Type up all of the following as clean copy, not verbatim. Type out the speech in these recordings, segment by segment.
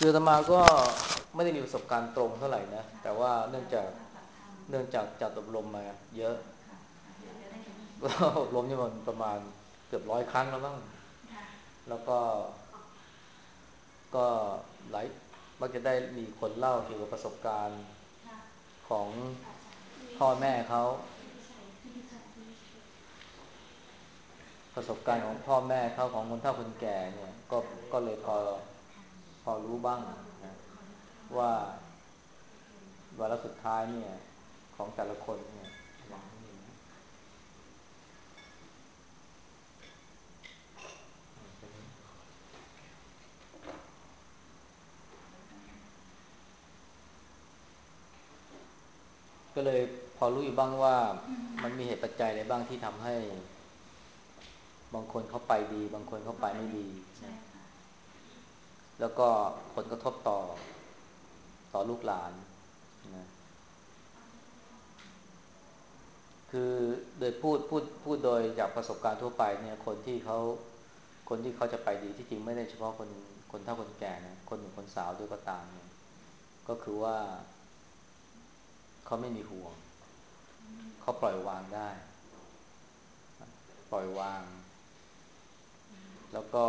คืออาตมาก็ไม่ได้มีประสบการณ์ตรงเท่าไหร่นะแต่ว่าเนื่องจากจัดอบรมมาเยอะก็อบรมนี่มันประมาณเกือบ100 ครั้งแล้วมั้งแล้วก็หลายมักจะได้มีคนเล่าเกี่ยวกับประสบการณ์ของพ่อแม่เขาประสบการณ์ของพ่อแม่เขาของคนเฒ่าคนแก่เนี่ยก็เลยพอรู้บ้างนะว่าวาระสุดท้ายเนี่ยของแต่ละคนเนี่ยก็เลยพอรู้อยู่บ้างว่ามันมีเหตุปัจจัยอะไรบ้างที่ทำให้บางคนเขาไปดีบางคนเขาไปไม่ดีนะแล้วก็ผลกระทบต่อลูกหลานนะคือโดยพูดโดยจากประสบการณ์ทั่วไปเนี่ยคนที่เขาจะไปดีที่จริงไม่ได้เฉพาะคนเฒ่าคนแก่นะคนหนุ่มคนสาวด้วยก็ตามเนี่ยก็คือว่าเขาไม่มีห่วงเขาปล่อยวางได้ปล่อยวางแล้วก็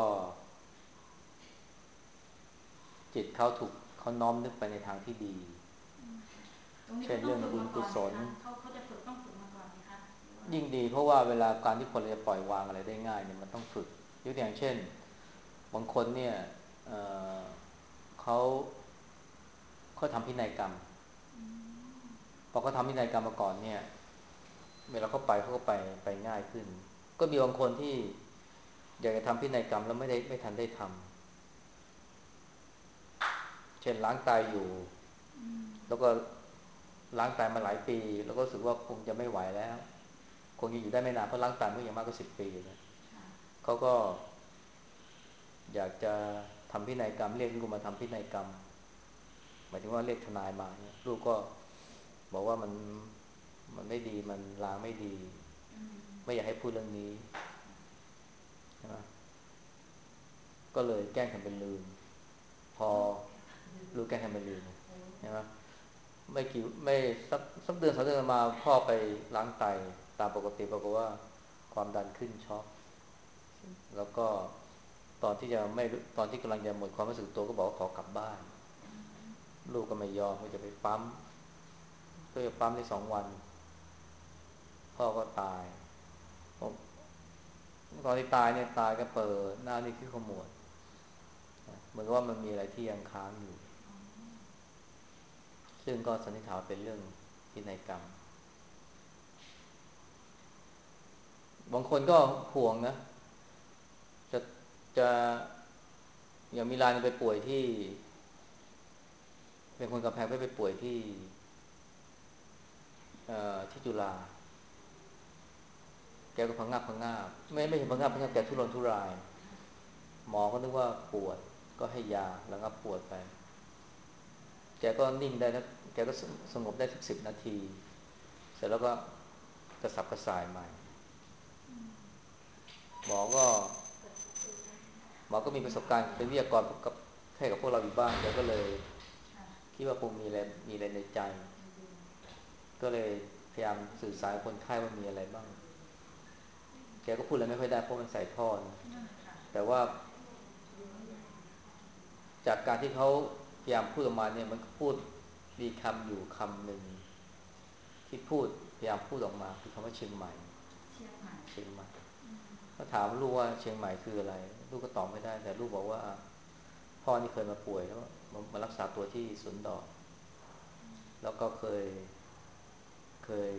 จิตเขาถูกเขาน้อมนึกไปในทางที่ดีตรงนี้เช่นเรื่องบุญกุศลเขาจะฝึกต้องฝึกมาก่อนไหมคะยิ่งดีเพราะว่าเวลาการที่คนเราจะปล่อยวางอะไรได้ง่ายเนี่ยมันต้องฝึกยกตัวอย่างเช่นบางคนเนี่ยเอ่อเขาเขาทำพินัยกรรมพอเขาทำพินัยกรรมมาก่อนเนี่ยเวลาเขาไปเขาก็ไปง่ายขึ้นก็มีบางคนที่อยากจะทำพินัยกรรมแล้วไม่ทันได้ทำเช่นล้างตายอยู่แล้วก็ล้างตายมาหลายปีแล้วก็รู้สึกว่าคงจะไม่ไหวแล้วคงจะอยู่ได้ไม่นานเพราะล้างตายเมื่ออย่างมากก็10 ปีนะเขาก็อยากจะทำพินัยกรรมเรียกลูกมาทำพินัยกรรมหมายถึงว่าเรียกทนายมาเนี่ยลูกก็บอกว่ามันไม่ดีมันลางไม่ดีไม่อยากให้พูดเรื่องนี้ใช่ไหมก็เลยแกล้งทำเป็นลืมพอลูกแกล้งทำเป็นลืมใช่ไหมไม่สักเดือน 2 เดือนมาพ่อไปล้างไตตามปกติปรากฏว่าความดันขึ้นช็อกแล้วก็ตอนที่จะไม่ตอนที่กำลังจะหมดความรู้สึกตัวก็บอกว่าขอกลับบ้านลูกก็ไม่ยอมก็จะไปปั๊มก็จะปั๊มได้2 วันพ่อก็ตายตอนที่ตายเนี่ยตายก็เปิดหน้านี่คือขมวดเหมือนกับว่ามันมีอะไรที่ยังค้างอยู่ซึ่งก็สันนิษฐานเป็นเรื่องพินัยกรรมบางคนก็ห่วงนะจะจะอย่างมีรายนึงไปป่วยที่เป็นคนกำแพงไปป่วยที่จุฬาแกก็พังงาบไม่ใช่พังงาบแกทุรนทุรายหมอก็นึกว่าปวดก็ให้ยาแล้วก็ปวดไปแกก็นิ่งได้นะแกก็สงบได้สัก10 นาทีเสร็จแล้วก็กระสับกระส่ายใหม่หมอก็หมอก็มีประสบการณ์เป็นวิทยากรกับให้กับพวกเราอยู่บ้างแกก็เลยคิดว่าคงมีอะไรในใจก็เลยพยายามสื่อสารคนไข้ว่ามีอะไรบ้างแกก็พูดอะไรไม่ค่อยได้เพราะมันใส่ท่อนะแต่ว่าจากการที่เขาพยายามพูดออกมาเนี่ยมันพูดมีคำอยู่คำหนึ่งที่พูดพยายามพูดออกมาคือคำว่าเชียงใหม่เชียงใหม่ก็ถามลูกว่าเชียงใหม่คืออะไรลูกก็ตอบไม่ได้แต่ลูกบอกว่าพ่อนี่เคยมาป่วยแล้วมารักษาตัวที่สวนดอกแล้วก็เคย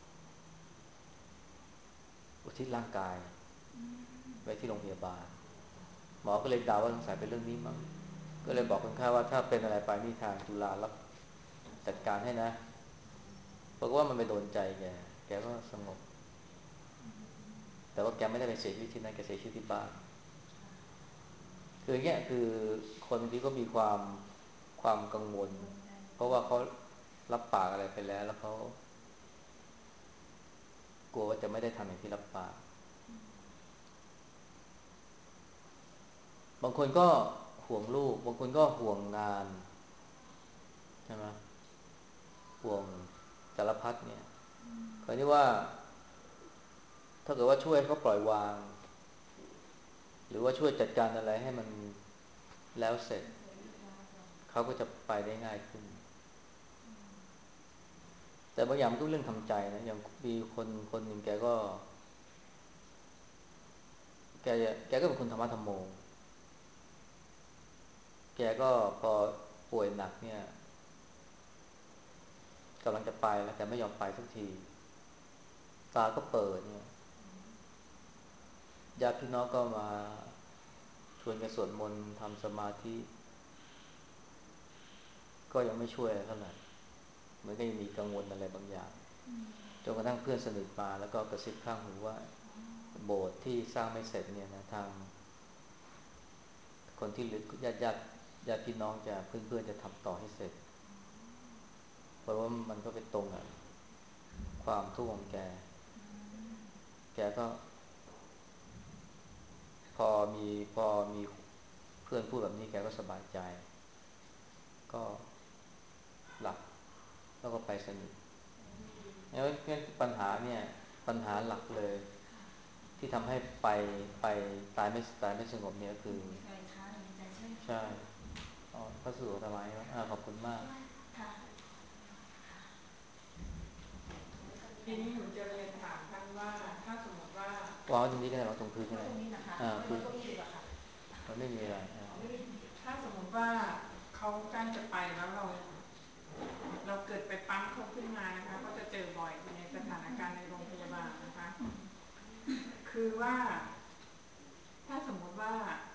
อุทิศร่างกายไว้ที่โรงพยาบาลหมอก็เลยเดาว่าสงสัยเป็นเรื่องนี้มั้งก็เลยบอกคนไข้ว่าถ้าเป็นอะไรไปนี่ทางจุฬารับจัดการให้นะเพราะว่ามันไปโดนใจแกก็สงบแต่ว่าแกไม่ได้ไปเสียชีวิตที่นั่นแกเสียชีวิตที่บ้านคืออย่างเงี้ยคือคนบางทีก็มีความกังวลเพราะว่าเขารับปากอะไรไปแล้วเขากลัวว่าจะไม่ได้ทำอย่างที่รับปากบางคนก็ห่วงลูกบางคนก็ห่วงงานใช่ไหมห่วงสารพัดเนี่ยคราวนี้ว่าถ้าเกิดว่าช่วยเขาปล่อยวางหรือว่าช่วยจัดการอะไรให้มันแล้วเสร็จเขาก็จะไปได้ง่ายขึ้นแต่บางอย่างมันก็เรื่องทำใจนะอย่างมีคนหนึ่งแกก็เป็นคนธรรมะธรรมโมแกก็พอป่วยหนักเนี่ยกำลังจะไปแล้วแต่ไม่ยอมไปสักทีตาก็เปิดเนี่ยญาติพี่น้องก็มาชวนกันสวดมนต์ทำสมาธิก็ยังไม่ช่วยอะไรเท่าไหร่เหมือนก็ยังมีกังวลอะไรบางอย่างจนกระทั่งเพื่อนสนิทมาแล้วก็กระซิบข้างหูว่าโบสถ์ที่สร้างไม่เสร็จเนี่ยนะทางคนที่ญาติพี่น้องจะเพื่อนๆจะทำต่อให้เสร็จเพราะว่ามันก็ไปตรงกับความทุกข์ของแกก็พอมีพอมีเพื่อนพูดแบบนี้แกก็สบายใจก็หลับแล้วก็ไปสนิทแล้วปัญหาเนี่ยปัญหาหลักเลยที่ทำให้ไปตายไม่สงบเนี่ยคือใช่อ๋อพระสุธรรมะขอบคุณมากทีนี้หนูจะเรียนถามท่านว่าถ้าสมมติว่าวางไว้ตรงนี้ก็ได้วางตรงพื้นก็ได้ตรงนี้นะคะพื้นไม่ก็มีดีกว่าค่ะมันไม่มีอะไรถ้าสมมติว่าเขาใกล้จะไปแล้วเราเกิดไปปั๊มเขาขึ้นมานะคะก็จะเจอบ่อยในสถานการณ์ในโรงพยาบาลนะคะคือว่าถ้าสมมติว่า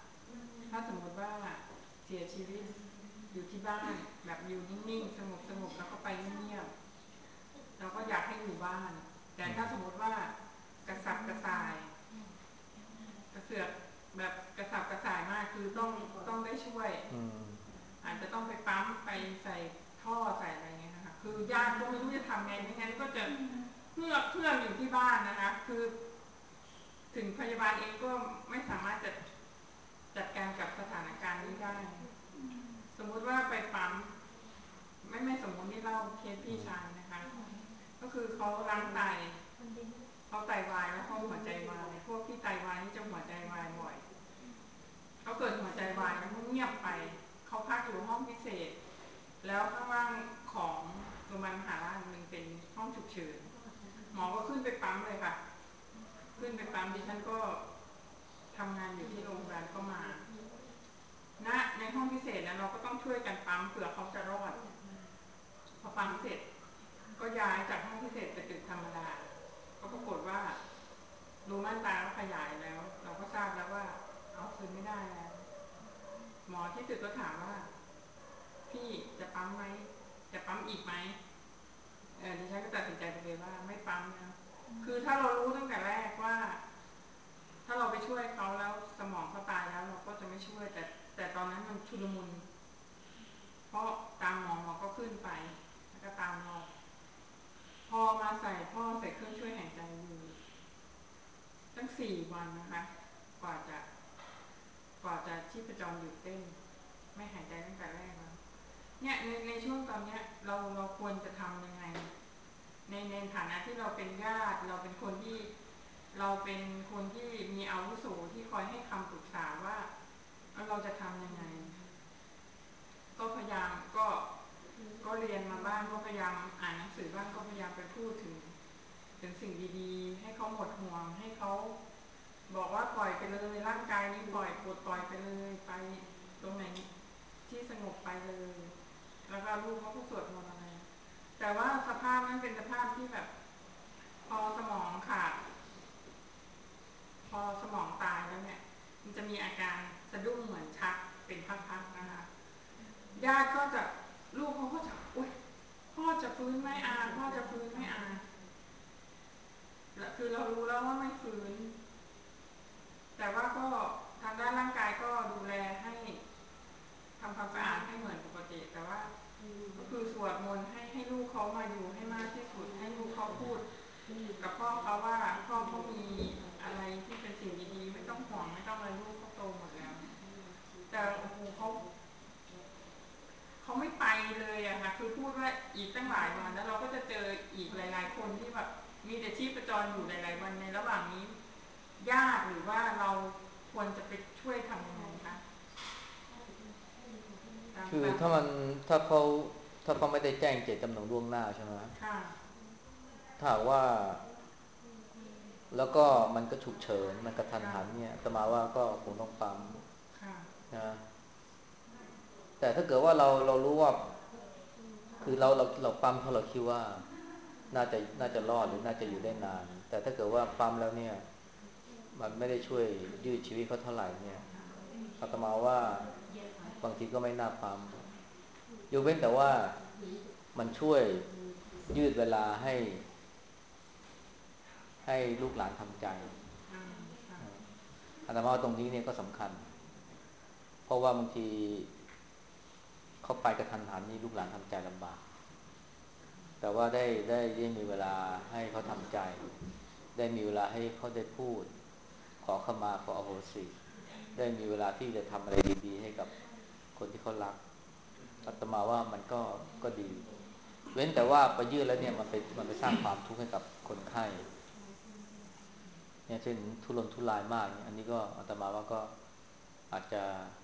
เสียชีวิตอยู่ที่บ้านแบบอยู่นิ่งๆสงบแล้วก็ไปเงียบๆเราก็อยากให้อยู่บ้านแต่ถ้าสมมติว่ากระสับกระส่ายกระเสือกแบบกระสับกระส่ายมากคือต้องได้ช่วยอาจจะต้องไปปั๊มไปใส่ท่อใส่อะไรเงี้ยนะคะคือญาติก็ไม่รู้จะทำไงไม่งั้นก็จะเพื่อนอยู่ที่บ้านนะคะคือถึงพยาบาลเองก็ไม่สามารถจะจัดการกับสถานการณ์นี้ได้สมมุติว่าไปปั๊มไม่สมมุตินี่เล่าเคสพี่ชายนะคะก็คือเขาล้างไตเขาไตวายแล้วเขาหัวใจวายพวกที่ไตวายนี่จะหัวใจวายบ่อยเขาเกิดหัวใจวายแล้วเขาเงียบไปเขาพักอยู่ห้องพิเศษแล้วข้างล่างของโรงพยาบาลมหาราชมันเป็นห้องฉุกเฉินหมอก็ขึ้นไปปั๊มเลยค่ะขึ้นไปปั๊มดิฉันก็ทำงานอยู่ที่โรงพยาบาลก็มาณในห้องพิเศษนะเราก็ต้องช่วยกันปั๊มเผื่อเขาจะรอดพอปั๊มเสร็จก็ย้ายจากห้องพิเศษไปตึกธรรมดาก็ปรากฏว่ารูม่านตาก็ขยายแล้วเราก็ทราบแล้วว่าเอาคืนไม่ได้แล้วหมอที่ตึกก็ถามว่าพี่จะปั๊มไหมจะปั๊มอีกไหมดิฉันก็ตัดสินใจไปเลยว่าไม่ปั๊มนะคือถ้าเรารู้ตั้งแต่แรกว่าถ้าเราไปช่วยเขาแล้วสมองเขาตายแล้วเราก็จะไม่ช่วยแต่ตอนนั้นมันชุลมุนเพราะตามหมอก็ขึ้นไปแล้วก็ตามเราพอมาใส่พ่อใส่เครื่องช่วยหายใจอยู่ตั้ง4 วันนะคะกว่าจะชีพจรหยุดเต้นไม่หายใจตั้งแต่แรกแล้วเนี่ยในช่วงตอนเนี้ยเราควรจะทำยังไงในฐานะที่เราเป็นญาติเราเป็นคนที่มีอาวุโสที่คอยให้คำปรึกษาว่าเราจะทำยังไงก็พยายามก็เรียนมาบ้างก็พยายามอ่านหนังสือบ้างก็พยายามไปพูดถึงสิ่งดีๆให้เขาหมดห่วงให้เขาบอกว่าปล่อยไปเลยร่างกายนี้ปล่อยปลดปล่อยไปเลยไปตรงไหนที่สงบไปเลยแล้วก็ลูกเขาก็สวดมนต์อะไรแต่ว่าสภาพนั้นเป็นสภาพที่แบบพอสมองขาดพอสมองตายแล้วเนี่ยมันจะมีอาการสะดุ้งเหมือนชักเป็นพักๆนะคะญาติก็จะลูกเขาก็จะอุ๊ยพ่อจะฟื้นไหมพ่อจะฟื้นไหมคือเรารู้แล้วว่าไม่ฟื้นแต่ว่าก็ทางด้านร่างกายก็ดูแลให้ทำความสะอาดให้เหมือนปกติแต่ว่าก็คือสวดมนต์ให้ลูกเขามาอยู่ให้มากที่สุดให้ลูกเขาพูดกับพ่อเขาว่าพ่อเขามีอะไรที่เป็นสิ่งดีๆไม่ต้องห่วงไม่ต้องอะไรลูกเขาโตหมดแล้วแต่โอ้โหเขาเขาไม่ไปเลยอะค่ะคือพูดว่าอีกตั้งหลายวันแล้วเราก็จะเจออีกหลายๆคนที่แบบมีแต่ชีพจรอยู่หลายๆวันในระหว่างนี้ญาติหรือว่าเราควรจะไปช่วยทำยังไงคะคือตามถ้ามันถ้าเขาถ้าเขาไม่ได้แจ้งเจตจำนงล่วงหน้าใช่ไหมค่ะถ้าหากว่าแล้วก็มันก็ฉุกเฉินมันกระทันค่ะหันเนี่ยอาตมาว่าก็คงต้องปั๊มค่ะนะแต่ถ้าเกิดว่าเรารู้ว่าคือเราปั๊มเพราะเราคิดว่าน่าจะรอดหรือน่าจะอยู่ได้นานแต่ถ้าเกิดว่าปั๊มแล้วเนี่ยมันไม่ได้ช่วยยืดชีวิตเขาเท่าไหร่เนี่ยอาตมาว่าบางทีก็ไม่น่าปั๊มยกเว้นแต่ว่ามันช่วยยืดเวลาให้ลูกหลานทำใจอืมค่ะอาตมาว่าตรงนี้เนี่ยก็สำคัญเพราะว่าบางทีเข้าไปกระทันหันนี่ลูกหลานทำใจลำบากแต่ว่าได้มีเวลาให้เขาทำใจได้มีเวลาให้เขาได้พูดขอขมาขออโหสิได้มีเวลาที่จะทำอะไรดีๆให้กับคนที่เขารักอาตมาว่ามันก็ดีเว้นแต่ว่าไปยืดแล้วเนี่ยมันไปสร้างความทุกข์ให้กับคนไข้เนี่ยเช่นทุรนทุรายมากเนี่ยอันนี้ก็อาตมาว่าก็อาจจะ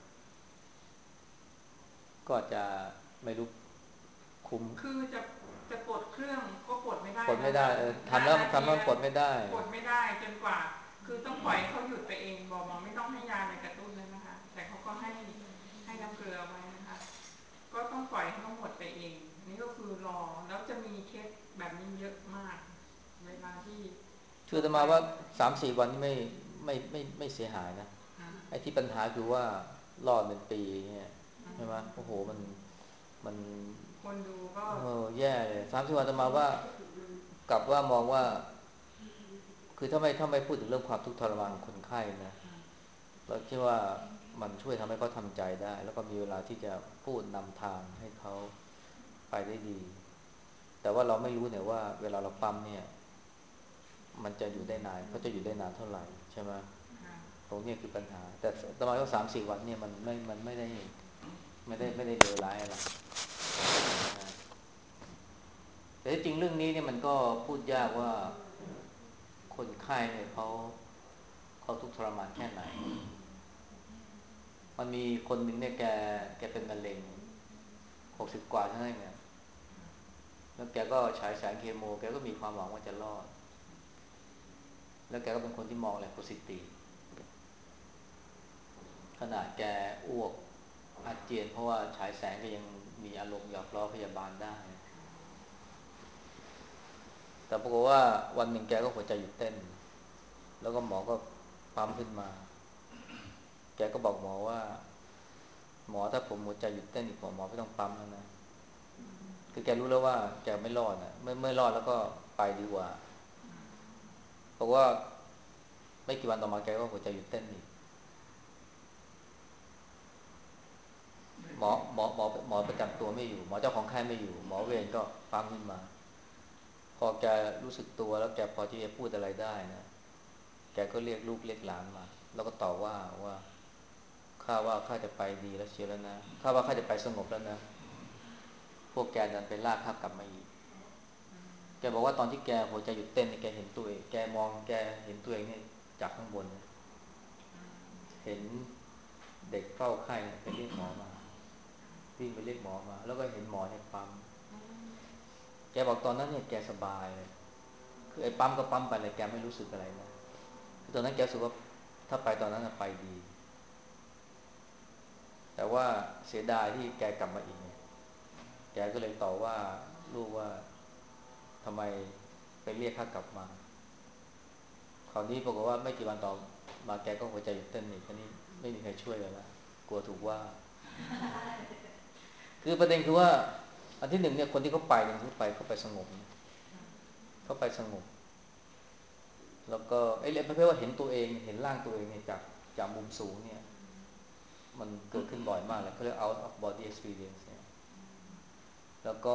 ก็อาจจะไม่รู้คุมคือจะปลดเครื่องก็ปลดไม่ได้ปลดไม่ได้นะคะทำแล้วนาทีละทำแล้วปลดไม่ได้ปลดไม่ได้จนกว่าคือต้องปล่อยให้เขาหยุดไปเองบอกหมอไม่ต้องให้ยาอะไรกระตุ้นเลยนะคะแต่เขาก็ให้น้ำเกลือไว้นะคะก็ต้องปล่อยให้เขาหมดไปเองนี่ก็คือรอแล้วจะมีเคสแบบนี้เยอะมากเวลาที่คือเราไปอาตมาว่า3-4 วันนี่ไม่เสียหายนะไอ้ที่ปัญหาคือว่ารอดเป็นปีเนี่ยใช่ไหมโอ้โหมันคนดูก็แย่เลย3-4 วันอาตมาว่ากลับว่ามองว่าคือถ้าไม่พูดถึงเรื่องความทุกข์ทรมานของคนไข้นะเราคิดว่ามันช่วยทำให้เขาทำใจได้แล้วก็มีเวลาที่จะพูดนำทางให้เขาไปได้ดีแต่ว่าเราไม่รู้เนี่ยว่าเวลาเราปั๊มเนี่ยมันจะอยู่ได้นานเขาจะอยู่ได้นานเท่าไหร่ใช่ไหมตรงนี้คือปัญหาแต่ประมาณว่า3-4 วันเนี่ยมันไม่ได้เลวร้ายอะไรนะแต่ที่จริงเรื่องนี้เนี่ยมันก็พูดยากว่าคนไข้เนี่ยเขาทุกข์ทรมานแค่ไหนมันมีคนหนึ่งเนี่ยแกเป็นมะเร็ง60 กว่าเท่านั้นเองแล้วแกก็ฉายแสงเคมีแกก็มีความหวังว่าจะรอดแล้วแกก็เป็นคนที่มองอะไรโพซิทีฟขนาดแกอ้วกอาเจียนเพราะว่าฉายแสงก็ยังมีอารมณ์หยอกล้อพยาบาลได้แต่ปรากฏว่าวันหนึ่งแกก็หัวใจหยุดเต้นแล้วก็หมอก็ปั๊มขึ้นมาแกก็บอกหมอว่าหมอถ้าผมหัวใจหยุดเต้นอีกหมอไม่ต้องปั๊มแล้วนะคือแกรู้แล้วว่าแกไม่รอดอ่ะไม่รอดแล้วก็ไปดีกว่าเพราะว่าไม่กี่วันต่อมาแกก็หัวใจหยุดเต้นอีกหมอประจำตัวไม่อยู่หมอเจ้าของไข้ไม่อยู่หมอเวรก็ปั๊มขึ้นมาพอแกรู้สึกตัวแล้วแกพอที่จะพูดอะไรได้นะแกก็เรียกลูกเรียกหลานมาแล้วก็ต่อว่าข้าจะไปดีแล้วเชียวแล้วนะข้าว่าข้าจะไปสงบแล้วนะพวกแกดันไปลากข้ากลับมาอีกแกบอกว่าตอนที่แกหัวใจหยุดเต้นเนี่ยแกเห็นตัวเองแกเห็นตัวเองเนี่ยจากข้างบนเห็นเด็กเฝ้าไข้เนี่ยไปเรียกหมอมาวิ่งไปเรียกหมอมาแล้วก็เห็นหมอเนี่ยปั๊มแกบอกตอนนั้นเนี่ยแกสบายเลยคือไอ้ปั๊มก็ปั๊มไปเลยแกไม่รู้สึกอะไรนะคือตอนนั้นแกรู้สึกว่าถ้าไปตอนนั้นไปดีแต่ว่าเสียดายที่แกกลับมาอีกเนี่ยแกก็เลยต่อว่าลูกว่าทำไมไปเรียกข้ากลับมาคราวนี้ปรากฏว่าไม่กี่วันต่อมาแกก็หัวใจหยุดเต้นอีกคราวนี้ไม่มีใครช่วยเลยละกลัวถูกว่าคือประเด็นคือว่าอันที่หนึ่งเนี่ยคนที่เขาไปเนี่ยเขาไปสงบเขาไปสงบแล้วก็ไอ้เรื่องประเภทว่าเห็นตัวเองเห็นร่างตัวเองเนี่ยจากมุมสูงเนี่ยมันเกิดขึ้นบ่อยมากเลยเขาเรียก out of body experience เนี่ยแล้วก็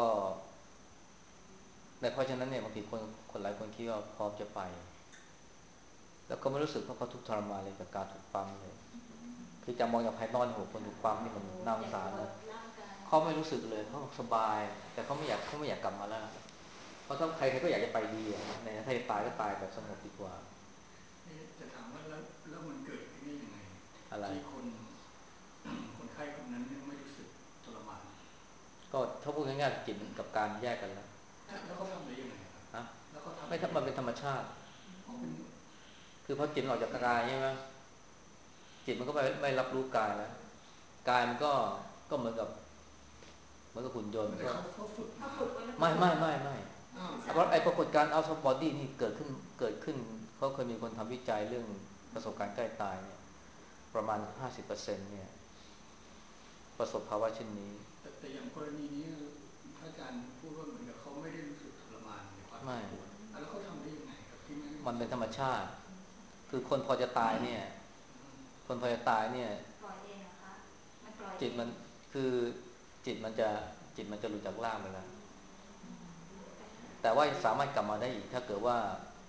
ในเพราะฉะนั้นเนี่ยบางทีคนหลายคนคิดว่าพร้อมจะไปแล้วก็ไม่รู้สึกว่าเขาทุกข์ทรมานเลยกับการถูกปั๊มเลยคือจะมองจากภายนอกเนี่ยโหคนถูกปั๊มนี่มันน่าสงสารนะเขาไม่รู้สึกเลยเขาสบายแต่เขาไม่อยากกลับมาแล้วเพราะถ้าใครก็อยากจะไปดีอะในถ้าจะตายก็ตายแบบสงบดีกว่าจะถามว่าแล้วมันเกิดขึ้นได้ยังไงอะไรที่คนไข้คนนั้นไม่รู้สึกทรมานก็ถ้าพูดง่ายๆจิตกับการแยกกันแล้วเขาทำได้ยังไงครับฮะแล้วเขาทำไม่ถ้ามันเป็นธรรมชาติเป็นคือพอจิตออกจากกายใช่ไหมจิตมันก็ไม่รับรู้กายแล้วกายมันก็เหมือนกับหุ่นยนต์ก็เขาฝึกไม่เพราะไอ้ปรากฏการณ์ out of body นี่เกิดขึ้นเขาเคยมีคนทำวิจัยเรื่องประสบการณ์ใกล้ตายเนี่ยประมาณ 50%เนี่ยประสบภาวะเช่นนี้แต่อย่างกรณีนี้พระอาจารย์พูดว่าเหมือนกับเขาไม่ได้รู้สึกทรมานในความเจ็บปวดแล้วเขาทำได้ยังไงครับที่ไม่มันเป็นธรรมชาติคือคนพอจะตายเนี่ยคนพอจะตายเนี่ยปล่อยเองเหรอคะมันปล่อยจิตมันคือจิตมันจะจิตมันจะหลุดจากร่างไปแล้วแต่ว่าสามารถกลับมาได้อีกถ้าเกิดว่า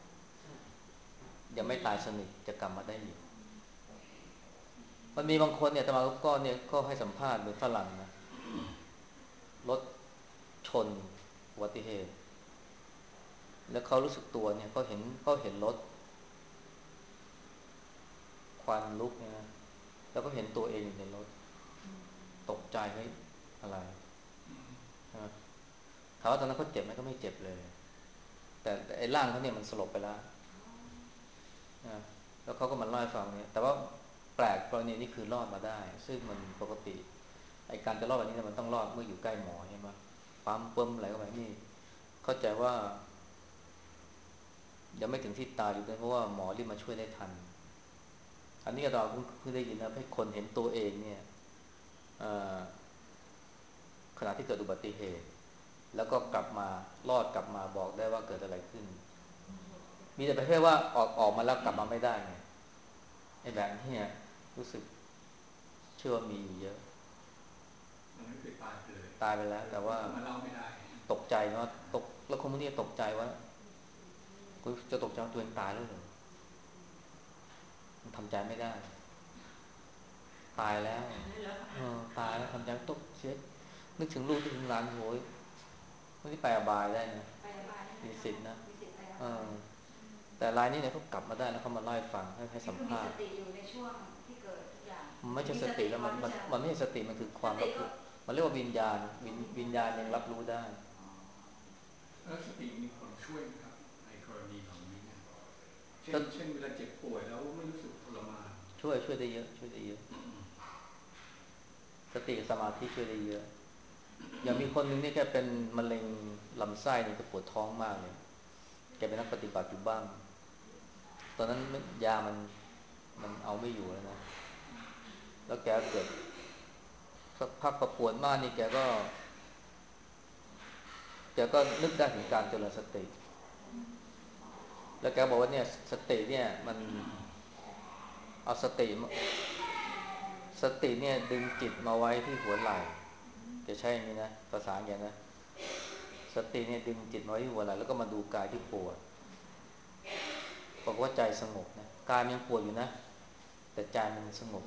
ยังไม่ตายสนิทจะกลับมาได้อีกมันมีบางคนเนี่ยตมาก็เนี่ยก็ให้สัมภาษณ์เป็นฝรั่งนะรถชนอุบัติเหตุแล้วเขารู้สึกตัวเนี่ยเขาเห็นรถควันลุกเนี่ยนะแล้วก็เห็นตัวเองอยู่ในรถตกใจเฮ้ยอะไรนะถามว่าตอนนั้นเขาเจ็บไหมก็ไม่เจ็บเลยแต่ไอ้ร่างเขาเนี่ยมันสลบไปแล้วนะแล้วเขาก็มาเล่าให้ฟังเนี่ยแต่ว่าแปลกกรณีนี้คือรอดมาได้ซึ่งมันปกติไอ้การจะรอดแบบนี้มันต้องรอดเมื่ออยู่ใกล้หมอใช่ไหมปั๊มเปิ้มอะไรก็แบบนี้เข้าใจว่ายังไม่ถึงที่ตายอยู่เลยเพราะว่าหมอรีบมาช่วยได้ทันอันนี้เราเพิ่งได้ยินนะให้คนเห็นตัวเองเนี่ยขณะที่เกิดอุบัติเหตุแล้วก็รอดกลับมาบอกได้ว่าเกิดอะไรขึ้นมีแต่ประเภทว่าออกมาแล้วกลับมาไม่ได้ไงไอ้แบบนี้เนี่ยรู้สึกเชื่อว่ามีอยู่เยอะมันก็คือตายไปเลยตายไปแล้วแต่ว่ามาเล่าไม่ได้ตกใจว่าตกแล้วคนพวกนี้ตกใจว่ากูจะตกใจว่าตัวเองตายแล้วเหรอมันทำใจไม่ได้ตายแล้วตายแล้วทำใจตกเสียนึกถึงลูกนึกถึงหลานโหยไม่ได้ไปอบายได้นะไปอบายมีสิทธินะมีสิทธิ์ไปอบายแต่รายนี้เนี่ยเขากลับมาได้แล้วเขามาเล่าให้ฟังให้สัมภาษณ์มีสติอยู่ในช่วงที่เกิดทุกอย่างมันไม่ใช่สติแล้วมันไม่ใช่สติมันคือความรับรู้มันเรียกว่าวิญญาณยังรับรู้ได้แล้วสติมีผลช่วยไหมครับในกรณีเหล่านี้เนี่ยเช่นเวลาเจ็บป่วยแล้วไม่รู้สึกทรมานช่วยได้เยอะช่วยได้เยอะสติสมาธิช่วยได้เยอะอย่างมีคนหนึ่งนี่แกเป็นมะเร็งลำไส้นี่ก็ปวดท้องมากเลยแกเป็นนักปฏิบัติอยู่บ้างตอนนั้นยามันเอาไม่อยู่แล้วนะแล้วแกเกิดสักพักประปวดมากนี่แกก็นึกได้ถึงการเจริญสติแล้วแกบอกว่าเนี่ยสติเนี่ยมันเอาสติเนี่ยดึงจิตมาไว้ที่หัวไหล่จะใช่อย่างนี้นะภาษาอย่างนี้นะสติเนี่ยดึงจิตมาไว้ที่หัวไหล่แล้วก็มาดูกายที่ปวดบอกว่าใจสงบนะกายมันยังปวดอยู่นะแต่ใจมันสงบ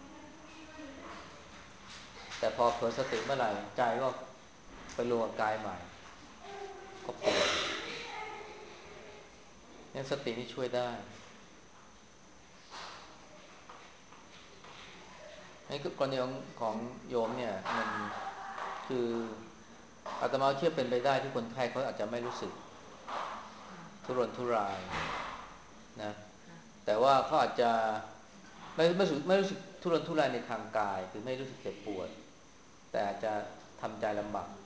แต่พอเผลอสติเมื่อไหร่ใจก็ไปรวมกับกายใหม่ก็ปวดเนี่ยสตินี่ช่วยได้นี่คือกรณีของโยมเนี่ยมันคืออาตมาเชื่อเป็นไปได้ที่คนไข้เขาอาจจะไม่รู้สึกทุรนทุรายนะแต่ว่าเขาอาจจะไม่รู้สึกทุรนทุรายในทางกายคือไม่รู้สึกเจ็บปวดแต่อาจจะทำใจลำบาก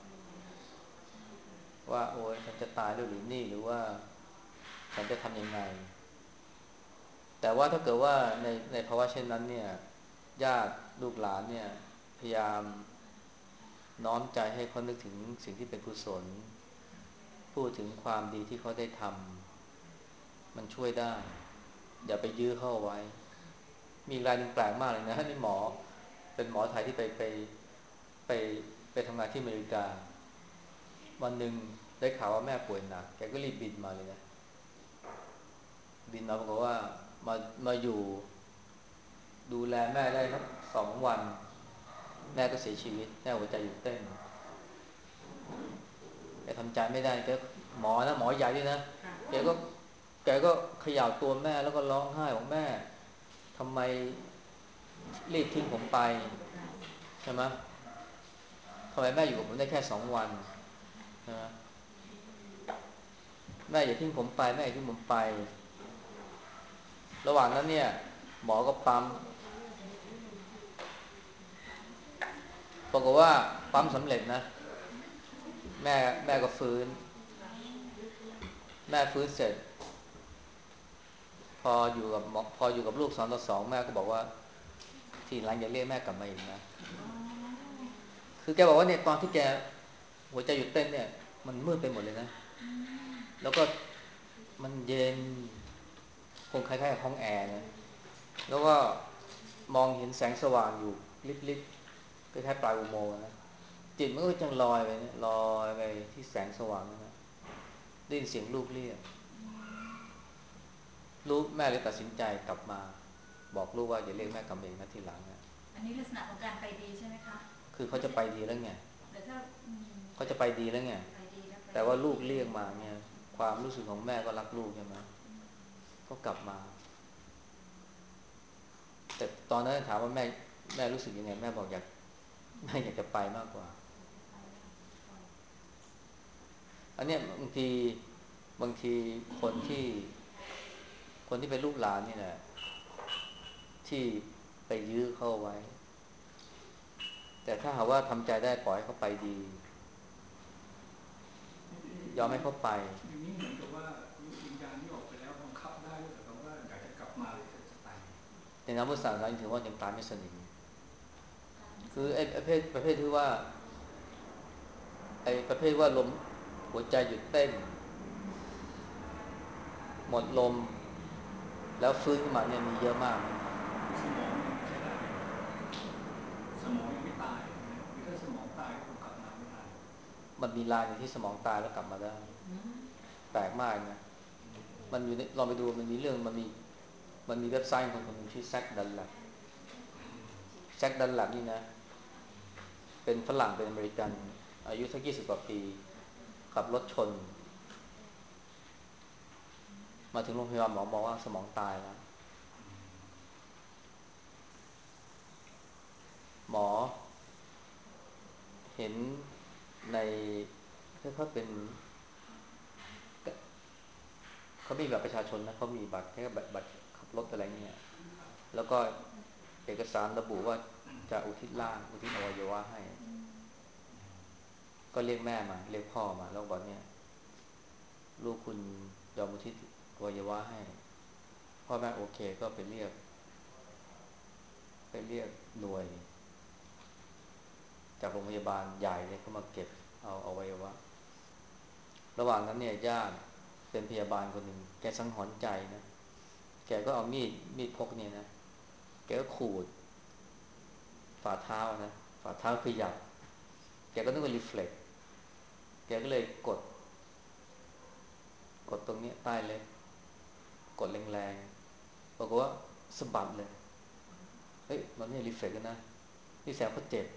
ว่าโอ้ยฉันจะตายแล้วหรือนี่หรือว่าฉันจะทำยังไงแต่ว่าถ้าเกิดว่าในภาวะเช่นนั้นเนี่ยญาติลูกหลานเนี่ยพยายามน้อมใจให้เขานึกถึงสิ่งที่เป็นกุศลพูดถึงความดีที่เขาได้ทำมันช่วยได้อย่าไปยื้อเข้าไว้มีรายหนึ่งแปลกมากเลยนะนี่หมอเป็นหมอไทยที่ไปไปทำงานที่อเมริกาวันหนึ่งได้ข่าวว่าแม่ป่วยหนักแกก็รีบบินมาเลยนะบินมาบอกว่ามาอยู่ดูแลแม่ได้สัก 2 วันแม่ก็เสียชีวิตแม่หัวใจหยุดเต้นแกทำใจไม่ได้แกหมอนะหมอใหญ่ด้วยนะแกก็แกก็เขย่าตัวแม่แล้วก็ร้องไห้บอกแม่ทำไมรีบทิ้งผมไปใช่ไหมทำไมแม่อยู่กับผมได้แค่2 วันใช่ไหมแม่อย่าทิ้งผมไปแม่อย่าทิ้งผมไประหว่างนั้นเนี่ยหมอก็ปั๊มบอกว่าปั๊มสำเร็จนะแม่ก็ฟื้นแม่ฟื้นเสร็จพออยู่กับลูก2 ต่อ 2แม่ก็บอกว่าทีหลังอย่าเรียกแม่กลับมาอีกนะคือแกบอกว่าเนี่ยตอนที่แกหัวใจหยุดเต้นเนี่ยมันมืดไปหมดเลยนะแล้วก็มันเย็นคงคล้ายๆกับห้องแอร์นะแล้วก็มองเห็นแสงสว่างอยู่ลิบๆคล้ายๆปลายอุโมงค์นะจิตมันก็จังลอยไปเนี่ยลอยไปที่แสงสว่างนั้นนะได้ยินเสียงลูกเรียกลูกแม่เลยตัดสินใจกลับมาบอกลูกว่าอย่าเรียกแม่กลับมาอีกนะทีหลังนะอันนี้ลักษณะของการไปดีใช่ไหมคะคือเขาจะไปดีแล้วไงแต่ถ้าเขาจะไปดีแล้วไงแต่ว่าลูกเรียกมาเนี่ยความรู้สึกของแม่ก็รักลูกใช่ไหมก็กลับมาแต่ตอนนั้นถามว่าแม่รู้สึกยังไงแม่บอกแม่อยากจะไปมากกว่าอันเนี้ยบางทีคนที่เป็นลูกหลานนี่แหละที่ไปยื้อเข้าไว้แต่ถ้าหากว่าทำใจได้ปล่อยให้เขาไปดียอมให้เขาไปอย่างนี้เหมือนกับว่าวิญญาณที่ออกไปแล้วบังคับได้ด้วยแต่ว่าอยากจะกลับมาหรือจะไปในน้ำพุทธศาสนาถือว่ายังตายไม่สนิทคือไอ้ประเภทที่ว่าไอ้ประเภทว่าลมหัวใจหยุดเต้นหมดลมแล้วฟื้นขึ้นมาเนี่ยมีเยอะมากนะสมองยังใช้ได้สมองยังไม่ตายหรือถ้าสมองตายก็คงกลับมาไม่ได้มันมีลายในที่สมองตายแล้วกลับมาได้แปลกมากนะมันอยู่ลองไปดูมันมีเว็บไซต์คนหนึ่งชื่อแซคดันแลบนี่นะเป็นฝรั่งเป็นอเมริกันอายุสัก20 กว่าปีขับรถชนมาถึงโรงพยาบาลหมอบอกว่าสมองตายแล้วหมอเห็นในเขาเป็นเขามีบัตรประชาชนนะเขามีบัตรแค่บัตรขับรถอะไรเงี้ยแล้วก็เอกสารระบุว่าจะอุทิศร่างอุทิศอวัยวะให้ก็เรียกแม่มาเรียกพ่อมาแล้วบอกเนี่ยลูกคุณยอมอุทิศอวัยวะให้พ่อแม่โอเคก็ไปเรียกหน่วยจากโรงพยาบาลใหญ่เลยเขามาเก็บเอาอวัยวะระหว่างนั้นเนี่ยญาติเป็นพยาบาลคนหนึ่งแกสังหรณ์ใจนะแกก็เอามีดพกเนี่ยนะแกก็ขูดฝ่าเท้านะฝ่าเท้าขยับแกก็นึกว่ารีเฟล็กแกก็เลยกดตรงนี้ใต้เล็บกดแรงๆบอกว่าสะบัดเลยเฮ้ยมันไม่รีเฟล็กนะนี่แสบเขาเจ็บ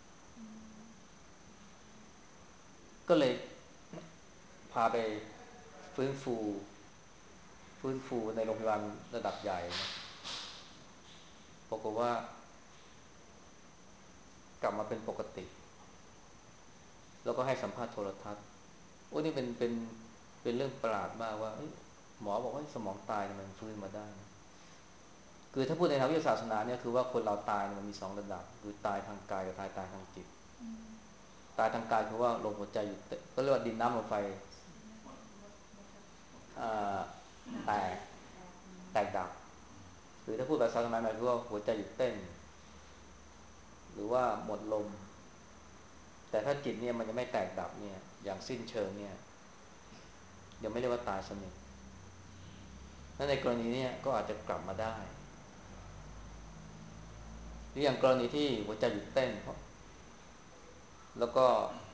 ก็เลยพาไปฟื้นฟูในโรงพยาบาลระดับใหญ่นะบอกว่ากลับมาเป็นปกติแล้วก็ให้สัมภาษณ์โทรทัศน์โอ้นี่เป็นเรื่องประหลาดมากว่าหมอบอกว่าสมองตายมันฟื้นมาได้นะคือถ้าพูดในทางวิทยาศาสนาเนี่ยคือว่าคนเราตายมันมี2 ระดับคือตายทางกายกับตายทางจิตตายทางกายคือว่าลมหัวใจหยุดเต้นก็เรียกว่าดินน้ำลมไฟอ่าแตกดับหรือถ้าพูดแบบศาสนาหน่อยคือว่าหัวใจหยุดเต้นหรือว่าหมดลมแต่ถ้าจิตเนี่ยมันยังไม่แตกดับเนี่ยอย่างสิ้นเชิงเนี่ยยังไม่เรียกว่าตายสนิทและในกรณีนี้ก็อาจจะกลับมาได้หรืออย่างกรณีที่หัวใจหยุดเต้นแล้วก็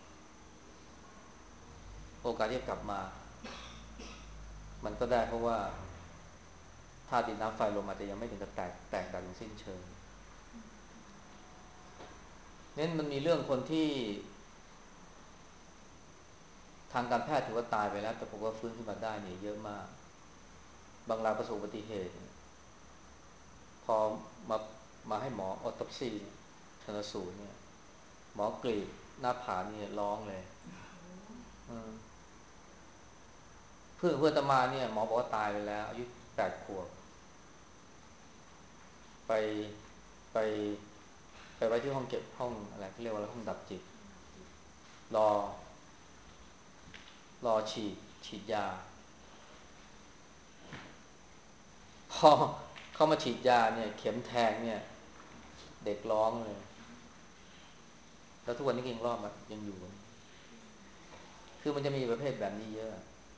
โอกาสที่จะกลับมามันก็ได้เพราะว่าธาตุดินน้ำไฟลมอาจจะยังไม่ถึงกับแตกดับอย่างสิ้นเชิงงั้นมันมีเรื่องคนที่ทางการแพทย์ถือว่าตายไปแล้วแต่ผมว่าฟื้นขึ้นมาได้เนี่ยเยอะมากบางรายประสบอุบัติเหตุพอมามาให้หมอออโตปซีชันสูตรเนี่ยหมอกรีดหน้าผากเนี่ยร้องเลยเพื่อนอาตมาเนี่ยหมอบอกว่าตายไปแล้วอายุ8 ขวบไปไปไปไว้ที่ห้องเก็บห้องอะไรที่เรียกว่าห้องดับจิตรอรอฉีดยาพอเข้ามาฉีดยาเนี่ยเข็มแทงเนี่ยเด็กร้องเลยแล้วทุกวันนี้ยังรอดมายังอยู่คือมันจะมีประเภทแบบนี้เยอะ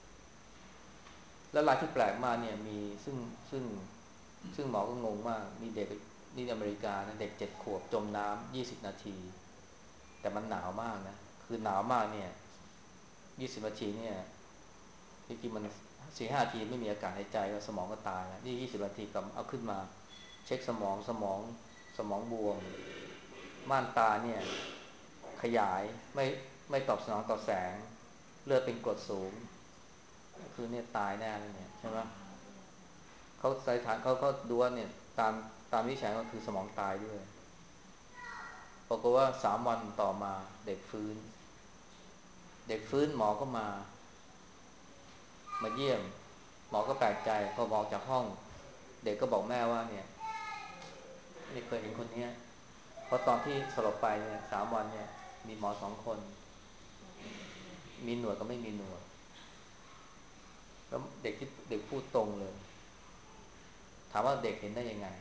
แล้วรายที่แปลกมากเนี่ยมีซึ่งหมอก็งงมากมีเด็กนี่อเมริกานะเด็ก7 ขวบจมน้ำ20 นาทีแต่มันหนาวมากนะคือหนาวมากเนี่ย20 นาทีเนี่ยจริงๆมัน4-5 นาทีไม่มีอากาศหายใจก็สมองก็ตายแล้วนี่20 นาทีกับเอาขึ้นมาเช็คสมองบวมม่านตาเนี่ยขยายไม่ตอบสนองต่อแสงเลือดเป็นกรดสูงคือเนี่ยตายแน่เลยเนี่ยใช่ไหมเขาใส่ฐานเขาก็ดูว่าเนี่ยตามวิจัยก็คือสมองตายด้วยปรากฏว่า3 วันต่อมาเด็กฟื้นหมอก็มาเยี่ยมหมอก็แปลกใจพอบอกจากห้องเด็กก็บอกแม่ว่าเนี่ยไม่เคยเห็นคนนี้เพราะตอนที่สลบไปเนี่ย3 วันเนี่ยมีหมอ2 คนมีหนวดก็ไม่มีหนวดแล้วเด็กพูดตรงเลยถามว่าเด็กเห็นได้ยังไง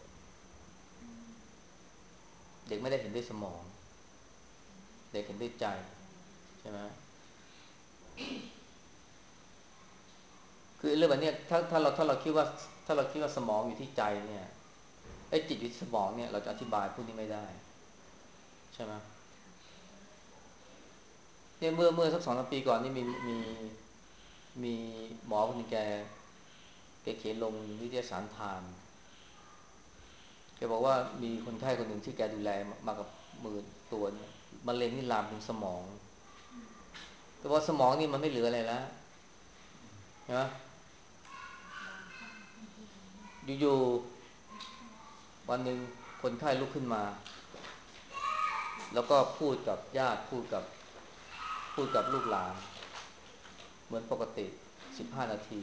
เด็กไม่ได้เห็นด้วยสมองเด็กเห็นด้วยใจใช่ไหมคือเรื่องแบบนี้ถ้าเราคิดว่าสมองอยู่ที่ใจเนี่ยไอ้จิตอยู่ที่สมองเนี่ยเราจะอธิบายพวกนี้ไม่ได้ใช่ไหมเนี่ยเมื่อสัก2-3 ปีก่อนนี่มีหมอคนนึงแกเขียนลงนิตยสารไทม์แกบอกว่ามีคนไข้คนหนึ่งที่แกดูแลมากับมือตัวเนี่ยมะเร็งนี่ลามถึงสมองแต่ว่าสมองนี่มันไม่เหลืออะไรแล้วนะอยู่ๆวันหนึ่งคนไข้ลุกขึ้นมาแล้วก็พูดกับญาติพูดกับลูกหลานเหมือนปกติ15 นาที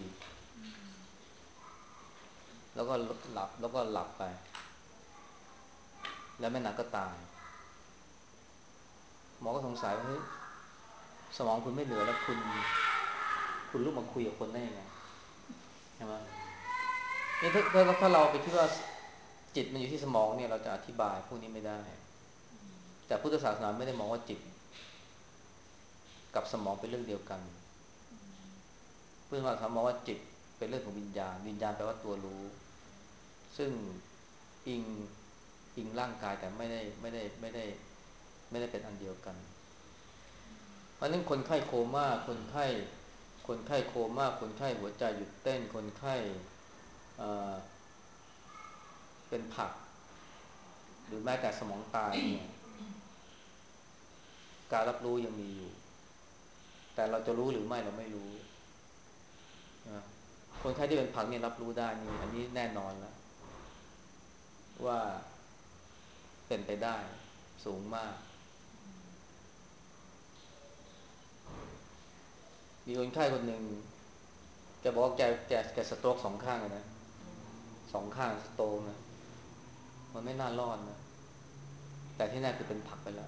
แล้วก็หลับไปแล้วแม่นางก็ตายหมอก็สงสัยว่าเฮ้ยสมองคุณไม่เหลือแล้วคุณลุกมาคุยกับคนได้ยังไงใช่ไหมนี่ถ้าเราไปคิดว่าจิตมันอยู่ที่สมองเนี่ยเราจะอธิบายพวกนี้ไม่ได้แต่พุทธศาสนาไม่ได้มองว่าจิตกับสมองเป็นเรื่องเดียวกันพุทธศาสนามองว่าจิตเป็นเรื่องของวิญญาณแปลว่าตัวรู้ซึ่งอิงร่างกายแต่ไม่ได้เป็นอันเดียวกันเพราะนั้นคนไข้โคม่าคนไข้โคม่าคนไข้หัวใจหยุดเต้นคนไข้เอ่อเป็นผักหรือแม้แต่สมองตายเนี่ยการรับรู้ยังมีอยู่แต่เราจะรู้หรือไม่เราไม่รู้นะคนไข้ที่เป็นผักเนี่ยรับรู้ได้นี่อันนี้แน่นอนแล้วว่าเป็นไปได้สูงมากมีคนไข้คนหนึ่งแกบอกว่าแกสโตรก2 ข้างเลยนะ2 ข้างสโตรกนะมันไม่น่ารอดนะแต่ที่แน่คือเป็นผักไปแล้ว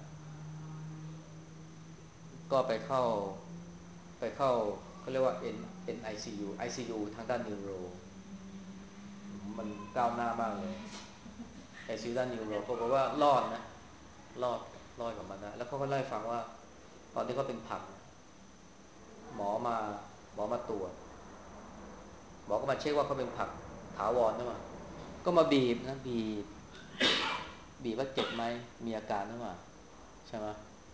ก็ไปเข้าเขาเรียกว่า NICU ทางด้านนิวโรมันก้าวหน้ามากเลย ICU ด้านนิวโรปรากฏว่ารอดนะรอดกลับมาได้แล้วเขาก็เล่าให้ฟังว่าตอนที่เขาเป็นผักหมอมาหมอมาตรวจหมอก็มาเช็คว่าเขาเป็นผักถาวรหรือเปล่าก็มาบีบนะบีบว่าเจ็บไหมมีอาการหรือเปล่าใช่ไหม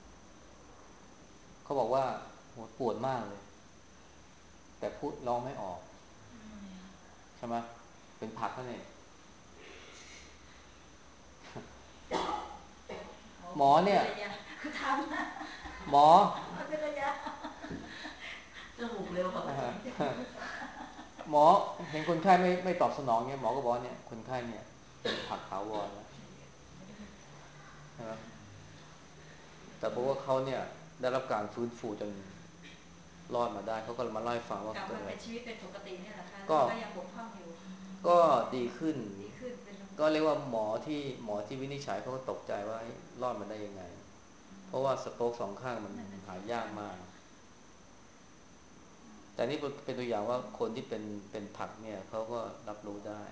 เขาบอกว่าโหปวดมากเลยแต่พูดร้องไม่ออกใช่ไหมเป็นผักก็เนี่ยอ๋อหมอเนี่ยเขาทหมอำเป็นระยะจมูกเร็วกว่าหมอเห็นคนไข้ไม่ตอบสนองเนี่ยหมอก็บอกเนี่ยคนไข้เนี่ยเป็นผักถาวรแล้วใช่ไหมแต่เพราะว่าเขาเนี่ยได้รับการฟื้นฟูจนรอดมาได้เขาก็มาเล่าให้ฟังว่ากลับเกิดอะไรมาเป็นชีวิตเป็นปกติเนี่ยแหละค่ะก็ก็ยังบกพร่องอยู่ก็ดีขึ้นดีขึ้นเป็นก็เรียกว่าหมอที่วินิจฉัยเขาก็ตกใจว่ารอดมาได้ยังไงเพราะว่าสโตรกสองข้างมันหายากมากแต่นี่เป็นตัวอย่างว่าคนที่เป็นผักเนี่ยเขาก็รับรู้ได้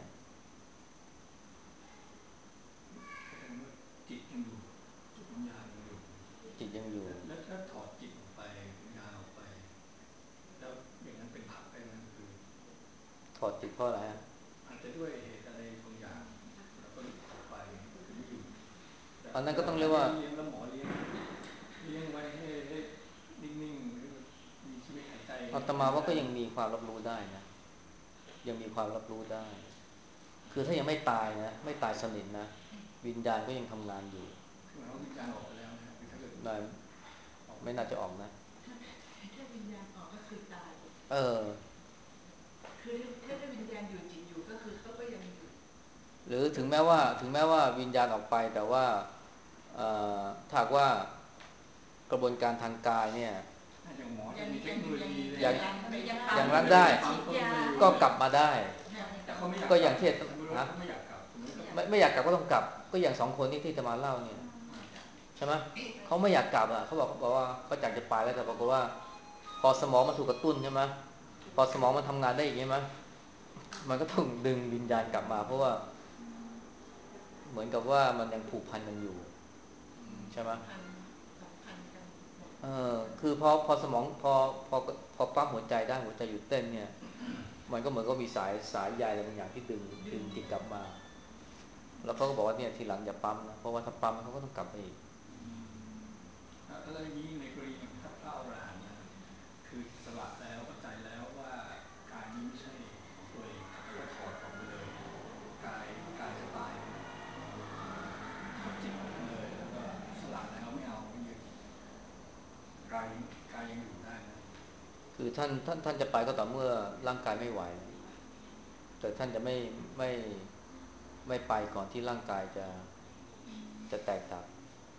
แสดงว่าจิตยังอยู่จิตวิญญาณยังอยู่จิตยังอยู่แล้วถ้าถอดจิตออกไปวิญญาณออกไปแล้วอย่างนั้นเป็นผักได้ไหมคือถอดจิตเพราะอะไรฮะอาจจะด้วยเหตุอะไรบางอย่างแล้วก็หลุดออกไปคือไม่อยู่อันนั้นก็ต้องเรีแยกว่าเลี้ยงแล้วหมอเลี้ยงไว้ให้นิ่งๆหรือมีชีวิตหายใจอาตมาว่าก็ยังมีความรับรู้ได้นะยังมีความรับรู้ได้คือถ้ายังไม่ตายนะไม่ตายสนิทนะวิญญาณก็ยังทำงานอยู่คือหมายว่าวิญญาณออกไปแล้วนะคือถ้าเกิดนายไม่น่าจะออกนะถ้าวิญญาณออกก็คือตายเออคือถ้าวิญญาณอยู่จิตอยู่ก็คือเขาก็ยังอยู่หรือถึงแม้ว่าวิญญาณออกไปแต่ว่าถ้าหากว่ากระบวนการทางกายเนี่ยอย่างหมอจะมีเทคโนโลยีอะไรยังยัยังรันได้ปั๊มเขาก็ไม่ก็กลับมาได้แต่เขาไม่อยากก็กลับอย่างที่สมมติว่าฮะเขาไม่อยากกลับสมมติไม่อยากกลับก็ต้องกลับก็อย่างสองคนที่จะมาเล่าเนี่ยใช่ไหมเขาไม่อยากกลับอ่ะเขาบอกว่าเขาอยากจะไปแล้วแต่บอกว่าพอสมองมันถูกกระตุ้นใช่ไหมพอสมองมันทำงานได้อย่างนี้ไหมมันก็ต้องดึงวิญญาณกลับมาเพราะว่าเหมือนกับว่ามันยังผูกพันกันอยู่ใช่ไหมสัมพันธ์กันหมดคือพอสมองพอปั๊มหัวใจได้หัวใจหยุดเต้นเนี่ยมันก็เหมือนก็มีสายใยอะไรบางอย่างที่ดึงจิตกลับมาแล้วเขาก็บอกว่าเนี่ยทีหลังอย่าปั๊มนะเพราะว่าถ้าปั๊มเขาก็ต้องกลับไปอีกอะไรนี้ในกรณีอย่างพระอรหันต์นะคือสละแล้วเข้าใจแล้วว่ากายนี้ไม่ใช่ของตัวเองแล้วก็ถอดออกไปเลยกายกายจะตายถอดจิตออกไปเลยแล้วก็สละแล้วไม่เอาไม่ยึดกายกายยังอยู่ได้นะคือท่านจะไปก็ต่อเมื่อร่างกายไม่ไหวแต่ท่านจะไม่ไม่ไปก่อนที่ร่างกายจะแตกดับ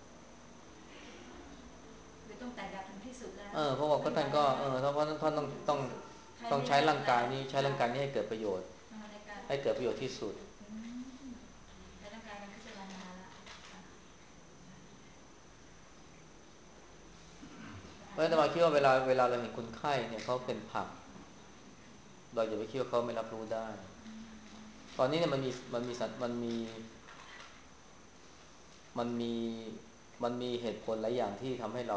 คือต้องแตกดับถึงที่สุดแล้วเพราะว่าก็ท่านก็เพราะท่านต้องใช้ร่างกายนี้ใช้ร่างกายนี้ให้เกิดประโยชน์ให้เกิดประโยชน์ที่สุดใช้ร่างกายมันพิจารณาละเพราะฉะนั้นมาคิดว่าเวลาเราเห็นคนไข้เนี่ยเขาเป็นผักเราอย่าไปคิดว่าเขาไม่รับรู้ได้ตอนนี้เนี่ยมันมีมันมีเหตุผลหลายอย่างที่ทำให้เรา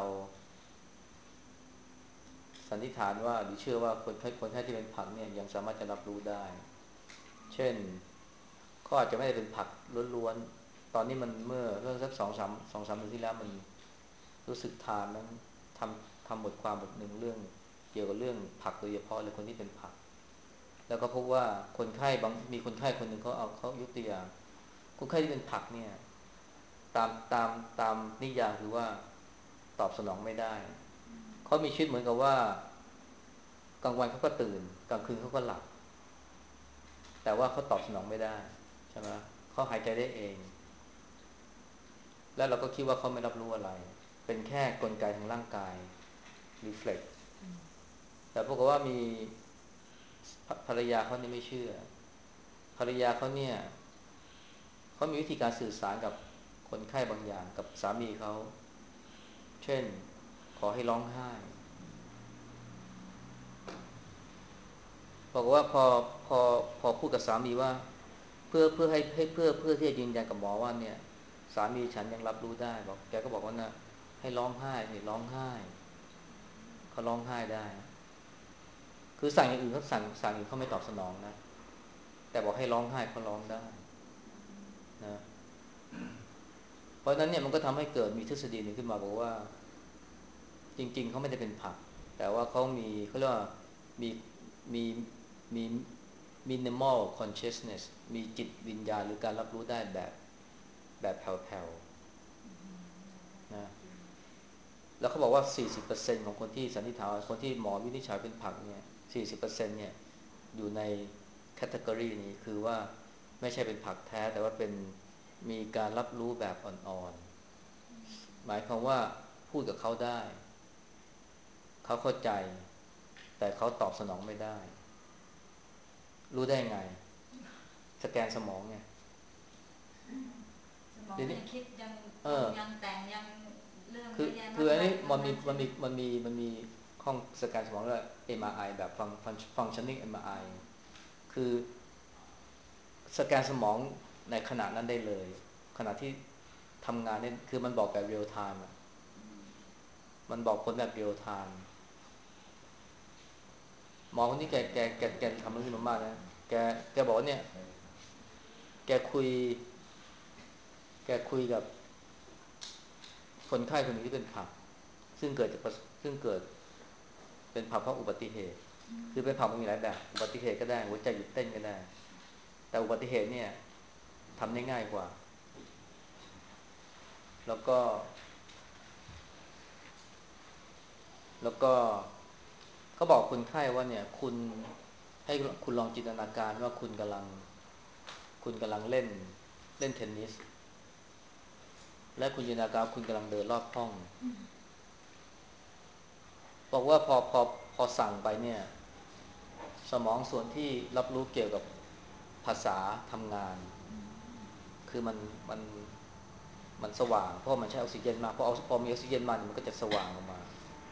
สันนิษฐานว่าหรือเชื่อว่าคนไข้ที่เป็นผักเนี่ยยังสามารถจะรับรู้ได้เช่นเขาอาจจะไม่ได้เป็นผักล้วนๆตอนนี้มันเมื่อเรื่องสัก2-3เดือนที่แล้วมันรู้สึกทานนั้นทำบทความบทหนึ่งเรื่องเกี่ยวกับเรื่องผักโดยเฉพาะเลยคนที่เป็นผักแล้วก็พบว่ามีคนไข้คนหนึ่งเขายกตัวอย่างคนไข้ที่เป็นผักเนี่ยตามตามตามนิยามคือว่าตอบสนองไม่ได้เขามีชีวิตเหมือนกับว่ากลางวันเขาก็ตื่นกลางคืนเขาก็หลับแต่ว่าเขาตอบสนองไม่ได้ใช่ไหมเขาหายใจได้เองแล้วเราก็คิดว่าเขาไม่รับรู้อะไรเป็นแค่กลไกทางร่างกาย reflex แต่ปรากฏว่ามีภรรยาเขาเนี่ยไม่เชื่อภรรยาเขาเนี่ยเขามีวิธีการสื่อสารกับคนไข้บางอย่างกับสามีเขาเช่นขอให้ร้องไห้บอกว่าพอพูดกับสามีว่าเพื่อให้เพื่อที่จะยืนยันกับหมอว่าเนี่ยสามีฉันยังรับรู้ได้บอกแกก็บอกว่านะให้ร้องไห้ให้ร้องไห้เขาร้องไห้ได้คือสั่งอย่างอื่นเขาสั่งอื่นเขาไม่ตอบสนองนะแต่บอกให้ร้องไห้เขาร้องได้นะเพราะฉะนั้นเนี่ยมันก็ทำให้เกิดมีทฤษฎีหนึ่งขึ้นมาบอกว่าจริงๆเขาไม่ได้เป็นผักแต่ว่าเขาเรียกว่ามีมีมี minimal consciousness มีจิตวิญญาณหรือการรับรู้ได้แบบแผ่วแล้วเขาบอกว่า 40% ของคนที่สันนิษฐานคนที่หมอวินิจฉัยเป็นผักเนี่ย 40%เนี่ยอยู่ในแคตตากรีนี้คือว่าไม่ใช่เป็นผักแท้แต่ว่าเป็นมีการรับรู้แบบอ่อนๆหมายความว่าพูดกับเขาได้เขาเข้าใจแต่เขาตอบสนองไม่ได้รู้ได้ไงสแกนสมองไงสมองยังคิดยังยังแต่งยังเรื่องคือเยอะแยะมากคืออันนี้มายมันมีห้องสแกนสมองเรียกว่า MRI แบบ functioning MRI คือสแกนสมองในขณะนั้นได้เลยขณะที่ทำงานเนี่ยคือมันบอกแบบเรียลไทม์มันบอกผลแบบเรียลไทม์หมอคนนี้แกทำเรื่องนี้มามากนะแกบอกว่าเนี่ยแกคุยแกคุยกับคนไข้คนหนึ่งที่เป็นผับซึ่งเกิดเป็นผับเพราะอุบัติเหตุคือเป็นผับมันมีหลายแบบอุบัติเหตุก็ได้หัวใจหยุดเต้นก็ได้แต่อุบัติเหตุเนี่ยทำได้ง่ายกว่าแล้วก็แล้วก็เขาบอกคนไข้ว่าเนี่ยให้คุณลองจินตนาการว่าคุณกำลังเล่นเทนนิสและคุณจินตนาการคุณกำลังเดินรอบห้องบอกว่าพอสั่งไปเนี่ยสมองส่วนที่รับรู้เกี่ยวกับภาษาทำงานคือมันมันสว่างเพราะมันใช้ออกซิเจนมากพอมีออกซิเจนมามันก็จะสว่างออกมา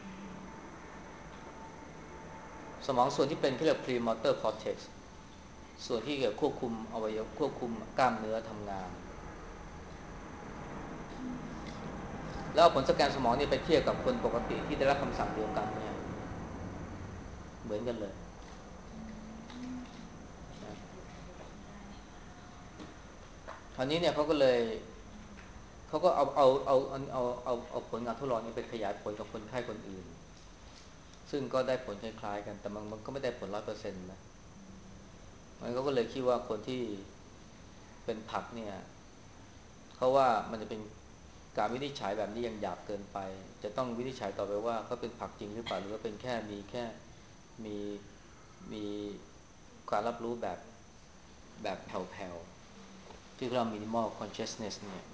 สมองส่วนที่เป็นที่เรียก premotor cortex ส่วนที่เกี่ยวควบคุมอวัยวะควบคุมกล้ามเนื้อทำงานแล้วผลสแกนสมองนี่ไปเทียบกับคนปกติที่ได้รับคำสั่งเดียวกันเนี่ยเหมือนกันเลยคราวนี้เนี่ยเขาก็เลยเขาก็เอาผลงานทดลองนี้ไปขยายผลกับคนไข้คนอื่นซึ่งก็ได้ผลคล้ายๆกันแต่มันก็ไม่ได้ผล 100% นะมันก็เลยคิดว่าคนที่เป็นผักเนี่ยเขาว่ามันจะเป็นการวินิจฉัยแบบนี้ยังหยาบเกินไปจะต้องวินิจฉัยต่อไปว่าเขาเป็นผักจริงหรือเปล่าหรือว่าเป็นแค่มีมีการรับรู้แบบแผ่วๆที่เรา minimal consciousness เนี่ย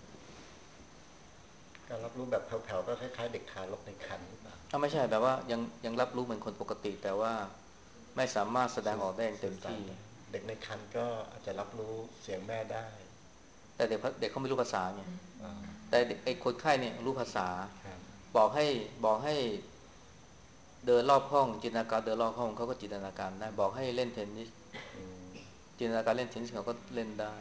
การรับรู้แบบแผ่วๆก็คล้ายๆเด็กทารกในครรภ์หรือเปล่าไม่ใช่แบบว่ายังรับรู้เหมือนคนปกติแต่ว่าไม่สามารถแสดงออกได้อย่างเต็มที่เด็กในครรภ์ก็อาจจะรับรู้เสียงแม่ได้แต่เด็กเขาไม่รู้ภาษาไงแต่ไอ้คนไข้เนี่ยรู้ภาษาบอกให้เดินรอบห้องจินตนาการเดินรอบห้องเขาก็จินตนาการได้บอกให้เล่นเทนนิสจินตนาการเล่นเทนนิสเขาก็เล่นได้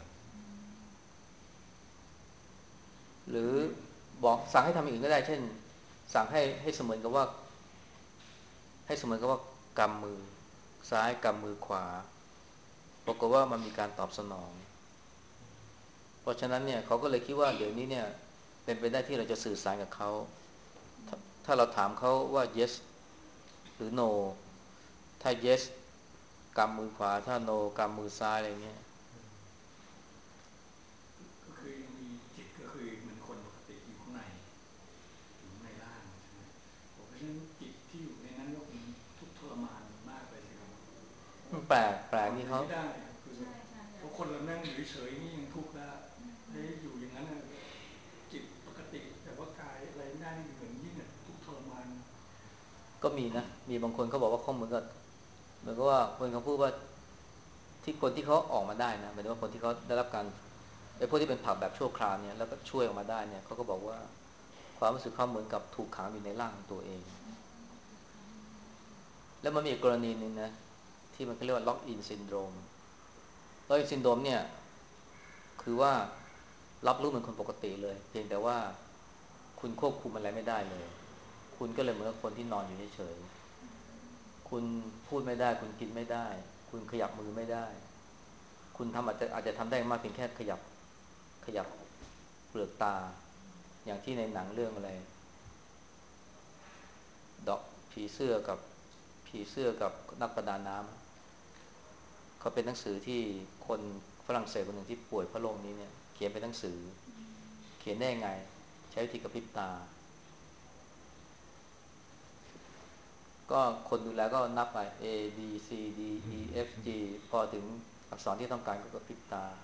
หรือบอกสั่งให้ทำอย่างอื่นก็ได้เช่นสั่งให้เสมือนกับว่ากำมือซ้ายกำมือขวาปรากฏว่ามันมีการตอบสนองเพราะฉะนั้นเนี่ยเขาก็เลยคิดว่าเดี๋ยวนี้เนี่ยเป็นไปได้ที่เราจะสื่อสารกับเขาถ้าเราถามเขาว่า yes หรือ no ถ้า yes กำมือขวาถ้า no กำมือซ้ายอะไรเงี้ยก็คือยังมีจิตก็คือเหมือนคนปกติอยู่ข้างในร่างใช่ไหมเพราะฉะนั้นจิตที่อยู่ในนั้นก็คงทุกข์ทรมานมากเลยสิครับแปลกนี่เขาไม่ได้คือเพราะคนเรานั่งเฉยๆนี่ยังทุกข์แล้วอยู่อย่างนั้นจิตปกติแต่ว่ากายอะไรไม่ได้นี่เหมือนยิ่งทุกข์ทรมานก็มีนะมีบางคนเขาบอกว่าเขาเหมือนกับว่าคนเขาพูดว่าที่คนที่เขาออกมาได้นะหมายถึงว่าคนที่เขาได้รับการไอ้พวกที่เป็นผับแบบชั่วคราวเนี่ยแล้วก็ช่วยออกมาได้เนี่ยเขาก็บอกว่าความรู้สึกเขาเหมือนกับถูกขังอยู่ในร่างของตัวเองแล้วมันมีกรณีหนึ่งนะที่มันเรียกว่าล็อกอินซินโดรมล็อกอินซินโดรมเนี่ยคือว่ารับรู้เหมือนคนปกติเลยเพียงแต่ว่าคุณควบคุมอะไรไม่ได้เลยคุณก็เลยเหมือนกับคนที่นอนอยู่เฉยๆคุณพูดไม่ได้คุณกินไม่ได้คุณขยับมือไม่ได้คุณอาจจะทำได้มากเพียงแค่ขยับเปลือกตาอย่างที่ในหนังเรื่องอะไรดอกผีเสื้อกับนักประดาน้ำเขาเป็นหนังสือที่คนฝรั่งเศสคนหนึ่งที่ป่วยเพราะโรคนี้เนี่ยเขียนเป็นหนังสือเขียนได้ยังไงใช้วิธีกระพริบตาก็คนดูแลก็นับไป A B C D E F G พอถึงอักษรที่ต้องการก็พลิกตา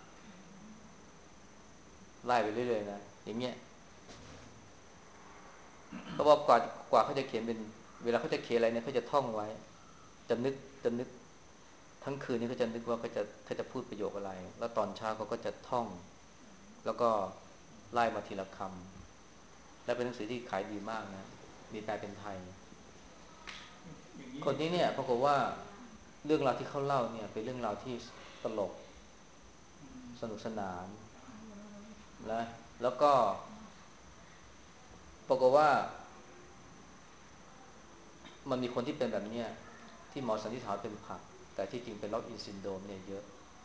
ไล่ไปเรื่อยๆนะอย่างเงี้ยเพราะว่ากว่าเขาจะเขียนเป็นเวลาเขาจะเขียนอะไรเนี่ยเขาจะท่องไว้จะนึกทั้งคืนนี้เขาจะนึกว่าเขาจะพูดประโยคอะไรแล้วตอนเช้าเขาก็จะท่องแล้วก็ไล่มาทีละคำและเป็นหนังสือที่ขายดีมากนะมีแปลเป็นไทยคนนี้เนี่ยปรากฏว่าเรื่องราวที่เขาเล่าเนี่ยเป็นเรื่องราวที่ตลกสนุกสนานนะแล้วก็ปรากฏว่ามันมีคนที่เป็นแบบนี้ที่หมอสันนิษฐานเป็นผักแต่ที่จริงเป็นล็อกอินซินโดรมเนี่ยเยอะ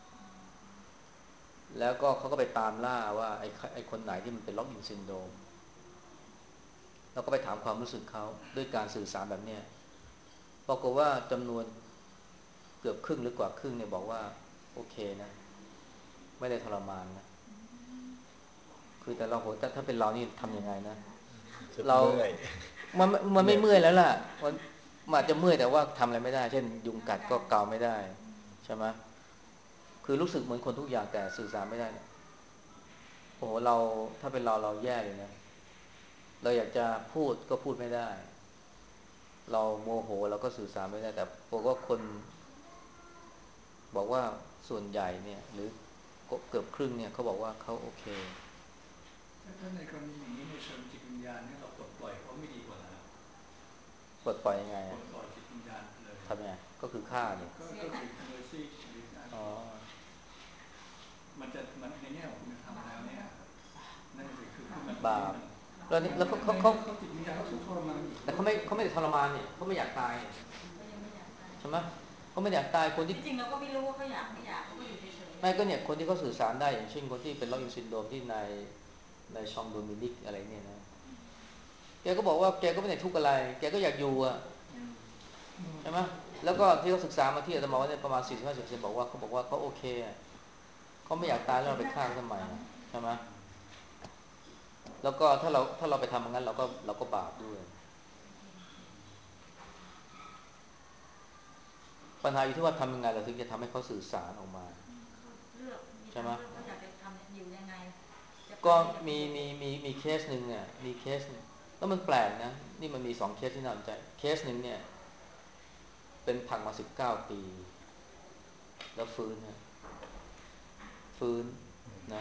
แล้วก็เขาก็ไปตามล่าว่าไอ้คนไหนที่มันเป็นล็อกอินซินโดรมแล้วก็ไปถามความรู้สึกเขาด้วยการสื่อสารแบบเนี้ยปรากฏว่าจำนวนเกือบครึ่งหรือกว่าครึ่งเนี่ยบอกว่าโอเคนะไม่ได้ทรมานนะคือแต่เราโหถ้าเป็นเรานี่ทำยังไงนะเรามันไม่เมื่อยแล้วล่ะมันอาจจะเมื่อยแต่ว่าทำอะไรไม่ได้เช่นยุงกัดก็เกาไม่ได้ใช่ไหมคือรู้สึกเหมือนคนทุกอย่างแต่สื่อสารไม่ได้เนี่ยโอ้โหเราถ้าเป็นเราแย่เลยนะเราอยากจะพูดก็พูดไม่ได้เราโมโหเราก็สื่อสารไม่ได้แต่บอกว่าคนบอกว่าส่วนใหญ่เนี่ยหรือเกือบครึ่งเนี่ยเขาบอกว่าเขาโอเคถ้าในกรณีอย่างนี้ในเชิงจิตวิญญาณเนี่ยเราปลดปล่อยเขาไม่ดีกว่านะปลดปล่อยยังไงปลดปล่อยจิตวิญญาณเลยทำยังไงก็คือฆ่าเนี่ยก็คือเมอร์ซี่หรือการมันในแง่ของคุณธรรมแล้วเนี่ยนั่นคือมันบาปแล้วเขาจิตวิญญาณเขาทุกข์ทรมานแต่เขาไม่ได้ทรมานเนี่ยเขาไม่อยากตายใช่ไหมเขาไม่อยากตายคนที่จริงเราก็ไม่รู้ว่าเขาอยากไม่อยากเขาก็อยู่เฉยๆไม่ก็เนี่ยคนที่เขาสื่อสารได้อย่างเช่นคนที่เป็นล็อกอินซินโดรมที่ในชองโดมินิกอะไรเนี่ยนะแกก็บอกว่าแกก็ไม่ได้ทุกข์อะไรแกก็อยากอยู่อ่ะใช่ไหมแล้วก็ที่เขาศึกษามาที่อาตมาว่าเนี่ยประมาณ45%บอกว่าเขาโอเคเขาไม่อยากตายแล้วเราไปฆ่าเขาทำไมใช่ไหมแล้วก็ถ้าเราไปทำอย่างนั้นเราก็บาปด้วยปัญหาอยู่ที่ว่าทำยังไงเราถึงจะทำให้เขาสื่อสารออกมาเลือกมีใช่ไหมทางเลือกเขาอยากจะทำอยู่ยังไงก็มีเคสหนึ่งเนี่ยมีเคสแล้วมันแปลกนะนี่มันมี2เคสที่น่าสนใจเคสหนึ่งเนี่ยเป็นผักมา19 ปีแล้วฟื้นนะ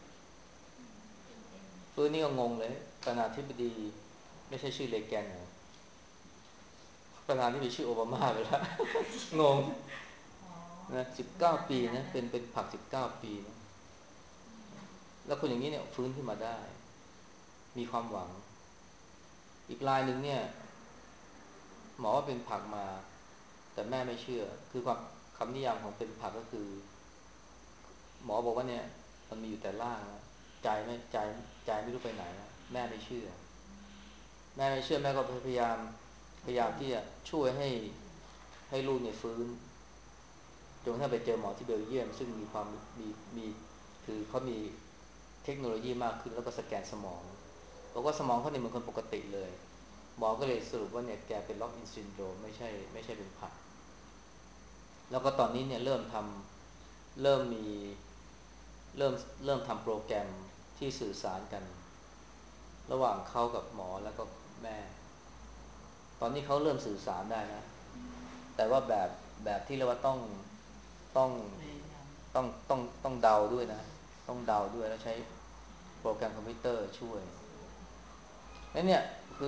ฟื้นนี่ก็งงเลยประธานาธิบดีไม่ใช่ชื่อเลแกนเหรอประธานาธิบดีชื่อโอบามาไปแล้ว งงนะ19 ปีนะเป็นผัก19 ปีนะแล้วคนอย่างนี้เนี่ยฟื้นขึ้นมาได้มีความหวังอีกรายหนึ่งเนี่ยหมอว่าเป็นผักมาแต่แม่ไม่เชื่อคือความคำนิยามของเป็นผักก็คือหมอบอกว่าเนี่ยมันมีอยู่แต่ร่างนะใจไม่รู้ไปไหนนะแม่ไม่เชื่อแม่ก็พยายามที่จะช่วยให้ลูกเนี่ยฟื้นจนถ้าไปเจอหมอที่เบลเยียมซึ่งมีความมีคือเขามีเทคโนโลยีมากขึ้นแล้วก็สแกนสมองบอกว่าสมองเขาเนี่ยเหมือนคนปกติเลยหมอก็เลยสรุปว่าเนี่ยแกเป็นล็อกอินซินโดรมไม่ใช่เป็นผักแล้วก็ตอนนี้เนี่ยเริ่มมีเริ่มเริ่มทำโปรแกรมที่สื่อสารกันระหว่างเขากับหมอแล้วก็แม่ตอนนี้เขาเริ่มสื่อสารได้นะแต่ว่าแบบที่เรียกว่าต้องต้องเดาด้วยนะต้องเดาด้วยแล้วใช้โปรแกรมคอมพิวเตอร์ช่วยแล้วเนี่ยคื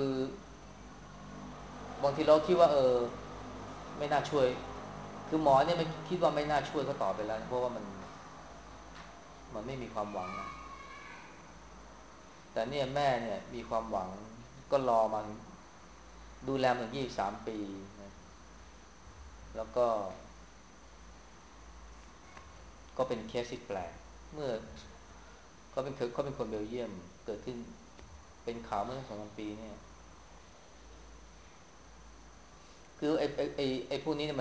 อบางทีเราคิดว่าไม่น่าช่วยคือหมอเนี่ยไม่คิดว่าไม่น่าช่วยเขาต่อไปแล้วเพราะว่ามันไม่มีความหวังนะแต่เนี่ยแม่เนี่ยมีความหวังก็รอมันดูแลมัน23 ปีนะแล้วก็เป็นเคสที่แปลกเมื่อเขาเป็นคนเบลเยียมเกิดขึ้นเป็นข่าวเมื่อ2-3 ปีเนี่ยคือไอ้พวกนี้เนี่ย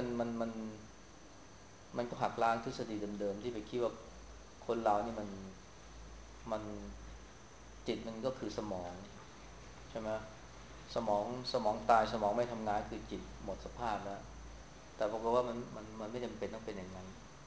มันก็หักล้างทฤษฎีเดิมๆที่ไปคิดว่าคนเรานี่มันจิตมันก็คือสมองใช่ไหมสมองตายสมองไม่ทำงานคือจิตหมดสภาพแล้วแต่ปรากฏว่ามันไม่จำเป็นต้องเป็นอย่างนั้น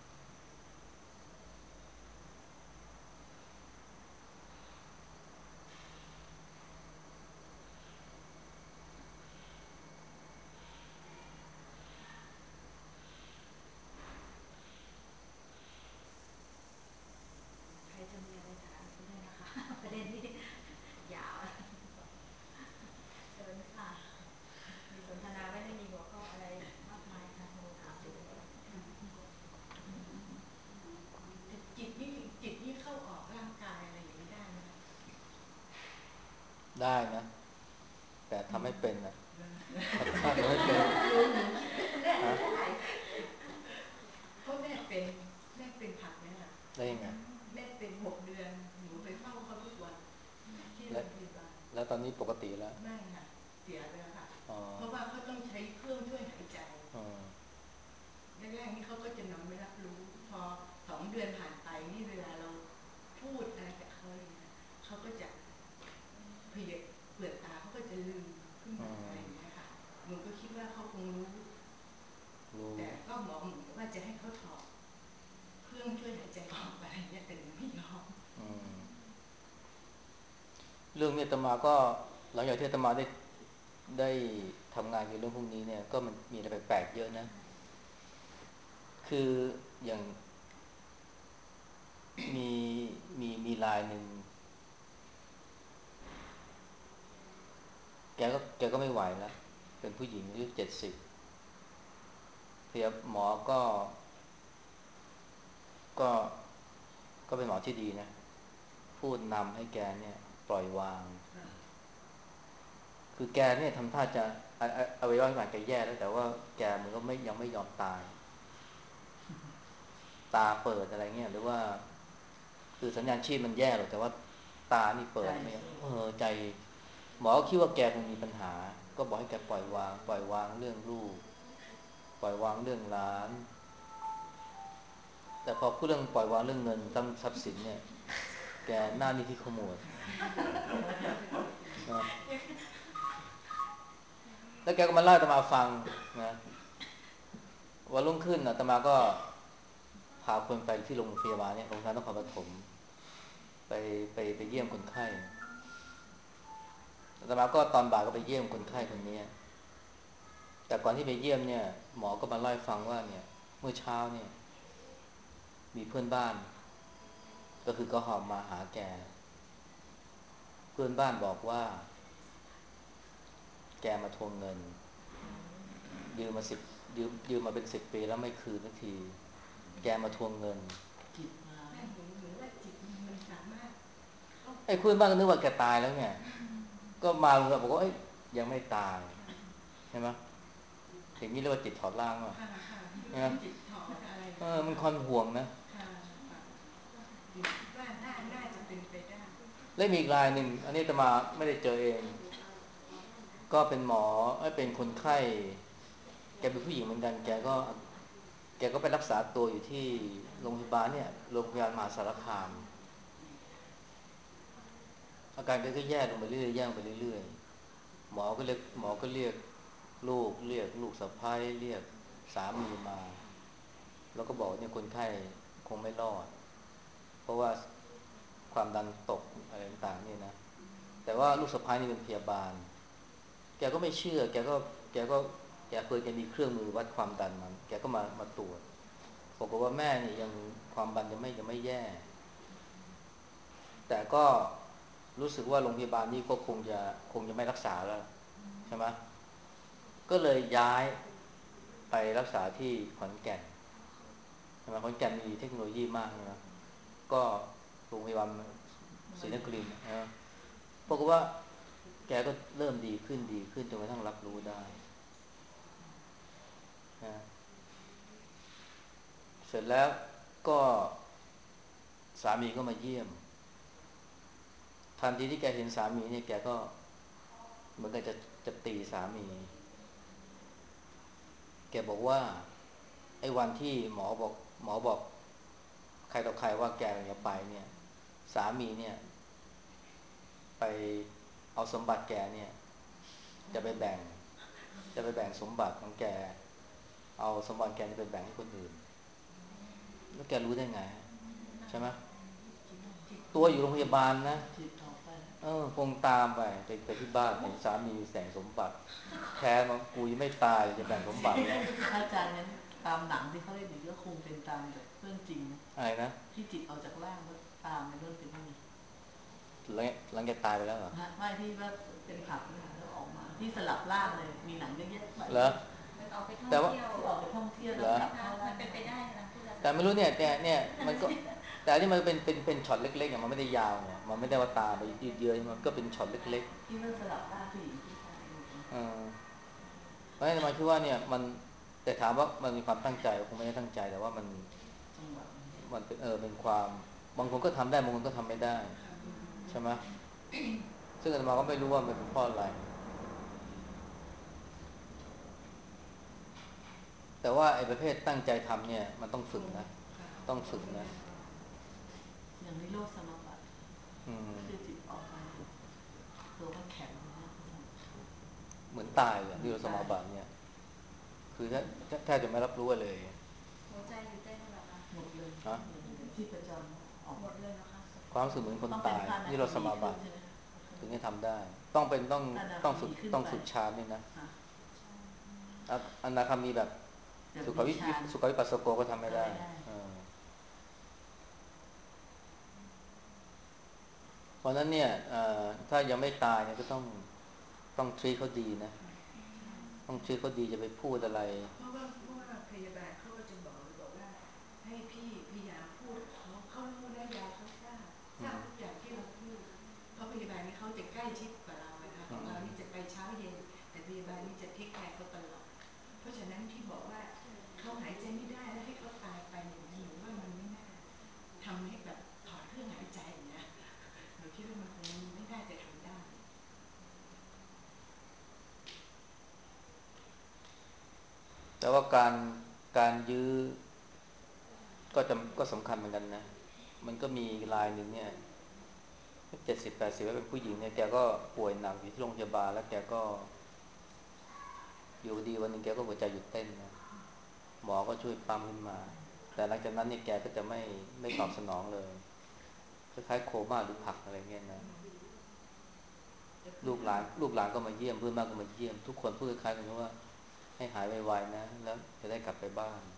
ใครจะมีอะไรถามก็ได้นะคะประเด็นนี้ยาวเชิญค่ะมีสนทนาไม่ได้มีหัวข้ออะไรมากมายค่ะโทรถามได้เลยจิตนี่เข้าออกร่างกายอะไรอย่างนี้ได้ไหมคะได้นะแต่ทำให้เป็นนะทำไม่เป็นแม่ฮะได้เพราะแม่เป็นผักเนี่ยค่ะได้ยังไงแม่เป็น6 เดือนหนูไปเฝ้าเขาทุกวันที่โรและงพยาบาลแล้วตอนนี้ปกติแล้วไม่ค่ะเสียไปแล้วค่ะอ๋อเพราะว่าเขาต้องใช้เครื่องช่วยหายใจอ๋อแรกๆนี่เขาก็จะนอนไม่รับรู้พอ2 เดือนผ่านไปนี่เวลาเราพูดอะไรกับเขาอย่างเงี้ยเขาก็จะเปลือกตาเขาก็จะลืมขึ้นมาอะไรอย่างเงี้ยค่ะหนูก็คิดว่าเขาคงรู้รู้แต่ก็หมอเหมือนกับว่าจะให้เขาถอดเครื่องช่วยหายใจออกอะไรเงี้ยแต่หนูไม่ยอมอืมเรื่องนี้อาตมาก็หลังจากที่อาตมาได้ทำงานเกี่ยวกับเรื่องพวกนี้เนี่ยก็มันมีอะไรแปลกๆเยอะนะคืออย่างมีมีรายหนึ่งแกก็ไม่ไหวแล้วเป็นผู้หญิงอายุ70พยาหมอก็ก็เป็นหมอที่ดีนะพูดนำให้แกเนี่ยปล่อยวางคือแกเนี่ยทำท่าจะอวัยวะต่างแกแย่แล้วแต่ว่าแกมันก็ยังไม่ยอมตายตาเปิดอะไรเงี้ยหรือว่าคือสัญญาณชีพมันแย่หรอกแต่ว่าตานี่เปิดไม่ใจหมอคิดว่าแกคงมีปัญหาก็บอกให้แกปล่อยวางเรื่องลูกปล่อยวางเรื่องหลานแต่พอพูดเรื่องปล่อยวางเรื่องเงินตั้งทรัพย์สินเนี่ยแกหน้านี่ที่ขโมยนะแล้วแกก็มาเล่าให้อาตมาฟังนะวันรุ่งขึ้นอาตมาก็พาคนไปที่โรงพยาบาลเนี่ยโรงพยาบาลนครปฐมไปไปเยี่ยมคนไข้อาตมาก็ตอนบ่ายก็ไปเยี่ยมคนไข้คนนี้แต่ก่อนที่ไปเยี่ยมเนี่ยหมอก็มาเล่าให้ฟังว่าเนี่ยเมื่อเช้าเนี่ยมีเพื่อนบ้านก็คือก็หอบมาหาแกเพื่อนบ้านบอกว่าแกมาทวงเงินยืมมายืมมาเป็น10 ปีแล้วไม่คืนสักทีแกมาทวงเงินจิตมาแม่หนูว่าจิตมันสามารถเข้าไอ้เพื่อนบ้านก็นึกว่าแกตายแล้วไงก็มาบอกว่าเอ้ยยังไม่ตายใช่ไหมอย่างนี้เรียกว่าจิตถอดร่างว่ะค่ะคิดว่านะจิตถอดอะไรมันค่ะความห่วงนะค่ะคิดว่าน่าจะเป็นไปได้และมีอีกรายหนึ่งอันนี้อาตมาไม่ได้เจอเองก็เป็นหมอเป็นคนไข้แกเป็นผู้หญิงเหมือนกันแกก็ไปรักษาตัวอยู่ที่โรงพยาบาลเนี่ยโรงพยาบาลมหาสารคามอาการแกก็แย่ลงไปเรื่อยๆแย่ลงไปเรื่อยๆหมอก็เรียกลูกสะใภ้เรียกสามีมาแล้วก็บอกเนี่ยคนไข้คงไม่รอดเพราะว่าความดันตกอะไรต่างๆนี่นะแต่ว่าลูกสะใภ้นี่เป็นพยาบาลแกก็ไม่เชื่อแกก็แกมีเครื่องมือวัดความดันมันแกก็มาตรวจบอกว่าแม่นี่ยังความดันยังไม่แย่แต่ก็รู้สึกว่าโรงพยาบาลนี้ก็คงจะไม่รักษาแล้วใช่ไหมก็เลยย้ายไปรักษาที่ขอนแก่นใช่ไหมขอนแก่นมีเทคโนโลยีมากนะก็โรงพยาบาลศรีนครินทร์นะปรากฏว่าแกก็เริ่มดีขึ้นจนกระทั่งรับรู้ได้นะเสร็จแล้วก็สามีก็มาเยี่ยมทันทีที่แกเห็นสามีเนี่ยแกก็เหมือนกับจะตีสามีแกบอกว่าไอ้วันที่หมอบอกใครต่อใครว่าแกจะไปเนี่ยสามีเนี่ยไปเอาสมบัติแกเนี่ยจะไปแบ่งจะไปแบ่งสมบัติของแกเอาสมบัติแกไปแบ่งให้คนอื่นแล้วแกรู้ได้ไงใช่ไหมตัวอยู่โรงพยาบาลนะคงตามไปที่บ้านเห็นสามีแสงสมบัติแค้นว่ากูยังไม่ตายจะแบ่งสมบัติแล้วอาจารย์นั้นตามหนังที่เขาเล่นอย่างนี้ก็คงเป็นตามจากเรื่องจริงนะอะไรนะที่จิตออกจากร่างก็ตามในเรื่องเป็นยังไงหลังแกตายไปแล้วเหรอไม่ที่ว่าเป็นผับแล้วออกมาที่สลับร่างเลยมีหนังเยอะแยะเหรอออกไปท่องเที่ยวออกไปท่องเที่ยวแล้วมันเป็นไปได้นะแต่ไม่รู้เนี่ยมันก็แต่อันนี้มันเป็นช็อตเล็กๆอย่างมันไม่ได้ยาวเนี่ยมันไม่ได้ว่าตาไปยืดเยื้อมันก็เป็นช็อตเล็กๆที่เรื่องสลับร่างผู้หญิงผู้ชายเพราะฉะนั้นมาคิดว่าเนี่ยมันแต่ถามว่ามันมีความตั้งใจคงไม่ได้ตั้งใจแต่ว่ามันเป็นความบางคนก็ทำได้บางคนก็ทำไม่ได้ใช่ไหมซึ่งอาตมาก็ไม่รู้ว่ามันเป็นเพราะอะไรแต่ว่าไอ้ประเภทตั้งใจทำเนี่ยมันต้องฝึกนะต้องฝึกนะอย่างนิโรธสมาบัติคือจิตออกไปตัวก็แข็งนะเหมือนตายเลยนิโรธสมาบัติเนี่ยคือแทบจะไม่รับรู้เลยหัวใจหยุดเต้นหรอคะหมดเลยที่ประจำออกหมดเลยนะคะความรู้สึกเหมือนคนตายนิโรธสมาบัติถึงจะทำได้ต้องฝึกฌานนี่นะอนาคามีแบบสุขวิปัสสโกก็ทำไม่ได้เพราะนั้นเนี่ยถ้ายังไม่ตายเนี่ยก็ต้องทรีตเขาดีนะต้องทรีตเขาดีจะไปพูดอะไรเพราะว่าพยาบาลเขาก็จะบอกว่าให้พี่พยายามพูดเขารู้ได้ยาเขาทราบทุกอย่างที่เราพูดเพราะพยาบาลนี่เขาจะใกล้ชิดกว่าเรานะคะของเรานี่จะไปเช้าเย็นแต่พยาบาลนี่จะเทคแคร์เขาตลอดเพราะฉะนั้นที่บอกว่าเขาหายใจไม่ได้แล้วให้เขาตายไปอย่างนี้หนูว่ามันไม่น่าทำให้แบบถอดเครื่องหายใจอย่างเงี้ยหนูคิดว่ามันคงไม่น่าจะทำได้แต่ว่าการยื้อก็สำคัญเหมือนกันนะมันก็มีรายหนึ่งเนี่ย70-80เป็นผู้หญิงเนี่ยแกก็ป่วยหนักอยู่ที่โรงพยาบาลแล้วแกก็อยู่ดีวันหนึ่งแกก็หัวใจหยุดเต้นนะหมอก็ช่วยปั๊มขึ้นมาแต่หลังจากนั้นเนี่ยแกก็จะไม่ตอบสนองเลยคล้ายๆโคม่าหรือผักอะไรเงี้ยนะลูกหลานก็มาเยี่ยมเพื่อนบ้านก็มาเยี่ยมทุกคนพูดคล้ายๆกันว่าให้หายไวๆนะแล้วจะได้กลับไปบ้าน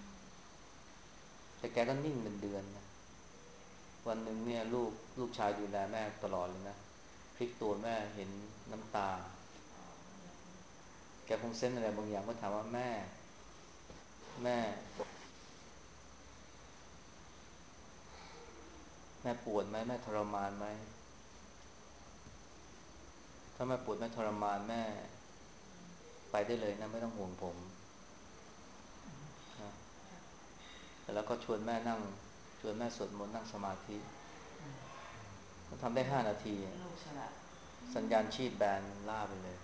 แต่แกก็นิ่งเป็นเดือนนะวันหนึ่งเนี่ยลูกชายดูแลแม่ตลอดเลยนะพลิกตัวแม่เห็นน้ำตาแกคงเซนอะไรบางอย่างก็ถามว่าแม่ปวดไหมแม่ทรมานไหมถ้าแม่ปวดแม่ทรมานแม่ไปได้เลยนะไม่ต้องห่วงผมนะแล้วก็ชวนแม่สวดมนต์นั่งสมาธิทำได้5 นาทีสัญญาณชีพแบนล่าไปเลย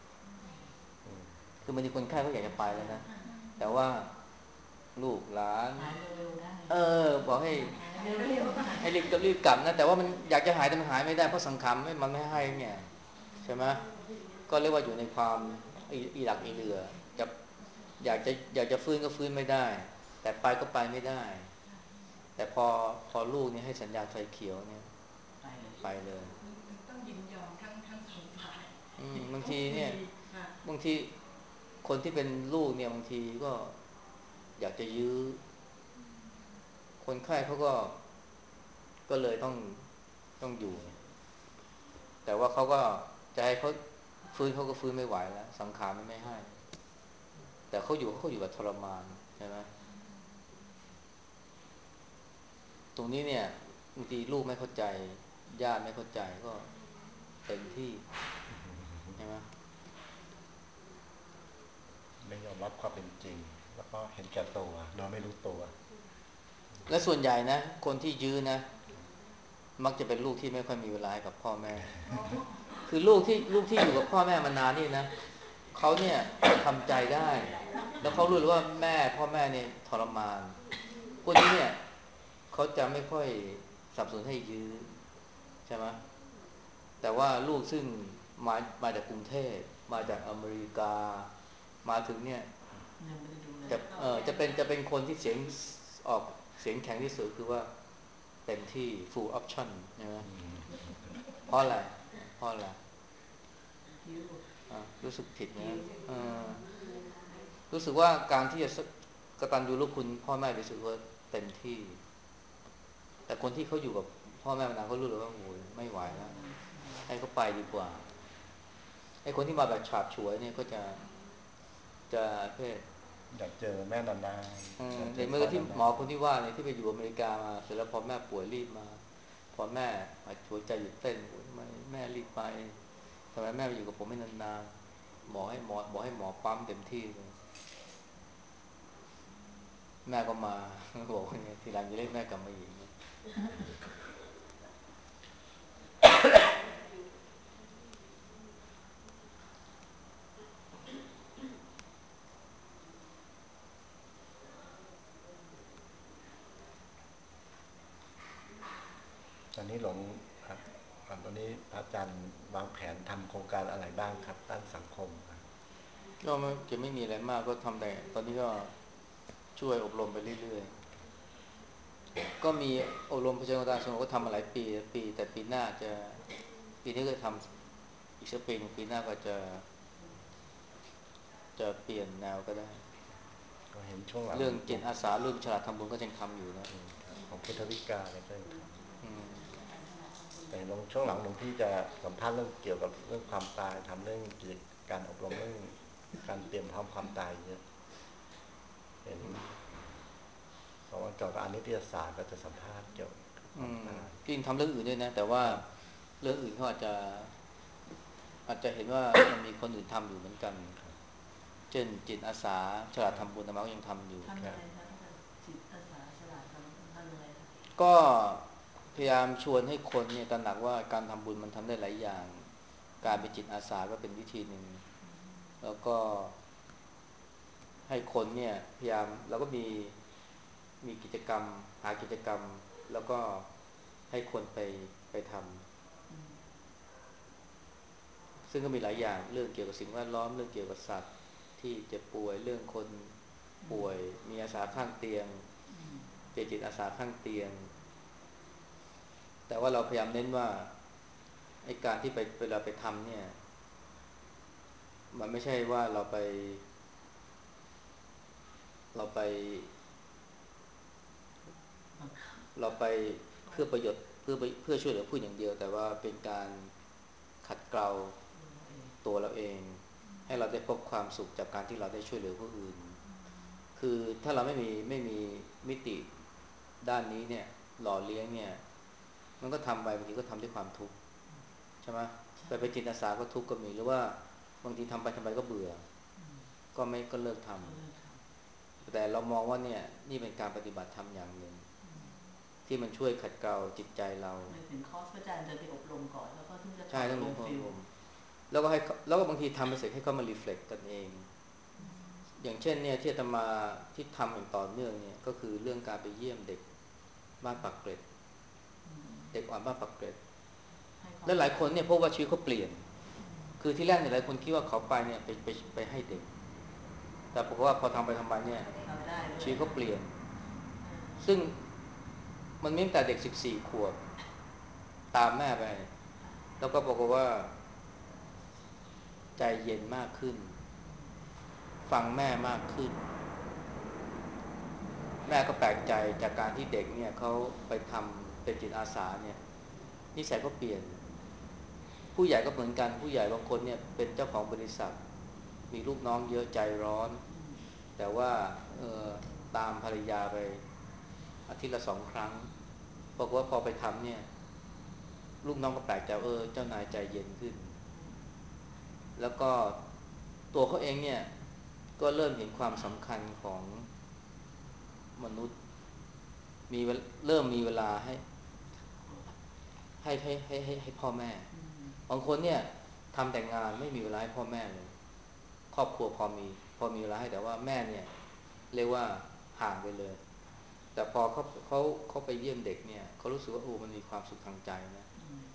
คือบางทีคนไข้เขาอยากจะไปแล้วนะแต่ว่าลูกหลานบอกให้รีบกลับนะแต่ว่ามันอยากจะหายแต่มันหายไม่ได้เพราะสังขารมันไม่ให้เนี่ยใช่ไหมก็เรียกว่าอยู่ในความอีหลักอีเหลือจะอยากจะฟื้นก็ฟื้นไม่ได้แต่ไปก็ไปไม่ได้แต่พอลูกเนี่ยให้สัญญาณไฟเขียวเนี่ยไปเลยต้องยินยอมทั้งสองฝ่ายบางทีเนี่ยบางทีคนที่เป็นลูกเนี่ยบางทีก็อยากจะยื้อคนไข้เขาก็เลยต้องอยู่แต่ว่าเขาก็จะให้เขาฟื้นเขาก็ฟื้นไม่ไหวแล้วสังขารมันไม่ให้แต่เขาอยู่แบบทรมานใช่ไหมตรงนี้เนี่ยบางทีลูกไม่เข้าใจญาติไม่เข้าใจก็เต็มที่ใช่ไหมไม่ยอมรับความเป็นจริงแล้วก็เห็นแก่ตัวโดยไม่รู้ตัวและส่วนใหญ่นะคนที่ยื้อนะมักจะเป็นลูกที่ไม่ค่อยมีเวลากับพ่อแม่คือลูกที่อยู่กับพ่อแม่มานานนี่นะเขาเนี่ยทำใจได้แล้วเขารู้เลยว่าพ่อแม่เนี่ยทรมานพวกนี้เนี่ยเขาจะไม่ค่อยสนับสนุนให้ยื้อใช่ไหมแต่ว่าลูกซึ่งมาจากกรุงเทพมาจากอเมริกามาถึงเนี่ยจะเป็นคนที่เสียงออกเสียงแข็งที่สุดคือว่าเต็มที่ full option ใช่ไหมเพราะอะไรเพราะอะไรรู้สึกผิดนะรู้สึกว่าการที่จะกตัญญูรู้คุณพ่อแม่รู้สึกว่าเต็มที่แต่คนที่เขาอยู่กับพ่อแม่มานานเขารู้เลยว่าโอ้ยไม่ไหวแล้วให้เขาไปดีกว่าไอ้คนที่มาแบบฉาบฉวยเนี่ยก็จะเพศอยากเจอแม่นานๆเห็นเมื่อที่หมอคนที่ว่าเนี่ยที่ไปอยู่อเมริกามาเสร็จแล้วพอแม่ป่วยรีบมาพอแม่หัวใจหยุดเต้นทำไมแม่รีบไปทำไมแม่ไปอยู่กับผมไม่นานๆหมอให้หมอปั๊มเต็มที่เลยแม่ก็มาบอกว่าทีหลังจะเรียกแม่กลับมาอีกตอนนี้หลวงครับตอนนี้พระอาจารย์วางแผนทำโครงการอะไรบ้างครับด้านสังคมก็ไม่มีอะไรมากก็ทำแต่ตอนนี้ก็ช่วยอบรมไปเรื่อยๆก็มีอบรมประชาการสงฆ์ก็ทำมาหลายปีแต่ปีหน้าปีนี้ก็ทำอีกสักปีหน้าก็จะเปลี่ยนแนวก็ได้ก็เห็นช่วงหลังเรื่องจิตอาสาเรื่องฉลาดทำบุญก็ยังทำอยู่นะของพุทธวิกาเนี่ยก็ยังทำแต่ลงช่วงหลังหลวงพี่จะสัมภาษณ์เรื่องเกี่ยวกับเรื่องความตายทำเรื่องกิจการอบรมเรื่องการเตรียมพร้อมความตายเยอะเห็นเพราะว่าเกี่ยวกับนิตยสารก็จะสัมภาษณ์เกี่ยวกับความตายจริงทำเรื่องอื่นด้วยนะแต่ว่าเรื่องอื่นเขาอาจจะเห็นว่ามันมีคนอื่นทำอยู่เหมือนกันเช่นจิตอาสาฉลาดทำบุญธรรมะก็ยังทำอยู่ทำอะไรคะจิตอาสาฉลาดทำอะไรคะก็พยายามชวนให้คนเนี่ยตระหนักว่าการทำบุญมันทำได้หลายอย่างการเป็นจิตอาสาก็เป็นวิธีหนึ่งแล้วก็ให้คนเนี่ยพยายามเราก็มีกิจกรรมหากิจกรรมแล้วก็ให้คนไปทำซึ่งก็มีหลายอย่างเรื่องเกี่ยวกับสิ่งแวดล้อมเรื่องเกี่ยวกับสัตว์ที่เจ็บป่วยเรื่องคนป่วยมีอาสาข้างเตียงเป็นจิตอาสาข้างเตียงแต่ว่าเราพยายามเน้นว่าไอ้การที่เวลาไปทำเนี่ยมันไม่ใช่ว่าเราไปเราไปเพื่อประโยชน์เพื่อช่วยเหลือผู้อย่างเดียวแต่ว่าเป็นการขัดเกลาตัวเราเองให้เราได้พบความสุขจากการที่เราได้ช่วยเหลือผู้อื่นคือถ้าเราไม่มีมิติด้านนี้เนี่ยหล่อเลี้ยงเนี่ยมันก็ทำไปบางทีก็ทำด้วยความทุกข์ใช่ไหมไปจิตอาสาก็ทุกข์ก็มีหรือว่าบางทีทำไปก็เบื่อก็เลิกทำแต่เรามองว่าเนี่ยนี่เป็นการปฏิบัติธรรมอย่างหนึ่งที่มันช่วยขัดเกลาจิตใจเราถึงคอร์สพระอาจารย์จะไปอบรมก่อนแล้วก็ถึงจะใช่ต้องมีฟิลแล้วก็บางทีทำไปเสร็จให้เขามารีเฟล็กกันเองอย่างเช่นเนี่ยที่อาตมาที่ทำอย่างต่อเนื่องเนี่ยก็คือเรื่องการไปเยี่ยมเด็กบ้านปากเกร็ดเด็กอ่อนบ้านปากเกร็ดและหลายคนเนี่ยพบว่าชีวิตเขาเปลี่ยนคือที่แรกเนี่ยหลายคนคิดว่าเขาไปเนี่ยไปให้เด็กแต่ปรากฏว่าพอทำไปทำมาเนี่ยชีวิตเขาเปลี่ยนซึ่งมันมีตั้งแต่เด็ก14 ขวบตามแม่ไปแล้วก็บอกว่าใจเย็นมากขึ้นฟังแม่มากขึ้นแม่ก็แปลกใจจากการที่เด็กเนี่ยเขาไปทำเป็นจิตอาสาเนี่ยนิสัยก็เปลี่ยนผู้ใหญ่ก็เหมือนกันผู้ใหญ่บางคนเนี่ยเป็นเจ้าของบริษัทมีลูกน้องเยอะใจร้อนแต่ว่าตามภรรยาไปอาทิตย์ละ2 ครั้งบอกว่าพอไปทำเนี่ยลูกน้องก็แปลกใจเจ้านายใจเย็นขึ้นแล้วก็ตัวเขาเองเนี่ยก็เริ่มเห็นความสำคัญของมนุษย์เริ่มมีเวลาให้พ่อแม่บางคนเนี่ยทำแต่งานไม่มีเวลาให้พ่อแม่เลยครอบครัวพอมีเวลาให้แต่ว่าแม่เนี่ยเรียกว่าห่างไปเลยแต่พอเขาไปเยี่ยมเด็กเนี่ยเขารู้สึกว่ามันมีความสุขทางใจนะ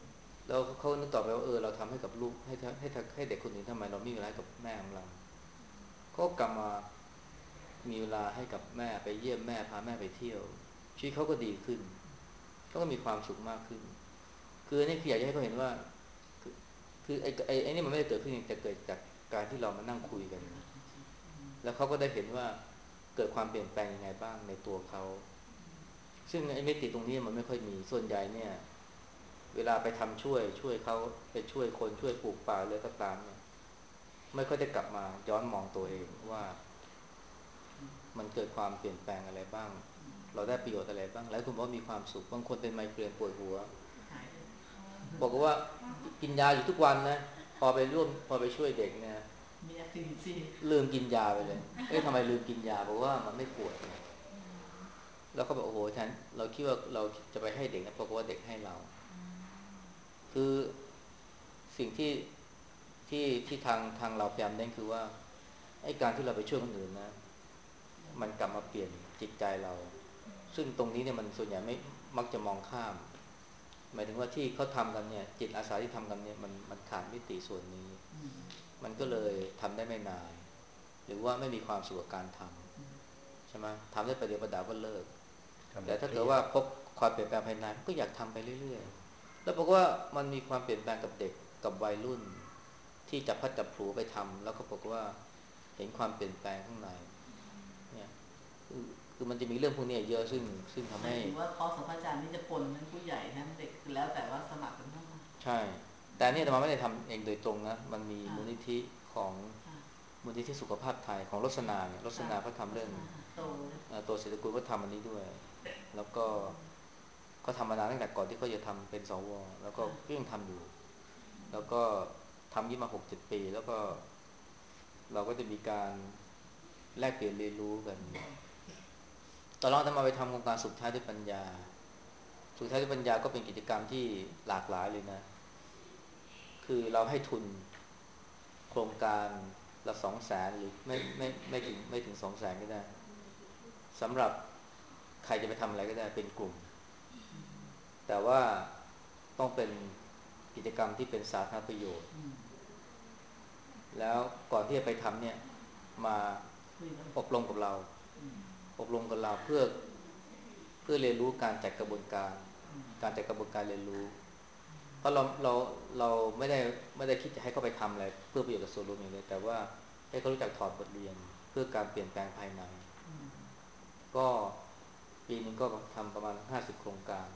แล้วเขานึกต่อไปว่าเราทำให้กับลูกให้เด็กคนอื่นทำไมเราไม่มีเวลากับแม่ของเราก็กลับมามีเวลาให้กับแม่ไปเยี่ยมแม่พาแม่ไปเที่ยวชีวิตเขาก็ดีขึ้นเขาก็มีความสุขมากขึ้นคือนี่คืออยากให้เขาเห็นว่าคือไอ้นี่มันไม่ได้เกิดขึ้นแต่เกิดจากการที่เรามานั่งคุยกันแล้วเขาก็ได้เห็นว่าเกิดความเปลี่ยนแปลงยังไงบ้างในตัวเขาซึ่งไอ้มิติตรงนี้มันไม่ค่อยมีส่วนใหญ่เนี่ยเวลาไปทำช่วยเขาไปช่วยคนช่วยปลูกป่าเลยก็ตามเนี่ยไม่ค่อยได้กลับมาย้อนมองตัวเองว่ามันเกิดความเปลี่ยนแปลงอะไรบ้างเราได้ประโยชน์อะไรบ้างหลายคนบอกว่ามีความสุขบางคนเป็นไมเกรนปวดหัวบอกว่ากินยาอยู่ทุกวันนะพอไปช่วยเด็กเนี่ยลืมกินยาไปเลยทำไมลืมกินยาบอกว่ามันไม่ปวดแล้วก็บอกโอ้โหแทนเราคิดว่าเราจะไปให้เด็กนะปรากฏว่าเด็กให้เราคือสิ่งที่ทางเราพยายามเน้นคือว่าไอ้การที่เราไปช่วยคนอื่นนะมันกลับมาเปลี่ยนจิตใจเราซึ่งตรงนี้เนี่ยมันส่วนใหญ่ไม่มักจะมองข้ามหมายถึงว่าที่เขาทำกันเนี่ยจิตอาสาที่ทำกันเนี่ยมันขาดมิติส่วนนี้มันก็เลยทำได้ไม่นานหรือว่าไม่มีความสุขกับการทำใช่ไหมทำได้ประเดี๋ยวประดาวก็เลิกแต่ถ้าเกิดว่าพบความเปลี่ยนแปลงภายในก็อยากทำไปเรื่อยๆแล้วบอกว่ามันมีความเปลี่ยนแปลงกับเด็กกับวัยรุ่นที่จับพัดจับผูไปทำแล้วก็บอกว่าเห็นความเปลี่ยนแปลงข้างในเนี่ยคือมันจะมีเรื่องพวกนี้เยอะซึ่งทำให้ถือว่าคอร์สของพระอาจารย์นี่จะปนทั้งผู้ใหญ่ทั้งเด็กแล้วแต่ว่าสมัครกันเท่าไหร่ใช่แต่เนี่ยอาตมาไม่ได้ทำเองโดยตรงนะมันมีมูลนิธิของมูลนิธิสุขภาพไทยของรสนาเนี่ยรสนาเขาทำเรื่องตัวเศรษฐกุลก็ทำอันนี้ด้วยแล้วก็เขาทำมานานตั้งแต่ก่อนที่เขาจะทำเป็นสวแล้วก็ยังทำอยู่แล้วก็ทำยี่มา6-7 ปีแล้วก็เราก็จะมีการแลกเปลี่ยนเรียนรู้กันตอนเราทำมาไปทำโครงการสุขท้ายด้วยปัญญาสุขท้ายด้วยปัญญาก็เป็นกิจกรรมที่หลากหลายเลยนะคือเราให้ทุนโครงการละ200,000หรือไม่ถึง200,000ก็ได้สำหรับใครจะไปทำอะไรก็ได้เป็นกลุ่มแต่ว่าต้องเป็นกิจกรรมที่เป็นสาธารณประโยชน์แล้วก่อนที่จะไปทำเนี่ยมาอบรมกับเราเพื่อเรียนรู้การจัดกระบวนการเรียนรู้เพราะเราไม่ได้คิดจะให้เขาไปทำอะไรเพื่อประโยชน์กับส่วนรวมอย่างเดียวแต่ว่าให้เขารู้จักถอดบทเรียนเพื่อการเปลี่ยนแปลงภายในก็ปีนึงก็ทำประมาณ50 โครงการ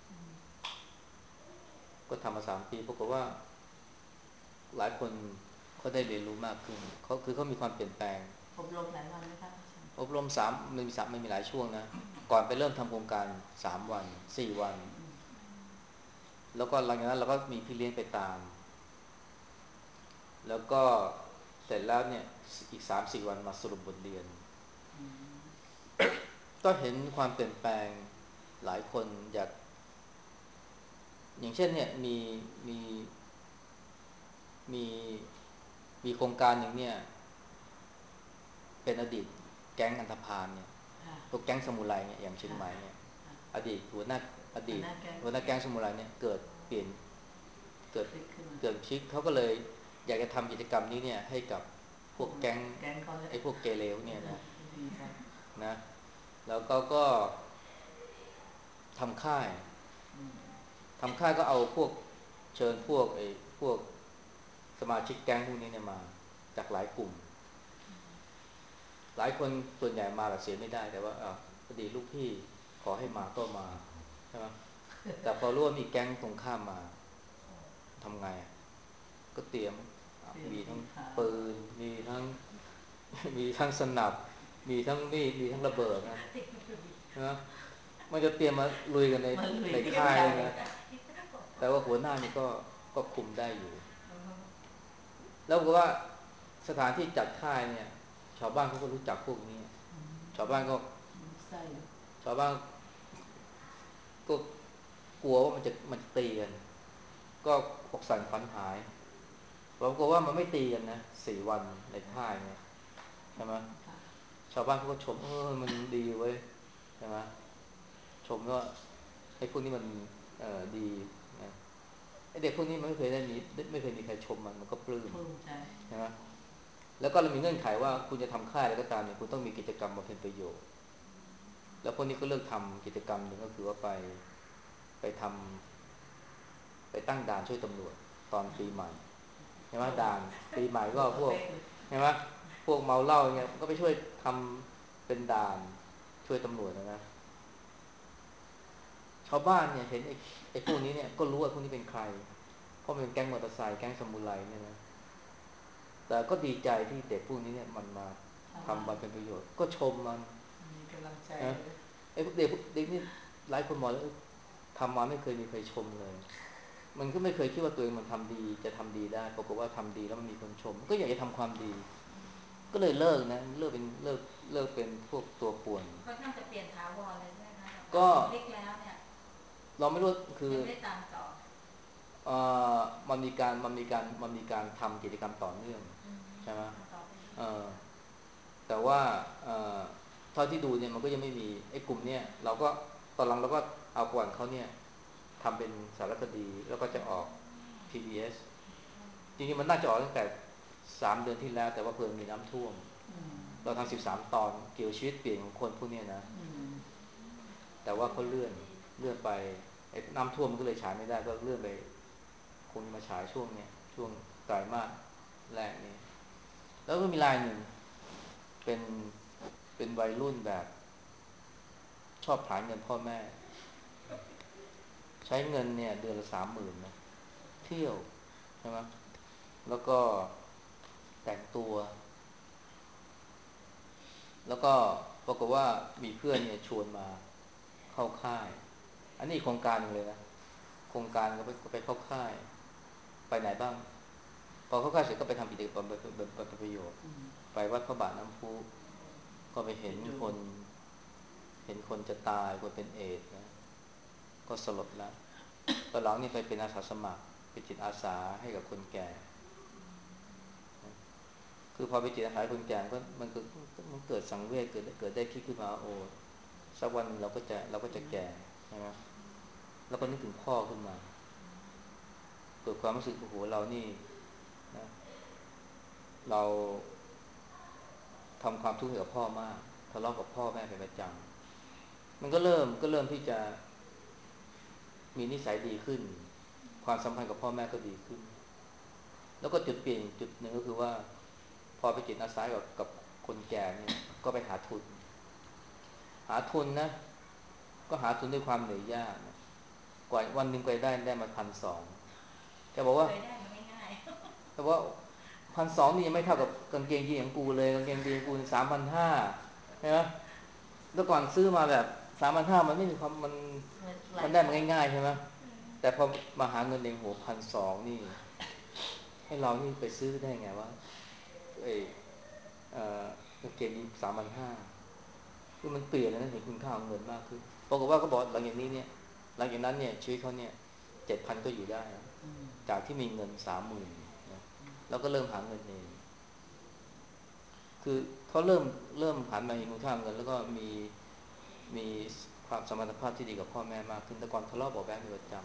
ก็ทำมา3 ปีปรากฏว่าหลายคนเขาได้เรียนรู้มากขึ้นเขามีความเปลี่ยนแปลงอบรมหลายวันไหมคะอบรมมันมีหลายช่วงนะก่อนไปเริ่มทำโครงการ3 วัน4 วันแล้วก็หลังจากนั้นเราก็มีพี่เลี้ยงไปตามแล้วก็เสร็จแล้วเนี่ยอีก3-4 วันมาสรุปบทเรียนก็เห็นความเปลี่ยนแปลงหลายคนอย่างเช่นเนี่ยมีมีมีโครงการหนึ่งเนี่ยเป็นอดีตแก๊งอันธพาลเนี่ยพวกแก๊งสมุไรเนี่ยอย่างเชียงใหม่เนี่ยอดีตหัวหน้าแก๊งสมุไรเนี่ยเกิดเปลี่ยนเกิดชิกเขาก็เลยอยากจะทำกิจกรรมนี้เนี่ยให้กับพวกแก๊งไอ้พวกเกเรเนี่ยนะแล้วก็ทำค่ายก็เอาพวกเชิญพวกสมาชิกแก๊งพวกนี้เนี่ยมาจากหลายกลุ่มหลายคนส่วนใหญ่มาแบบเสียไม่ได้แต่ว่าพอดีลูกพี่ขอให้มาก็มาใช่ไหมแต่พอรู้ว่ามีแก๊งตรงข้ามมาทำไงก็เตรียมมีทั้งปืนมีทั้งสนับมีทั้งมีดมีทั้งระเบิดนะมันจะเตรียมมาลุยกันในค่ายเลยนะแต่ว่าหัวหน้านี่ก็คุมได้อยู่แล้วก็ว่าสถานที่จัดค่ายเนี่ยชาวบ้านเขาก็รู้จักพวกนี้ชาวบ้านก็กลัวว่ามันจะตีกันก็อกสั่นขวัญหายเราก็ว่ามันไม่ตีกันนะ4 วันในค่ายเนี่ยใช่ไหมชาวบ้านเขาก็ชมมันดีเว้ยใช่ไหมชมว่าไอ้พวกนี้มันดีนะเด็กพวกนี้มันไม่เคยได้มีไม่เคยมีใครชมมันก็ปลื้มภูมิใจใช่ไหมแล้วก็เรามีเงื่อนไขว่าคุณจะทำค่ายอะไรก็ตามเนี่ยคุณต้องมีกิจกรรมมาเป็นประโยชน์แล้วพวกนี้ก็เลิกทำกิจกรรมหนึ่งก็คือว่าไปทำไปตั้งด่านช่วยตำรวจตอนปีใหม่ใช่ไหมด่านปีใหม่ก็พวกใช่ไหมพวกเมาเหล้าเนี่ยก็ไปช่วยทำเป็นด่านช่วยตำรวจนะชาวบ้านเนี่ยเห็นไอ้พวกนี้เนี่ยก็รู้ว่าพวกนี้เป็นใครเพราะเป็นแก๊งมอเตอร์ไซค์แก๊งซามูไรเนี่ยนะแต่ก็ดีใจที่เด็กพวกนี้เนี่ยมันมาทำมันเป็นประโยชน์ก็ชมมันมีกำลังใจนะไอ้พวกเด็กนี่หลายคนมองแล้วทำมาไม่เคยมีใครชมเลยมันก็ไม่เคยคิดว่าตัวเองมันทำดีจะทำดีได้ปรากฏว่าทำดีแล้วมันมีคนชมก็อยากจะทำความดีก็เลยเลิกนะเลิกเป็นเป็นพวกตัวป่วนก็น่าจะเปลี่ยนถาวรเลยใช่ไหมคะก็เล็กแล้วเนี่ยเราไม่รู้คือยังไม่ตามต่อเอ่มันมีการทำกิจกรรมต่อเนื่องใช่ไหมเอ่อแต่ว่าเท่าที่ดูเนี่ยมันก็ยังไม่มีไอ้กลุ่มเนี่ยเราก็ตอนหลังเราก็เอาก่อนเขาเนี่ยทำเป็นสารคดีแล้วก็จะออก PBS จริงๆมันน่าจะออกตั้งแต่3 เดือนที่แล้วแต่ว่าเพิ่งมีน้ำท่วมเราทำ13 ตอนเกี่ยวชีวิตเปลี่ยนของคนพวกนี้นะแต่ว่าเขาเลื่อนไปไอ้น้ำท่วมมันก็เลยฉายไม่ได้ก็เลื่อนไปคงมาฉายช่วงเนี้ยช่วงไตรมาสแรกนี้แล้วก็มีรายหนึ่งเป็นวัยรุ่นแบบชอบผลาญเงินพ่อแม่ใช้เงินเนี่ยเดือนละ30,000นะเที่ยวใช่ไหมแล้วก็แต่งตัวแล้วก็ปรากฏว่ามีเพื่อนเนี่ยชวนมาเข้าค่ายอันนี้โครงการนึงเลยนะโครงการก็ไปเข้าค่ายไปไหนบ้างพอเข้าค่ายเสร็จก็ไปทำกิจกรรมเป็นประโยชน์ไปวัดพระบาทน้ำพุก็ไปเห็นคนจะตายคนเป็นเอดส์นะก็สลดแล้วตอนหลังนี่ไปเป็นอาสาสมัครเป็นจิตอาสาให้กับคนแก่คือพอไปจิตอาสาให้คนแก่ก็มันเกิดสังเวชเกิดได้คิดขึ้นมาโอ้สักวันเราก็จะแก่ใช่ไหมแล้วก็นึกถึงพ่อขึ้นมาเกิดความรู้สึกโอ้โหเรานี่นะเราทำความทุกข์ให้กับพ่อมากทะเลาะกับพ่อแม่เป็นประจำมันก็เริ่มที่จะมีนิสัยดีขึ้นความสัมพันธ์กับพ่อแม่ก็ดีขึ้นแล้วก็จุดเปลี่ยนจุดหนึ่งก็คือว่าพอไปจิตอาสากับคนแก่เนี่ยก็ไปหาทุนนะก็หาทุนด้วยความเหนื่อยยากนะกว่าวันหนึ่งไปได้มา1,200แกบอกว่าเคยได้มาง่ายแต่ว่า1,200นี่ยังไม่เท่ากับกางเกงยีนของกูเลยกางเกงยีนกู3,500ใช่ไหมแล้วก่อนซื้อมาแบบ3,500มันไม่มีความมันได้มาง่ายๆใช่ไหมแต่พอมาหาเงินเองโห1,200นี่ให้เรานี่ไปซื้อได้ไงวะเออกางเกงยีน3,500คือมันเปลี่ยนแล้วนะเห็นคุณค่าของเงินมากขึ้นปรากฏว่าก็บอกหลังจากนี้เนี่ยหลังจากนั้นเนี่ยชีวิตเขาเนี่ย7,000ก็อยู่ได้จากที่มีเงิน30,000นะแล้วก็เริ่มหาเงินเองคือเขาเริ่มหันมาเห็นคุณค่าเงินแล้วก็มีความสมรรถภาพที่ดีกับพ่อแม่มากขึ้นแต่ก่อนทะเลาะเบาะแว้งเป็นประจ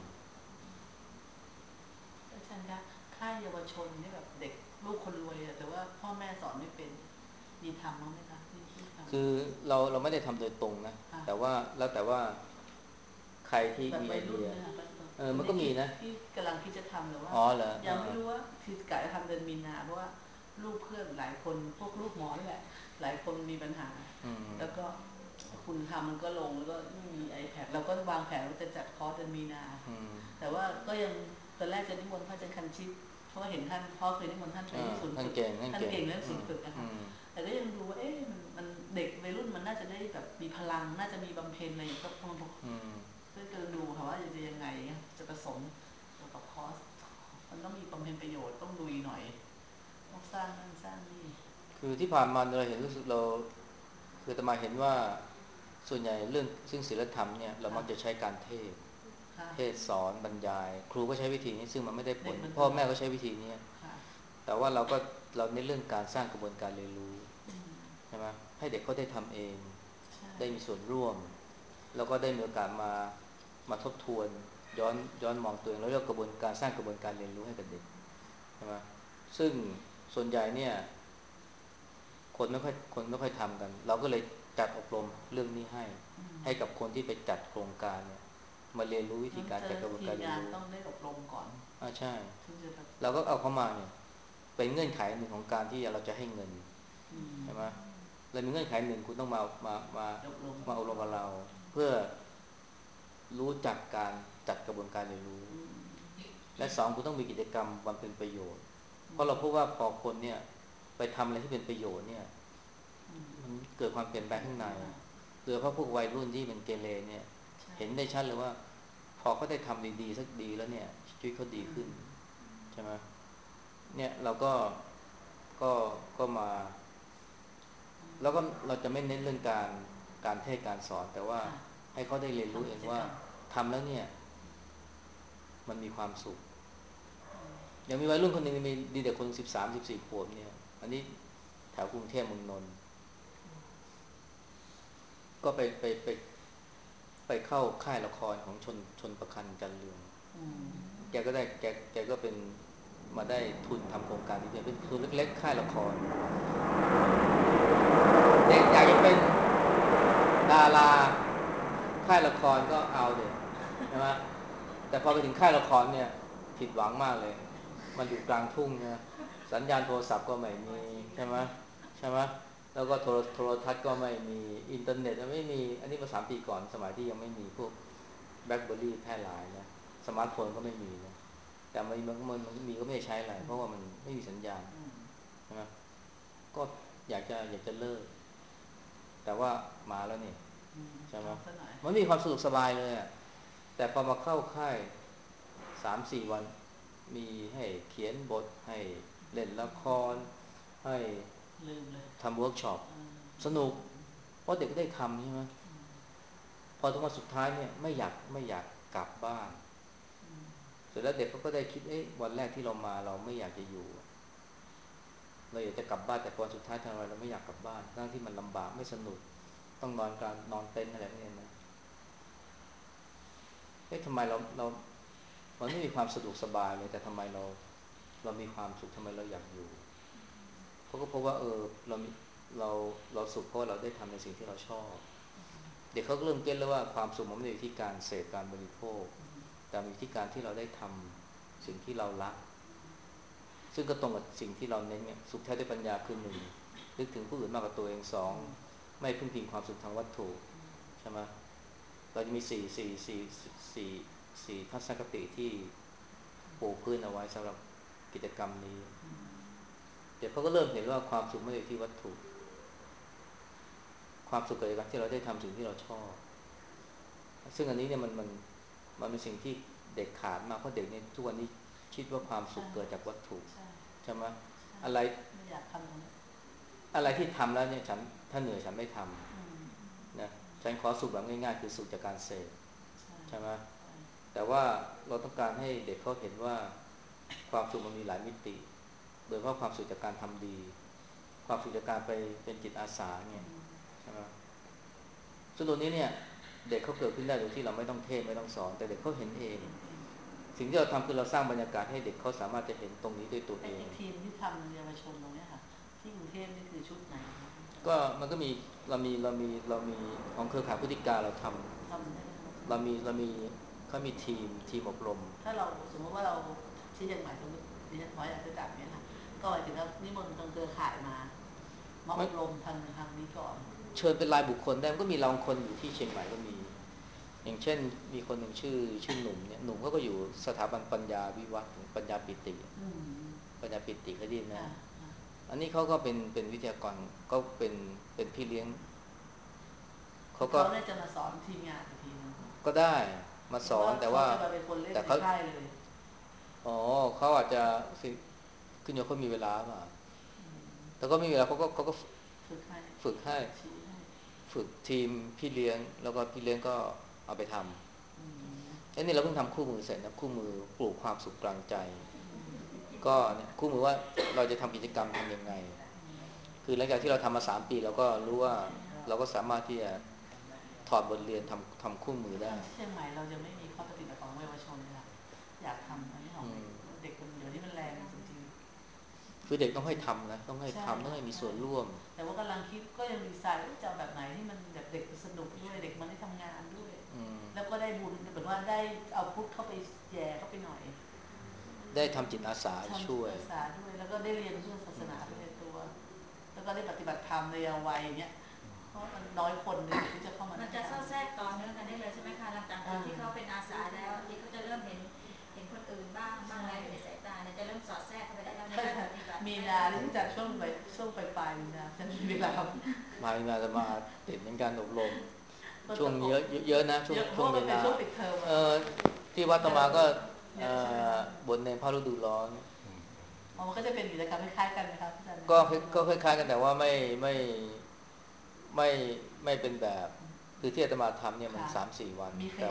อาจารย์คะค่ายเยาวชนนี่แบบเด็กลูกคนรวยอะแต่ว่าพ่อแม่สอนไม่เป็นมีทำบ้างไหมคะที่ทำคือเราไม่ได้ทำโดยตรงนะำแต่ว่าแล้วแต่ว่าใครที่แบบมีไอวัยรุ่นเดียนะคะมันก็มีนะที่กำลังคิดจะทำแต่ว่าอ๋อเหรอยังไม่รู้ว่าคือกะจะทำเดือนมีนาเพราะว่าลูกเพื่อนหลายคนพวกลูกหมอนี่แหละหลายคนมีปัญหาแล้วก็คุณทำมันก็ลงแล้วก็ไม่มี iPad เราก็วางแผนว่าจะจัดคอร์สเดือนมีนาแต่ว่าก็ยังตอนแรกจะนิมนต์พระอาจารย์คันชิตเพราะว่าเห็นท่านพ่อเคยนิมนต์ท่านไปที่ศูนย์ฝึกท่านเก่งเรื่องศูนย์ฝึกนะคะแต่ก็ยังดูว่ามันเด็กวัยรุ่นมันน่าจะได้แบบมีพลังน่าจะมีบำเพ็ญอะไรอย่างเงี้ยก็กำลังดูค่ะว่าจะยังไงจะผสมกับคอร์สมันต้องมีบำเพ็ญประโยชน์ต้องลุยหน่อยต้องสร้างนั่นสร้างนี่คือที่ผ่านมาเราเห็นรู้สึกเราคืออาตมาเห็นว่าส่วนใหญ่เรื่องซึ่งศีลธรรมเนี่ยเรามักจะใช้การเทศสอนบรรยายครูก็ใช้วิธีนี้ซึ่งมันไม่ได้ผลพ่อแม่ก็ใช้วิธีนี้แต่ว่าเราในเรื่องการสร้างกระบวนการเรียนรู้ใช่ไหมให้เด็กเขาได้ทำเองได้มีส่วนร่วมแล้วก็ได้มีโอกาสมาทบทวนย้อนมองตัวเองแล้วเรียกกระบวนการสร้างกระบวนการเรียนรู้ให้กับเด็กใช่ไหมซึ่งส่วนใหญ่เนี่ยคนไม่ค่อยทำกันเราก็เลยจัดอบรมเรื่องนี้ให้กับคนที่ไปจัดโครงการเนี่ยมาเรียนรู้วิธีการจัดกระบวนการเรียนรู้ต้องได้อบรมก่อนใช่เราก็เอาเข้ามาเนี่ยเป็นเงื่อนไขหนึ่งของการที่เราจะให้เงินใช่ไหมแล้วมีเงื่อนไขหนึ่งคุณต้องมาอบรมกับเราเพื่อรู้จักการจัดกระบวนการเรียนรู้และสองคุณต้องมีกิจกรรมบำเพ็ญประโยชน์เพราะเราพบว่าพอคนเนี่ยไปทำอะไรที่เป็นประโยชน์เนี่ยมันเกิดความเปลี่ยนแปลงข้างในโดยเฉพาะพวกวัยรุ่นที่เป็นเกเรเนี่ยเห็นได้ชัดเลยว่าพอเขาได้ทำดีๆสักดีแล้วเนี่ยชีวิตเขาดีขึ้นใช่ไหมเนี่ยเราก็มาแล้วก็เราจะไม่เน้นเรื่องการเทศน์การสอนแต่ว่าให้เขาได้เรียนรู้เองว่าทำแล้วเนี่ยมันมีความสุขอย่างมีวัยรุ่นคนหนึ่งมีดีเด็กคน13-14 ขวบเนี่ยอันนี้แถวกรุงเทพเมืองนนท์ก็ไปเข้าค่ายละครของชนประคันจันเรืองแกก็เป็นมาได้ทุนทำโครงการนี้เป็นทุนเล็กๆค่ายละครเด็กอยากจะเป็นดาราค่ายละครก็เอาเด็กใช่ไหมแต่พอไปถึงค่ายละครเนี่ยผิดหวังมากเลยมันอยู่กลางทุ่งนะสัญญาณโทรศัพท์ก็ไม่มีใช่ไหมแล้วก็โทรทัศน์ก็ไม่มีอินเทอร์เน็ตก็ไม่มีอันนี้มา3 ปีก่อนสมัยที่ยังไม่มีพวกแบล็คเบอร์รี่แพร่หลายนะสมาร์ทโฟนก็ไม่มีนะแต่มันมีก็ไม่ใช้อะไรเพราะว่ามันไม่มีสัญญาณใช่ไหมก็อยากจะเลิกแต่ว่ามาแล้วนี่ใช่ไหมมันมีความสะดวกสบายเลยอ่ะแต่พอมาเข้าค่าย3-4 วันมีให้เขียนบทให้เล่นละครให้ทำเวิร์กช็อปสนุกเพราะเด็กก็ได้ทำใช่ไหมพอถึงวันสุดท้ายเนี่ยไม่อยากกลับบ้านเสร็จแล้วเด็กเขาก็ได้คิดวันแรกที่เรามาเราไม่อยากจะอยู่เราอยากจะกลับบ้านแต่วันสุดท้ายทำไมเราไม่อยากกลับบ้านทั้งที่มันลำบากไม่สนุกต้องนอนเต็นท์อะไรพวกนี้นะทำไมมันไม่มีความสะดวกสบายเลยแต่ทำไมเรามีความสุขทำไมเราอยากอยู่เขาก็พบว่าเราสุขเพราะเราได้ทำในสิ่งที่เราชอบเด็กเขาก็เริ่มเก็ตแล้วว่าความสุขมันไม่ได้อยู่ที่การเสพการบริโภคแต่อยู่ที่การที่เราได้ทำสิ่งที่เรารักซึ่งก็ตรงกับสิ่งที่เราเน้นเนี่ยสุขแท้ด้วยปัญญาคือ1นึกถึงผู้อื่นมากกว่าตัวเอง2ไม่พึ่งพิงความสุขทางวัตถุใช่ไหมเราจะมี4ทัศนคติที่ปูพื้นเอาไว้สำหรับกิจกรรมนี้เดี๋ยวเขาก็เริ่มเห็นว่าความสุขไม่ได้อยู่ที่วัตถุความสุขเกิดจากการที่เราได้ทำสิ่งที่เราชอบซึ่งอันนี้เนี่ยมันเป็นสิ่งที่เด็กขาดมากเพราะเด็กเนี่ยทุกวันนี้คิดว่าความสุขเกิดจากวัตถุใช่ไหมอะไรที่ทำแล้วเนี่ยถ้าเหนื่อยฉันไม่ทำนะฉันขอสุขแบบง่ายๆคือสุขจากการเสพใช่ไหมแต่ว่าเราต้องการให้เด็กเขาเห็นว่าความสุขมันมีหลายมิติโดยเฉพาะความสุขจากการทำดีความสุขจากการไปเป็นจิตอาสาเนี่ยใช่ไหมซึ่งตรงนี้เนี่ยเด็กเขาเกิดขึ้นได้โดยที่เราไม่ต้องเทศไม่ต้องสอนแต่เด็กเขาเห็นเองสิ่งที่เราทำคือเราสร้างบรรยากาศให้เด็กเขาสามารถจะเห็นตรงนี้ด้วยตัวเองทีมที่ทำเยาวชนตรงนี้ค่ะที่กรุงเทพนี่คือชุดไหนก็มันก็มีเรามีของเครือข่ายพฤติการเราทำเรามีเขามีทีมอบรมถ้าเราสมมติว่าเราที่ยังหมายสมมติดิฉันขออยากจะจัดเนี่ยค่ะก็หมายถึงว่านิมนต์ทางเครือข่ายมาอบรมทางนี้ก่อนเชิญเป็นรายบุคคลได้มันก็มีบางคนอยู่ที่เชียงใหม่ก็มีอย่างเช่นมีคนหนึ่งชื่อหนุ่มเนี่ยหนุ่มก็อยู่สถาบันปัญญาวิวัฒน์ปัญญาปิติเคยได้ยินไหมอันนี้เขาก็เป็นวิทยากรก็เป็นพี่เลี้ยงเขาได้จะมาสอนทีมงานอีกทีนึงก็ได้มาสอนแต่ว่าแต่เขาอ๋อเขาอาจจะขึ้นอยู่เขามีเวลาป่ะแต่ก็มีเวลาเขาก็ฝึกให้ฝึกทีมพี่เลี้ยงแล้วก็พี่เลี้ยงก็เอาไปทำนี่เราเพิ่งทำคู่มือเสร็จนะคู่มือปลูกความสุขกลางใจก็เนี่ยคู่มือว่าเราจะทำกิจกรรมทำยังไงคือหลังจากที่เราทำมา3 ปีเราก็รู้ว่าเราก็สามารถที่จะทถอดบทเรียนทำคู่มือได้เชียงใหม่เราจะไม่มีข้อปฏิบัติของเยาวชนเลยค่ะอยากทำอันนี้ของเด็กเดี๋ยวนี้มันแรงจริงๆคือเด็กต้องให้ทำนะต้องให้ทำต้องให้มีส่วนร่วมแต่ว่ากำลังคิดก็ยังดีไซน์จะเอาแบบไหนที่มันแบบเด็กสนุกด้วยเด็กมันได้ทำงานด้วยแล้วก็ได้บุญแบบว่าได้เอาพุทธเข้าไปแย่เข้าไปหน่อยได้ทำจิตอาสาช่วยอาสาด้วยแล้วก็ได้เรียนเรื่องศาสนาไปในตัวแล้วก็ได้ปฏิบัติธรรมในวัยอย่างเงี้ยเพราะมันน้อยคนเลยที่จะเข้ามามันจะเข้าแทรกต่อเนื่องกันได้เลยใช่ไหมคะหลังจากที่เขาเป็นอาสาแล้วที่เขาจะเริ่มเห็นคนอื่นบ้างอะไรในสายตาเนี่ยจะเริ่มสอดแทรกเข้าไปได้แล้วในการปฏิบัติมีนาที่จากช่วงปลายมีนาจะมีเวลามีนาจะมาติดในการอบรมช่วงเยอะนะช่วงมีนาที่วัดตมาก็บทในพระฤดูร้อนมันก็จะเป็นกิจกรรมคล้ายๆกันนะครับก็คล้ายๆกันแต่ว่าไม่ไม่เป็นแบบคือที่อาตมาทำเนี่ยมัน3-4 วันแต่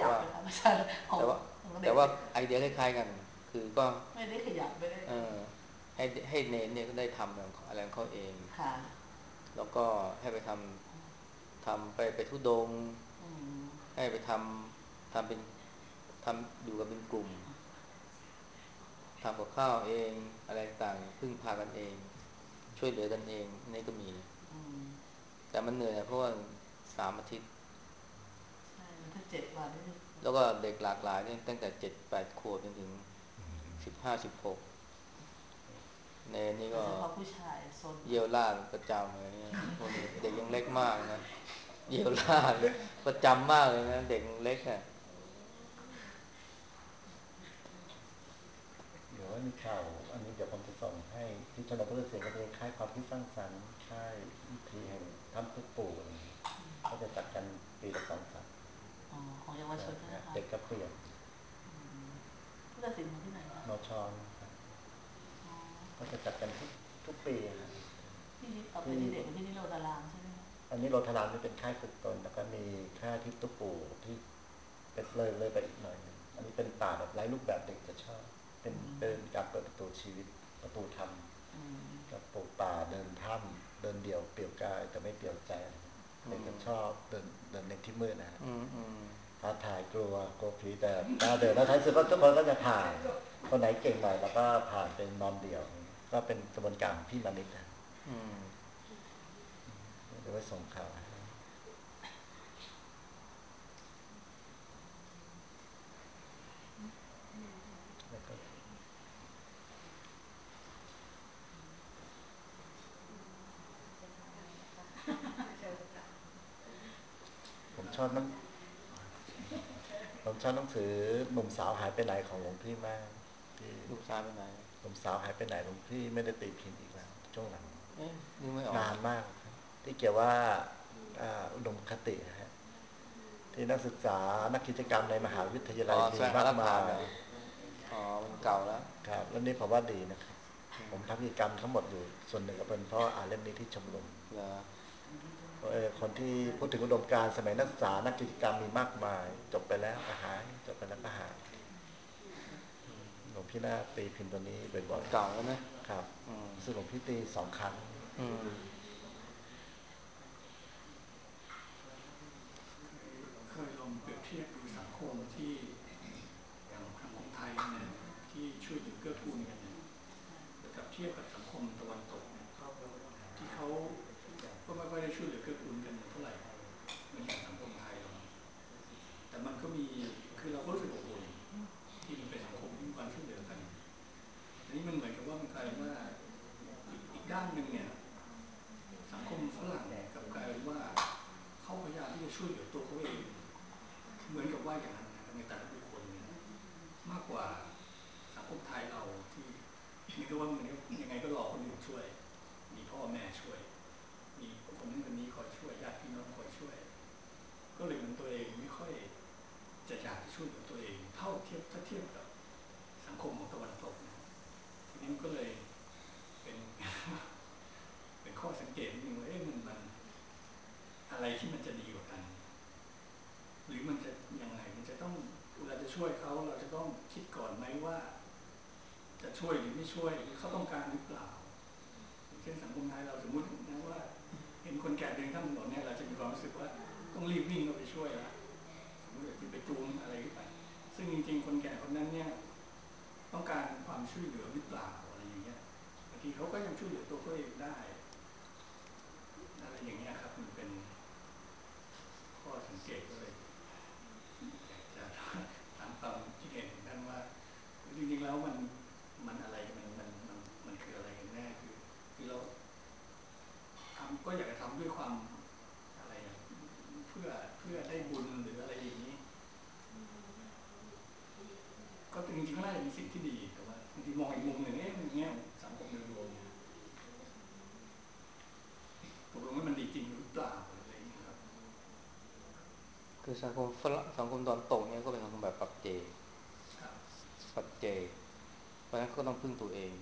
ว่าไอเดียคล้ายๆกันคือก็ไม่ได้ขยับไม่ได้ให้เนรเนี่ยก็ได้ทำอะไรของเขาเองแล้วก็ให้ไปทำไปทุดงให้ไปทำเป็นอยู่กับเป็นกลุ่มทำกับข้าวเองอะไรต่างพึ่งพากันเองช่วยเหลือกันเองนี่ก็มีแต่มันเหนื่อยเพราะว่า3 อาทิตย์ใช่ถ้า7 วันแล้วก็เด็กหลากหลายเนี่ยตั้งแต่7-8 ขวบจนถึง15-16ในนี่ก็ผู้ชายเยี่ยวราดประจำเลยเนี่ยพวกนี้เด็กยังเล็กมากนะเยี่ยวราดประจำมากเลยนะเด็กเล็กอ่ะเดี๋ยวว่ามีข่าวอันนี้เดี๋ยวผมจะส่งให้ที่จังหวัดพุทธเสียงก็เป็นค่ายความคิดสร้างสรรค์ค่ายวิธีแห่งทำทุกปู่ก็จะจัดกันปีละ2 ครั้งของเยาวชนเด็กกระเปลี่ยนพุทธศิลป์ที่ไหนนชก็จะจัดกันทุกปีที่เด็กที่นี่โรตารามใช่ไหมอันนี้โรตารามนี่เป็นค่ายฝึกตนแล้วก็มีค่ายที่ตุ๊กปู่ที่เป็นเลยไปอีกหน่อยนึงอันนี้เป็นป่าแบบไร้รูปแบบเด็กจะชอบเป็นการเปิดประตูชีวิตประตูธรรมกับปลูกป่าเดินถ้ำเดินเดี่ยวเปลี่ยวกายแต่ไม่เปลี่ยวใจเด็กจะชอบเดินในที่มืดนะท้าทายกลัวผีแต่ตาเดินแล้วท้ายสุดก็ทุกคนก็จะผ่านคนไหนเก่งหน่อยแล้วก็ผ่านเป็นนอนเดี่ยวก็เป็นกระบวนการพี่มณิษฐ์เดี๋ยวไว้ส่งข่าวผมชอบหนังสือหนุ่มสาวหายไปไหนของหลวงพี่มากลูกสาวไปไหนหนุ่มสาวหายไปไหนหลวงพี่ไม่ได้ตีพิมพ์อีกแล้วช่วงหลังนานมากที่เกี่ยวว่าอุดมคตินะฮะที่นักศึกษานักกิจกรรมในมหาวิทยาลัยมีมากมายมันเก่าแล้วครับแล้วนี่ผมว่าดีนะครับผมทำกิจกรรมทั้งหมดอยู่ส่วนหนึ่งก็เป็นเพราะอ่านเล่มนี้ที่ชมรมคนที่พูดถึงอุดมการณ์สมัยนักศึกษานักกิจกรรมมีมากมายจบไปแล้วก็หายจบไปแล้วก็หายหลวงพี่น่าตีพิมพ์ตัวนี้บ่อยๆเก่าแล้วนะครับซึ่งหลวงพี่ตี2 ครั้งเคยลองเปรียบเทียบดูสังคมที่อย่างสังคมไทยเนี่ยที่ช่วยเหลือเกื้อกูลกันเนี่ยกับเทียบกับสังคมตะวันตกเนี่ยที่เขาก็ไม่ค่อยได้ช่วยเหลือเกื้อกูลกันเท่าไหร่เหมือนอย่างสังคมไทยเราแต่มันก็มีคือเราก็รู้สึกอบอุ่นที่มันเป็นสังคมที่มีความช่วยเหลือกันอันนี้มันเหมือนกับว่ามันกลายว่าอีกด้านหนึ่งเนี่ยสังคมฝรั่งกับกลายเป็นว่าเขาพยายามที่จะช่วยเหลือตัวเขาเองเหมือนกับว่าอย่างนั้นนะครับในแต่ละบุคคลเนี่ยมากกว่าสังคมไทยเราที่นี่ก็ว่ามันยังไงก็รอคนอื่นช่วยมีพ่อแม่ช่วยมีคนนั้นคนนี้คอยช่วยญาติพี่น้องคอยช่วยก็เลยเหมือนตัวเองไม่ค่อยจะอยากจะช่วยเหลือตัวเองถ้าเทียบกับสังคมของตะวันตกนะทีนี้มันก็เลยเป็นข้อสังเกตนิดนึงว่ามันอะไรที่มันจะดีกว่ากันหรือมันจะยังไงมันจะต้องเวลาจะช่วยเขาเราจะต้องคิดก่อนไหมว่าจะช่วยหรือไม่ช่วยหรือเขาต้องการหรือเปล่าเช่นสังคมไทยเราสมมตินะว่าเห็นคนแก่เดินข้ามถนนเนี่ยเราจะมีความรู้สึกว่าก็ต้องรีบวิ่งเข้าไปช่วยละสมมติว่าไปจูงอะไรขึ้นไปซึ่งจริงๆคนแก่คนนั้นเนี่ยต้องการความช่วยเหลือหรือเปล่าอะไรอย่างเงี้ยบางทีเขาก็ยังช่วยเหลือตัวเขาเองได้อะไรอย่างเงี้ยครับมันเป็นข้อสังเกตก็เลยอยากจะถามความคิดเห็นของท่านว่าจริงๆแล้วมันอะไรมันคืออะไรกันแน่คือเราทำก็อยากจะทำด้วยความอะไรเพื่อได้บุญหรืออะไรอย่างนี้ก็จริงๆก็น่าจะมีสิ่งที่ดีแต่ว่าบางทีมองอีกมุมหนึ่งในแง่สังคมโดยรวมตกลงว่ามันดีจริงหรือเปล่าอะไรอย่างนี้ครับคือสังคมสังคมตอนตกเนี่ยก็เป็นสังคมแบบปัจเจกปัจเจกเพราะฉะนั้นก็ต้องพึ่งตัวเอง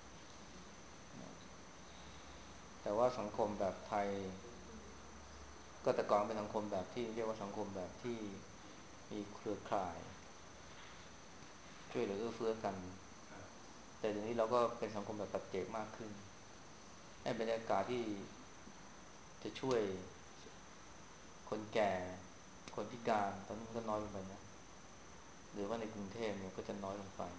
แต่ว่าสังคมแบบไทยก็แต่ก่อนเป็นสังคมแบบที่เรียกว่าสังคมแบบที่มีเครือข่ายช่วยเหลือเอื้อเฟื้อกันแต่เดี๋ยวนี้เราก็เป็นสังคมแบบปัจเจกมากขึ้นให้บรรยากาศที่จะช่วยคนแก่คนพิการตอนนี้ก็น้อยลงไปนะหรือว่าในกรุงเทพเนี่ยก็จะน้อยลงไป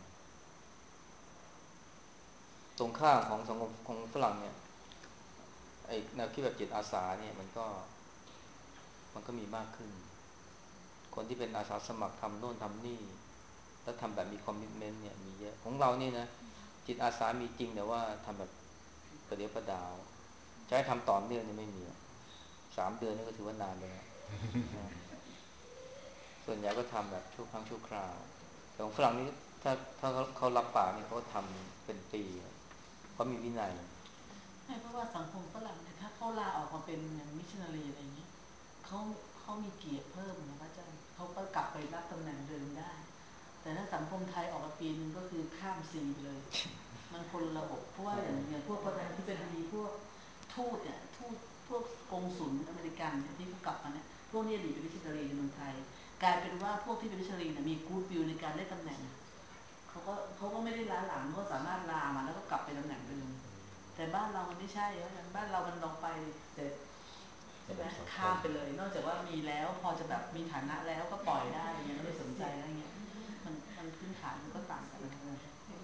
ตรงข้ามของสังคมของฝรั่งเนี่ยไอ้แนวคิดแบบจิตอาสาเนี่ยมันก็มีมากขึ้นคนที่เป็นอาสาสมัครทำโน่นทำนี่แล้วทำแบบมีคอมมิชเมนต์เนี่ยมีเยอะของเรานี่นะจิตอาสามีจริงแต่ว่าทำแบบประเดี๋ยวประดาวจะให้ทำต่อเนื่องนี่ไม่มี3 เดือนนี่ก็ถือว่านานไปแล้วส่วนใหญ่ก็ทำแบบชั่วครั้งชั่วคราวแต่ของฝรั่งนี่ถ้าเขารับปากนี่เขาทำเป็นปีเขามีวินัยใช่เพราะว่าสังคมฝรั่งเนี่ยถ้าเขาลาออกมาเป็นอย่างมิชชันนารีอะไรอย่างนี้เขามีเกียรติเพิ่มนะพระอาจารย์เขาก็กลับไปรับตำแหน่งเดิมได้แต่ถ้าสังคมไทยออกมาปีนึงก็คือข้ามซีเลยมันคนระบบเพราะว่าอย่างพวกประธานาธิบดีพวกทูตเนี่ยพวกกงสุลอเมริกันเนี่ยที่เขากลับมาเนี่ยพวกนี้ดีเป็นมิชชันนารีในเมืองไทยกลายเป็นว่าพวกที่เป็นมิชชันนารีเนี่ยมีกู๊ดวิวในการได้ตำแหน่งเขาก็ไม่ได้ล้าหลังเขาสามารถลามาแล้วก็กลับไปตำแหน่งเดิมแต่บ้านเรามันไม่ใช่เพราะฉะนั้นบ้านเรามันลองไปเสร็จใช่ไหมข้ามไปเลยนอกจากว่ามีแล้วพอจะแบบมีฐานะแล้วก็ปล่อยได้ยังไม่สนใจอะไรเงี้ยมันพื้นฐานมันก็ต่างกันนะ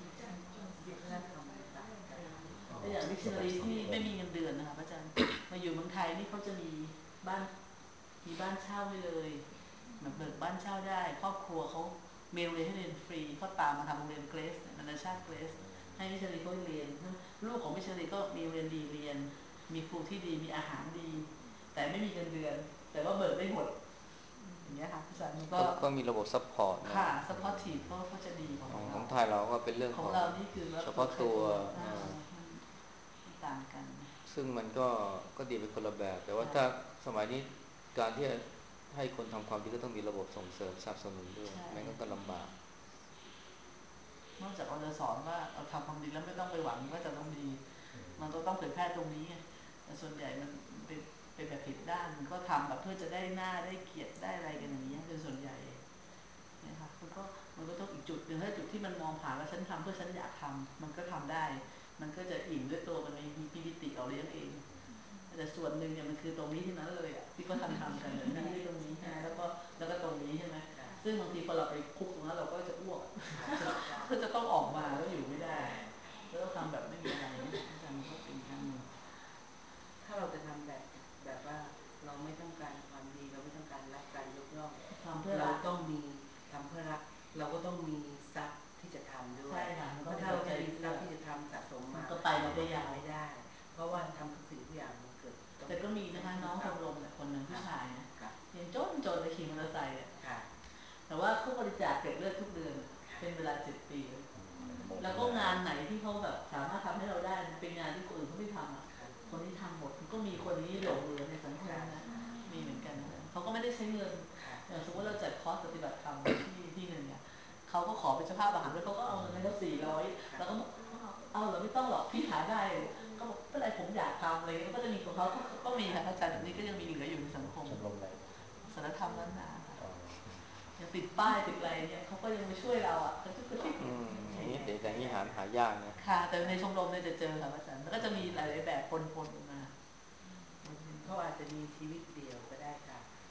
แต่อย่างมิชชันนารีที่ไม่มีเงินเดือนนะคะพระอาจารย์มาอยู่เมืองไทยนี่เขาจะมีบ้านเช่าไว้เลยแบบเบิกบ้านเช่าได้ครอบครัวเขาเมลเลยให้เรียนฟรีเขาตามมาทำโรงเรียนเกรสนานาชาติเกรสให้มิชชันนารีเขาเรียนลูกของมิชชันนารีก็มีเรียนดีเรียนมีครูที่ดีมีอาหารดีแต่ไม่มีเงินเดือนแต่ว่าเบิกได้หมดอย่างเงี้ยค่ะอาจารย์ก็มีระบบซัพพอร์ตนะค่ะซัพพอร์ตทีฟเขาจะดีของเราของไทยเราก็เป็นเรื่องของเรานี่คือเฉพาะตัวมันต่างกันซึ่งมันก็ดีเป็นคนละแบบแต่ว่าถ้าสมัยนี้การที่ให้คนทำความดีก็ต้องมีระบบส่งเสริมสนับสนุนด้วยแม้ก็ลำบากนอกจากเราจะสอนว่าเราทำความดีแล้วไม่ต้องไปหวังว่าจะต้องดีมันต้องเผยแพร่ตรงนี้แต่ส่วนใหญ่มันเป็นแบบผิดด้านมันก็ทำแบบเพื่อจะได้หน้าได้เกียรติได้อะไรกันอย่างนี้เป็นส่วนใหญ่นะคะมันก็ต้องอีกจุดหนึ่งถ้าจุดที่มันมองผ่านว่าฉันทำเพื่อฉันอยากทำมันก็ทำได้มันก็จะอิ่มด้วยตัวมันมีปิติเอาเลี้ยงเองแต่ส่วนหนึ่งเนี่ยมันคือตรงนี้ที่นั้นเลยที่เขาทำกันเลยนี่ตรงนี้ใช่ไหมแล้วก็ตรงนี้ใช่ไหมซึ่งบางทีพอเราไปคุกตรงนั้นเราก็จะอ้วกก็จะต้องออกมาแล้วอยู่ไม่ได้แล้วต้องทำแบบไม่มีอะไรอาจารย์ก็เป็นครั้งหนึ่งถ้าเราจะทำแบบว่าเราไม่ต้องการความดีเราไม่ต้องการรับการยกย่องเราต้องมีทำเพื่อรักเราก็ต้องมีทรัพย์ที่จะทำด้วยเพราะถ้าเราไม่มีทรัพย์ที่จะทำสะสมมาก็ไปเราก็ยาวไม่ได้เพราะว่าทำทุกสิ่งทุกอย่างมันเกิดแต่ก็มีนะคะน้องชมรมเนี่ยคนหนึ่งผู้ชายนะยังจนเลยขี่มอเตอร์ไซค์เนี่ยแต่ว่าเขาบริจาคเก็บเลือดทุกเดือนเป็นเวลา7 ปีแล้วก็งานไหนที่เขาแบบสามารถทำให้เราได้เป็นงานที่คนอื่นเขาไม่ทำคนที่ทำหมดก็มีคนนี้หลงเหลือในสังคมนะมีเหมือนกันเขาก็ไม่ได้ใช้เงินอย่างสมมติเราจัดคอร์สปฏิบัติธรรมที่หนึ่งเนี่ยเขาก็ขอเป็นเจ้าภาพอาหารด้วยเขาก็เอาเงินให้เขา400แล้วก็เอาเราไม่ต้องหรอกพี่หาได้ก็บอกเมื่อไรผมอยากทำอะไรก็จะมีของเขาก็มีค่ะอาจารย์แบบนี้ก็ยังมีเหลืออยู่ในสังคมศีลธรรมนั้นนะยังติดป้ายติดอะไรเนี่ยเขาก็ยังมาช่วยเราอ่ะเขาจะกระติกอย่างนี้แต่อย่างนี้หายากนะค่ะแต่ในชมรมเนี่ยจะเจอค่ะอาจารย์แล้วก็จะมีหลายๆแบบปนๆมาเขาอาจจะมีชีวิตเดี่ยวก็ได้ค่ะ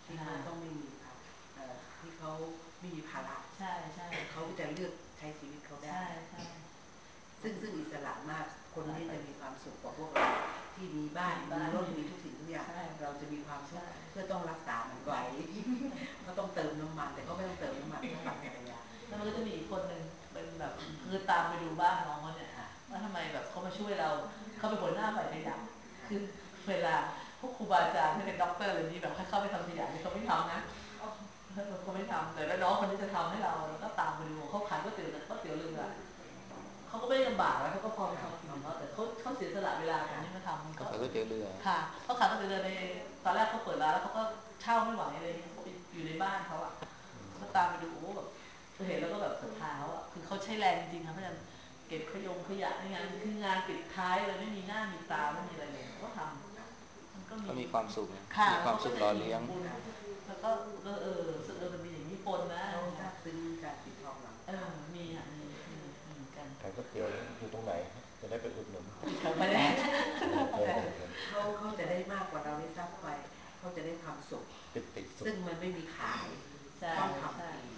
ที่เขาต้องไม่มีที่เขาไม่มีภาระใช่ใช่เขาจะเลือกใช้ชีวิตเขาได้ใช่ซึ่งอิสระมากคนนี้จะมีความสุขกว่าพวกเราที่มีบ้านมีรถมีทุกสิ่งทุกอย่างเราจะมีความสุขเพื่อต้องรักษามันไว้ก็ต้องเติมน้ำมันแต่ก็ไม่ต้องเติมน้ำมันก็ปั่นจักรยานแล้วมันก็จะมีอีกคนหนึ่งเป็นแบบคือตามไปดูบ้านน้องเขาเนี่ยว่าทำไมแบบเขามาช่วยเราเขาเป็นหัวหน้าฝ่ายขยะคือเวลาพวกครูบาอาจารย์ที่เป็นด็อกเตอร์อะไรนี้แบบให้เข้าไปทำขยะนี่เขาไม่ทำนะเขาไม่ทำแต่แล้วน้องคนนี้จะทำให้เราแล้วก็ตามไปดูเขาขายก๋วยเตี๋ยวเรือเขาก็ไม่ได้ลำบากแล้วเขาก็พอไปทำกินของเขาแต่เขาเสียสละเวลาแบบนี้มาทำมันก็ขายก๋วยเตี๋ยวเรือค่ะเขาขายก๋วยเตี๋ยวเรือในตอนแรกเขาเปิดร้านแล้วเขาก็เช่าไม่ไหวอะไรเขาอยู่ในบ้านเขาอ่ะก็ตามไปดูโอ้แบบเห็นแล้วก็แบบศรัทธาอ่ะคือเขาใช้แรงจริงๆค่ะเพราะฉะนั้นเก็บขยะในงานคืองานปิดท้ายเลยไม่มีหน้ามีตาไม่มีอะไรเลยก็ทำมันก็มีความสุขมีความสุขหล่อเลี้ยงแล้วก็มันมีอย่างนี้ปนนะเราทราบซึ้งการปิดทองหลังมีกันขายก๋วยเตี๋ยวอยู่ตรงไหนจะได้ไปอุดหนุนไม่ได้เขาจะได้มากกว่าเราได้ทราบไปเขาจะได้ความสุขซึ่งมันไม่มีขายต้องทำเอง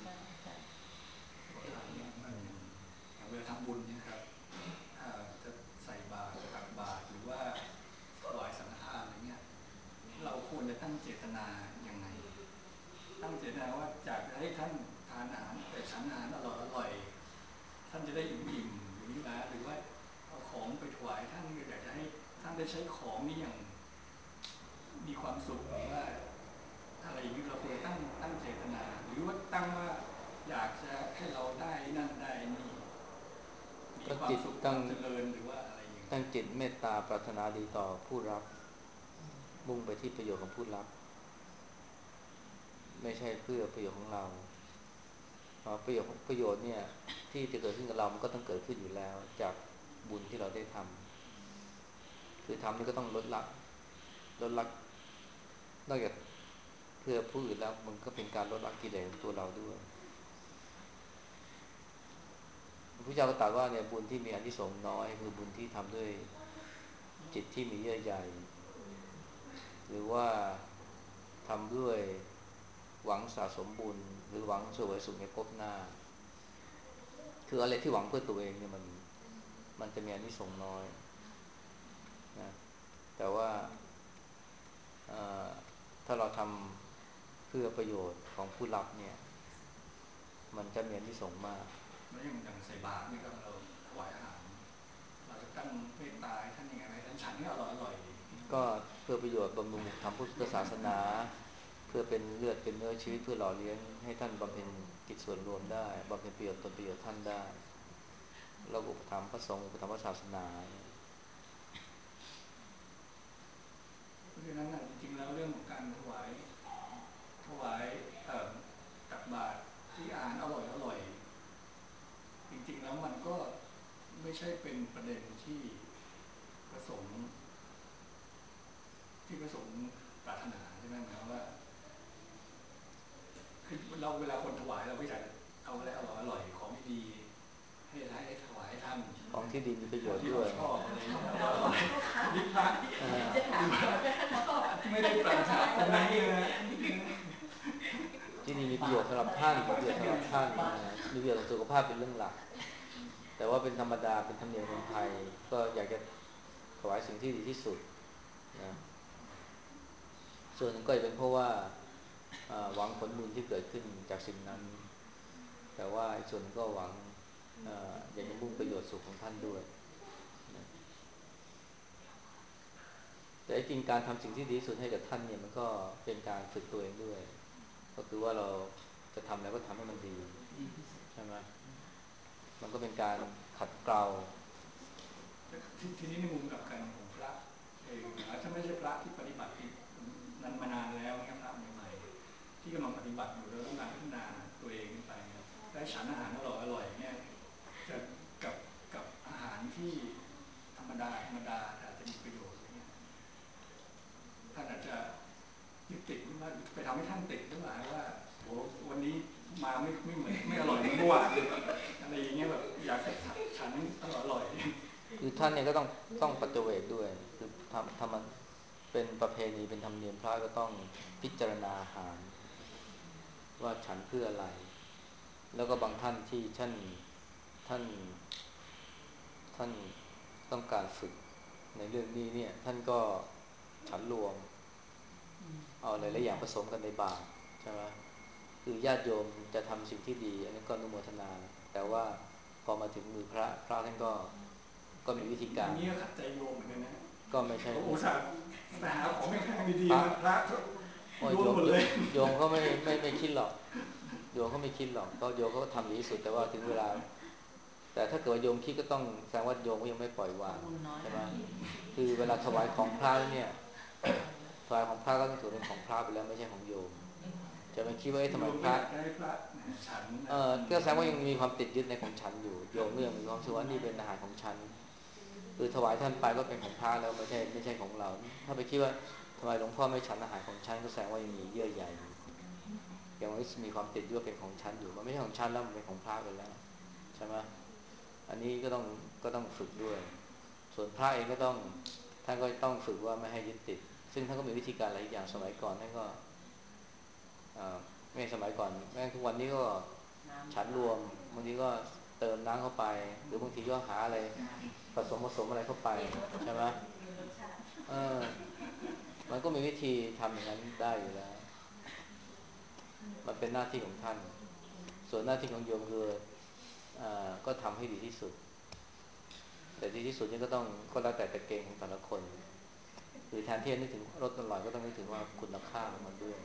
เวลาทำบุญนะครับจะใส่บาตรตักบาตรหรือว่าถวายสังฆทานอะไรเงี้ยเราควรจะตั้งเจตนาอย่างไรตั้งเจตนาว่าอยากจะให้ท่านทานอาหารแต่ฉันอาหารอร่อยท่านจะได้อิ่มอย่างนี้นะหรือว่าเอาของไปถวายท่านอยากจะให้ท่านได้ใช้ของนี้อย่างมีความสุขหรือว่าอะไรอย่างนี้เราควรตั้งเจตนาหรือว่าตั้งว่าอยากจะให้เราได้นั่นได้นี่มีความสุขความเจริญหรือว่าอะไรอย่างนี้ตั้งจิตเมตตาปรารถนาดีต่อผู้รับมุ่งไปที่ประโยชน์ของผู้รับไม่ใช่เพื่อประโยชน์ของเราประโยชน์เนี่ยที่จะเกิดขึ้นกับเรามันก็ต้องเกิดขึ้นอยู่แล้วจากบุญที่เราได้ทำคือทำนี่ก็ต้องลดละนอกจากเพื่อผู้อื่นแล้วมันก็เป็นการลดละกิเลสของตัวเราด้วยพระพุทธเจ้าก็ตรัสว่าเนี่ยบุญที่มีอานิสงส์น้อยคือบุญที่ทำด้วยจิตที่มีเยื่อใยหรือว่าทำด้วยหวังสะสมบุญหรือหวังเสวยสุขในภพหน้าคืออะไรที่หวังเพื่อตัวเองเนี่ยมันจะมีอานิสงส์น้อยนะแต่ว่าถ้าเราทำเพื่อประโยชน์ของผู้รับเนี่ยมันจะมีอานิสงส์มากแล้วอย่างใส่บาตรนี่ก็เราถวายอาหารเราจะตั้งเมตตาท่านยังไงไหมท่านฉันให้อร่อยก็เพื่อประโยชน์บำรุงธรรมพุทธศาสนาเพื่อเป็นเลือดเป็นเนื้อชีวิตเพื่อหล่อเลี้ยงให้ท่านบำเพ็ญกิจส่วนรวมได้บำเพ็ญประโยชน์ตนประโยชน์ท่านได้เราอุปถัมภ์พระสงฆ์อุปถัมภ์พระศาสนาเพราะฉะนั้นจริงๆแล้วเรื่องของการถวายตักบาตรที่อาหารอร่อยจริงๆแล้วมันก็ไม่ใช่เป็นประเด็นที่ประสงค์ปรารถนาใช่ไหมหมายว่าคือเราเวลาคนถวายเราก็อยากเอาอะไรอร่อยของดีให้ถวายท่านของที่ดีมีประโยชน์ที่ด้เราวยชอบอะไรอย่างเงี้ยนิพพานไม่ได้ปรารถนาตรงนั้นเลยที่ดีมีประโยชน์สำหรับท่านมีประโยชน์สำหรับท่านมีประโยชน์ต่อสุขภาพเป็นเรื่องหลักแต่ว่าเป็นธรรมดาเป็นธรรมเนียมคนไทยก็อยากจะถวายสิ่งที่ดีที่สุดนะส่วนหนึ่งก็เป็นเพราะว่าหวังผลบุญที่เกิดขึ้นจากสิ่งนั้นแต่ว่าอีกส่วนนึงก็หวังอยากจะมุ่งประโยชน์สุขของท่านด้วยนะแต่จริงการทำสิ่งที่ดีที่สุดให้กับท่านเนี่ยมันก็เป็นการฝึกตัวเองด้วยก็คือว่าเราจะทำแล้วก็ทำให้มันดีใช่ไหมมันก็เป็นการขัดเกลาทีนี้ในมุมกับการของพระถ้าไม่ใช่พระที่ปฏิบัตินั้นมานานแล้วเนี่ยพระใหม่ๆที่กำลังปฏิบัติอยู่แล้วต้องการพัฒนาตัวเองขึ้นไปได้ฉันอาหารอร่อยเนี่ยจะกับอาหารที่ธรรมดาแต่อาจจะมีประโยชน์เนี่ยท่านอาจจะยึดติดว่าไปทำให้ท่านติดหรือเปล่าว่าโอ้วันนี้มาไม่เหมือนไม่อร่อยเหมือนเมื่อวานอะไรอย่างเงี้ยแบบอยากจะฉันอร่อยคือท่านเนี่ยก็ต้องปัจเจเวกด้วยคือทำมันเป็นประเพณีเป็นธรรมเนียมพระก็ต้องพิจารณาอาหารว่าฉันเพื่ออะไรแล้วก็บางท่านที่ท่านท่านต้องการฝึกในเรื่องนี้เนี่ยท่านก็ฉันรวมเอาหลายๆอย่างผสมกันในบาตรใช่ไหมคือญาติโยมจะทำสิ่งที่ดีอันนี้ก็อนุโมทนาแต่ว่าพอมาถึงมือพระท่านก็มีวิธีอการย่างนี้ก็ขัดใจโยมเหมือนกันนะก็ไม่ใช่อุตส่าห์ไปหาของไม่แพงดีพระๆมาพระโยนหมดเลยโยมเขาไม่คิดหรอกโยมเขาไม่คิดหรอกก็โยมเขาทำดีที่สุดแต่ว่าถึงเวลาแต่ถ้าเกิดว่าโยมคิดก็ต้องแสดงว่าโยมก็ยังไม่ปล่อยวางใช่ไหมคือเวลาถวายของพระเนี่ยถวายของพระก็ต้องถือเป็นของพระไปแล้วไม่ใช่ของโยมจะไม่คิดว่าทำไมพระก็แสดงว่ายังมีความติดยึดในของฉันอยู่โยมก็ยังมีความรู้สึกว่านี่เป็นอาหารของฉันคือถวายท่านไปก็เป็นของพระแล้วไม่ใช่ของเราถ้าไปคิดว่าทำไมหลวงพ่อไม่ฉันอาหารของฉันก็แสดงว่ายังมีเยื่อใยยังมีความติดยึดว่าเป็นของฉันอยู่มันไม่ใช่ของฉันแล้วมันเป็นของพระไปแล้วใช่ไหมอันนี้ก็ต้องฝึกด้วยส่วนพระเองก็ต้องท่านก็ต้องฝึกว่าไม่ให้ยึดติดซึ่งท่านก็มีวิธีการหลายอย่างสมัยก่อนท่านก็ไม่สมัยก่อนแม้ทุกวันนี้ก็ฉันรวมบางทีก็เติมน้ำเข้าไปหรือบางทีก็หาอะไรผสมอะไรเข้าไปใช่ไหมมันก็มีวิธีทำอย่างนั้นได้อยู่แล้วมันเป็นหน้าที่ของท่านส่วนหน้าที่ของโยมคือก็ทำให้ดีที่สุดแต่ดีที่สุดนี่ก็แล้วแต่เกณฑ์ของแต่ละคนคือแทนที่จะนึกถึงรสอร่อยก็ต้องนึกถึงว่าคุณค่าของมันด้วย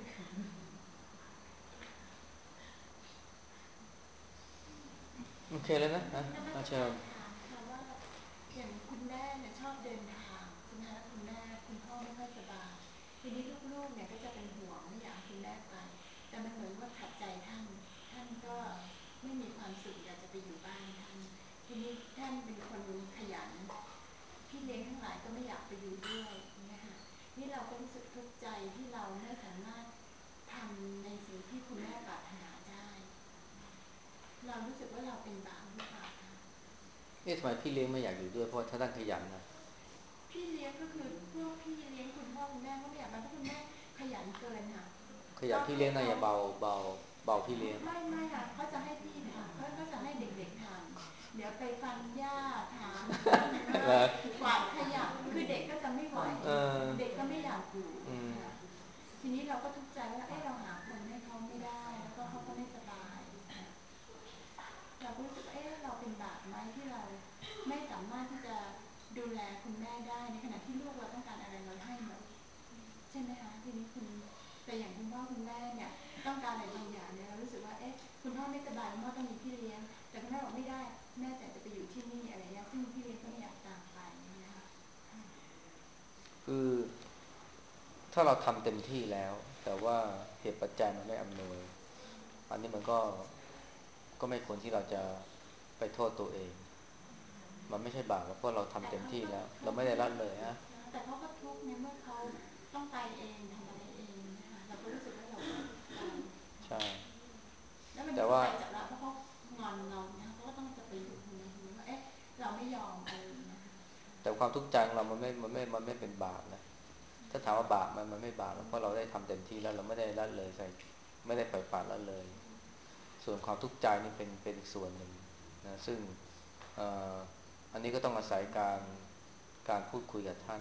โอเคเลยนะเชิญค่ะว่าอย่างคุณแม่เนี่ยชอบเดินทางใช่ไหมแล้วคุณพ่อไม่ค่อยสบายทีนี้ลูกๆเนี่ยก็จะเป็นห่วงไม่อยากให้คุณแม่ไปแต่มันเหมือนว่าขัดใจท่านก็ไม่มีความสุขอยากจะไปอยู่บ้านท่านทีนี้ท่านเป็นคนขยันพี่เลี้ยงทั้งหลายก็ไม่อยากไปอยู่ด้วยนะคะนี่เราก็รู้สึกทุกข์ใจที่เราไม่สามารถทำในสิ่งที่คุณแม่ปรารถนาได้เรารู้สึกว่าเราเป็นบาปหรือเปล่าคะทำไมพี่เลี้ยงไม่อยากอยู่ด้วยเพราะว่าถ้าท่านขยันนะพี่เลี้ยงก็คือพวกพี่เลี้ยงคุณพ่อคุณแม่ก็ไม่อยากมาเพราะคุณแม่ขยันเกินค่ะขยันพี่เลี้ยงน่าจะเบาพี่เลี้ยงไม่ค่ะเขาจะให้พี่ทำเขาก็จะให้เด็กๆทำเดี๋ยวไปฟันหญ้าถางต้นไม้กวาดขยะคือเด็กก็จะไม่ไหวเด็กก็ไม่อยากอยู่ค่ะทีนี้เราก็ทุกข์ใจว่าเราหาคนให้เขาไม่ได้แล้วก็เขาก็ไม่สบายเราก็รู้สึกว่าเราเป็นบาปไหมที่เราไม่สามารถที่จะดูแลคุณแม่ได้ในขณะที่ลูกเราต้องการอะไรเราให้หมดใช่ไหมคะทีนี้แต่อย่างคุณพ่อคุณแม่เนี่ยต้องการอะไรบางอย่างเนี่ยเรารู้สึกว่าคุณพ่อไม่สบายคุณพ่อต้องมีพี่เลี้ยงแต่คุณแม่บอกไม่ได้แม่แต่จะไปอยู่ที่นี่อะไรเงี้ยซึ่งพี่เลี้ยงก็ไม่อยากตามไปนะคะคือถ้าเราทำเต็มที่แล้วแต่ว่าเหตุปัจจัยมันไม่อำนวยอันนี้มันก็ไม่ควรที่เราจะไปโทษตัวเองมันไม่ใช่บาปเพราะเราทำเต็มที่แล้วเราไม่ได้ละเลยฮะแต่เขาก็ทุกข์ในเมื่อเขาต้องไปเองทำอะไรเองนะคะเราก็รู้สึกว่าเราก็ทุกข์ใจใช่แล้วมันแต่ว่าก็ไปจากเราเพราะเขางอนเราเนี่ยเขาก็ต้องจะไปอยู่คนนั้นคนนี้ว่าเราไม่ยอมอะไรอย่างเงี้ยค่ะแต่ความทุกข์ใจของเรามันไม่เป็นบาปนะถ้าถามว่าบาปมันไม่บาปเพราะเราได้ทำเต็มที่แล้วเราไม่ได้ละเลยใส่ไม่ได้ปล่อยปละละเลยส่วนความทุกข์ใจนี่เป็นอีกส่วนหนึ่งนะซึ่งอันนี้ก็ต้องอาศัยการพูดคุยกับท่าน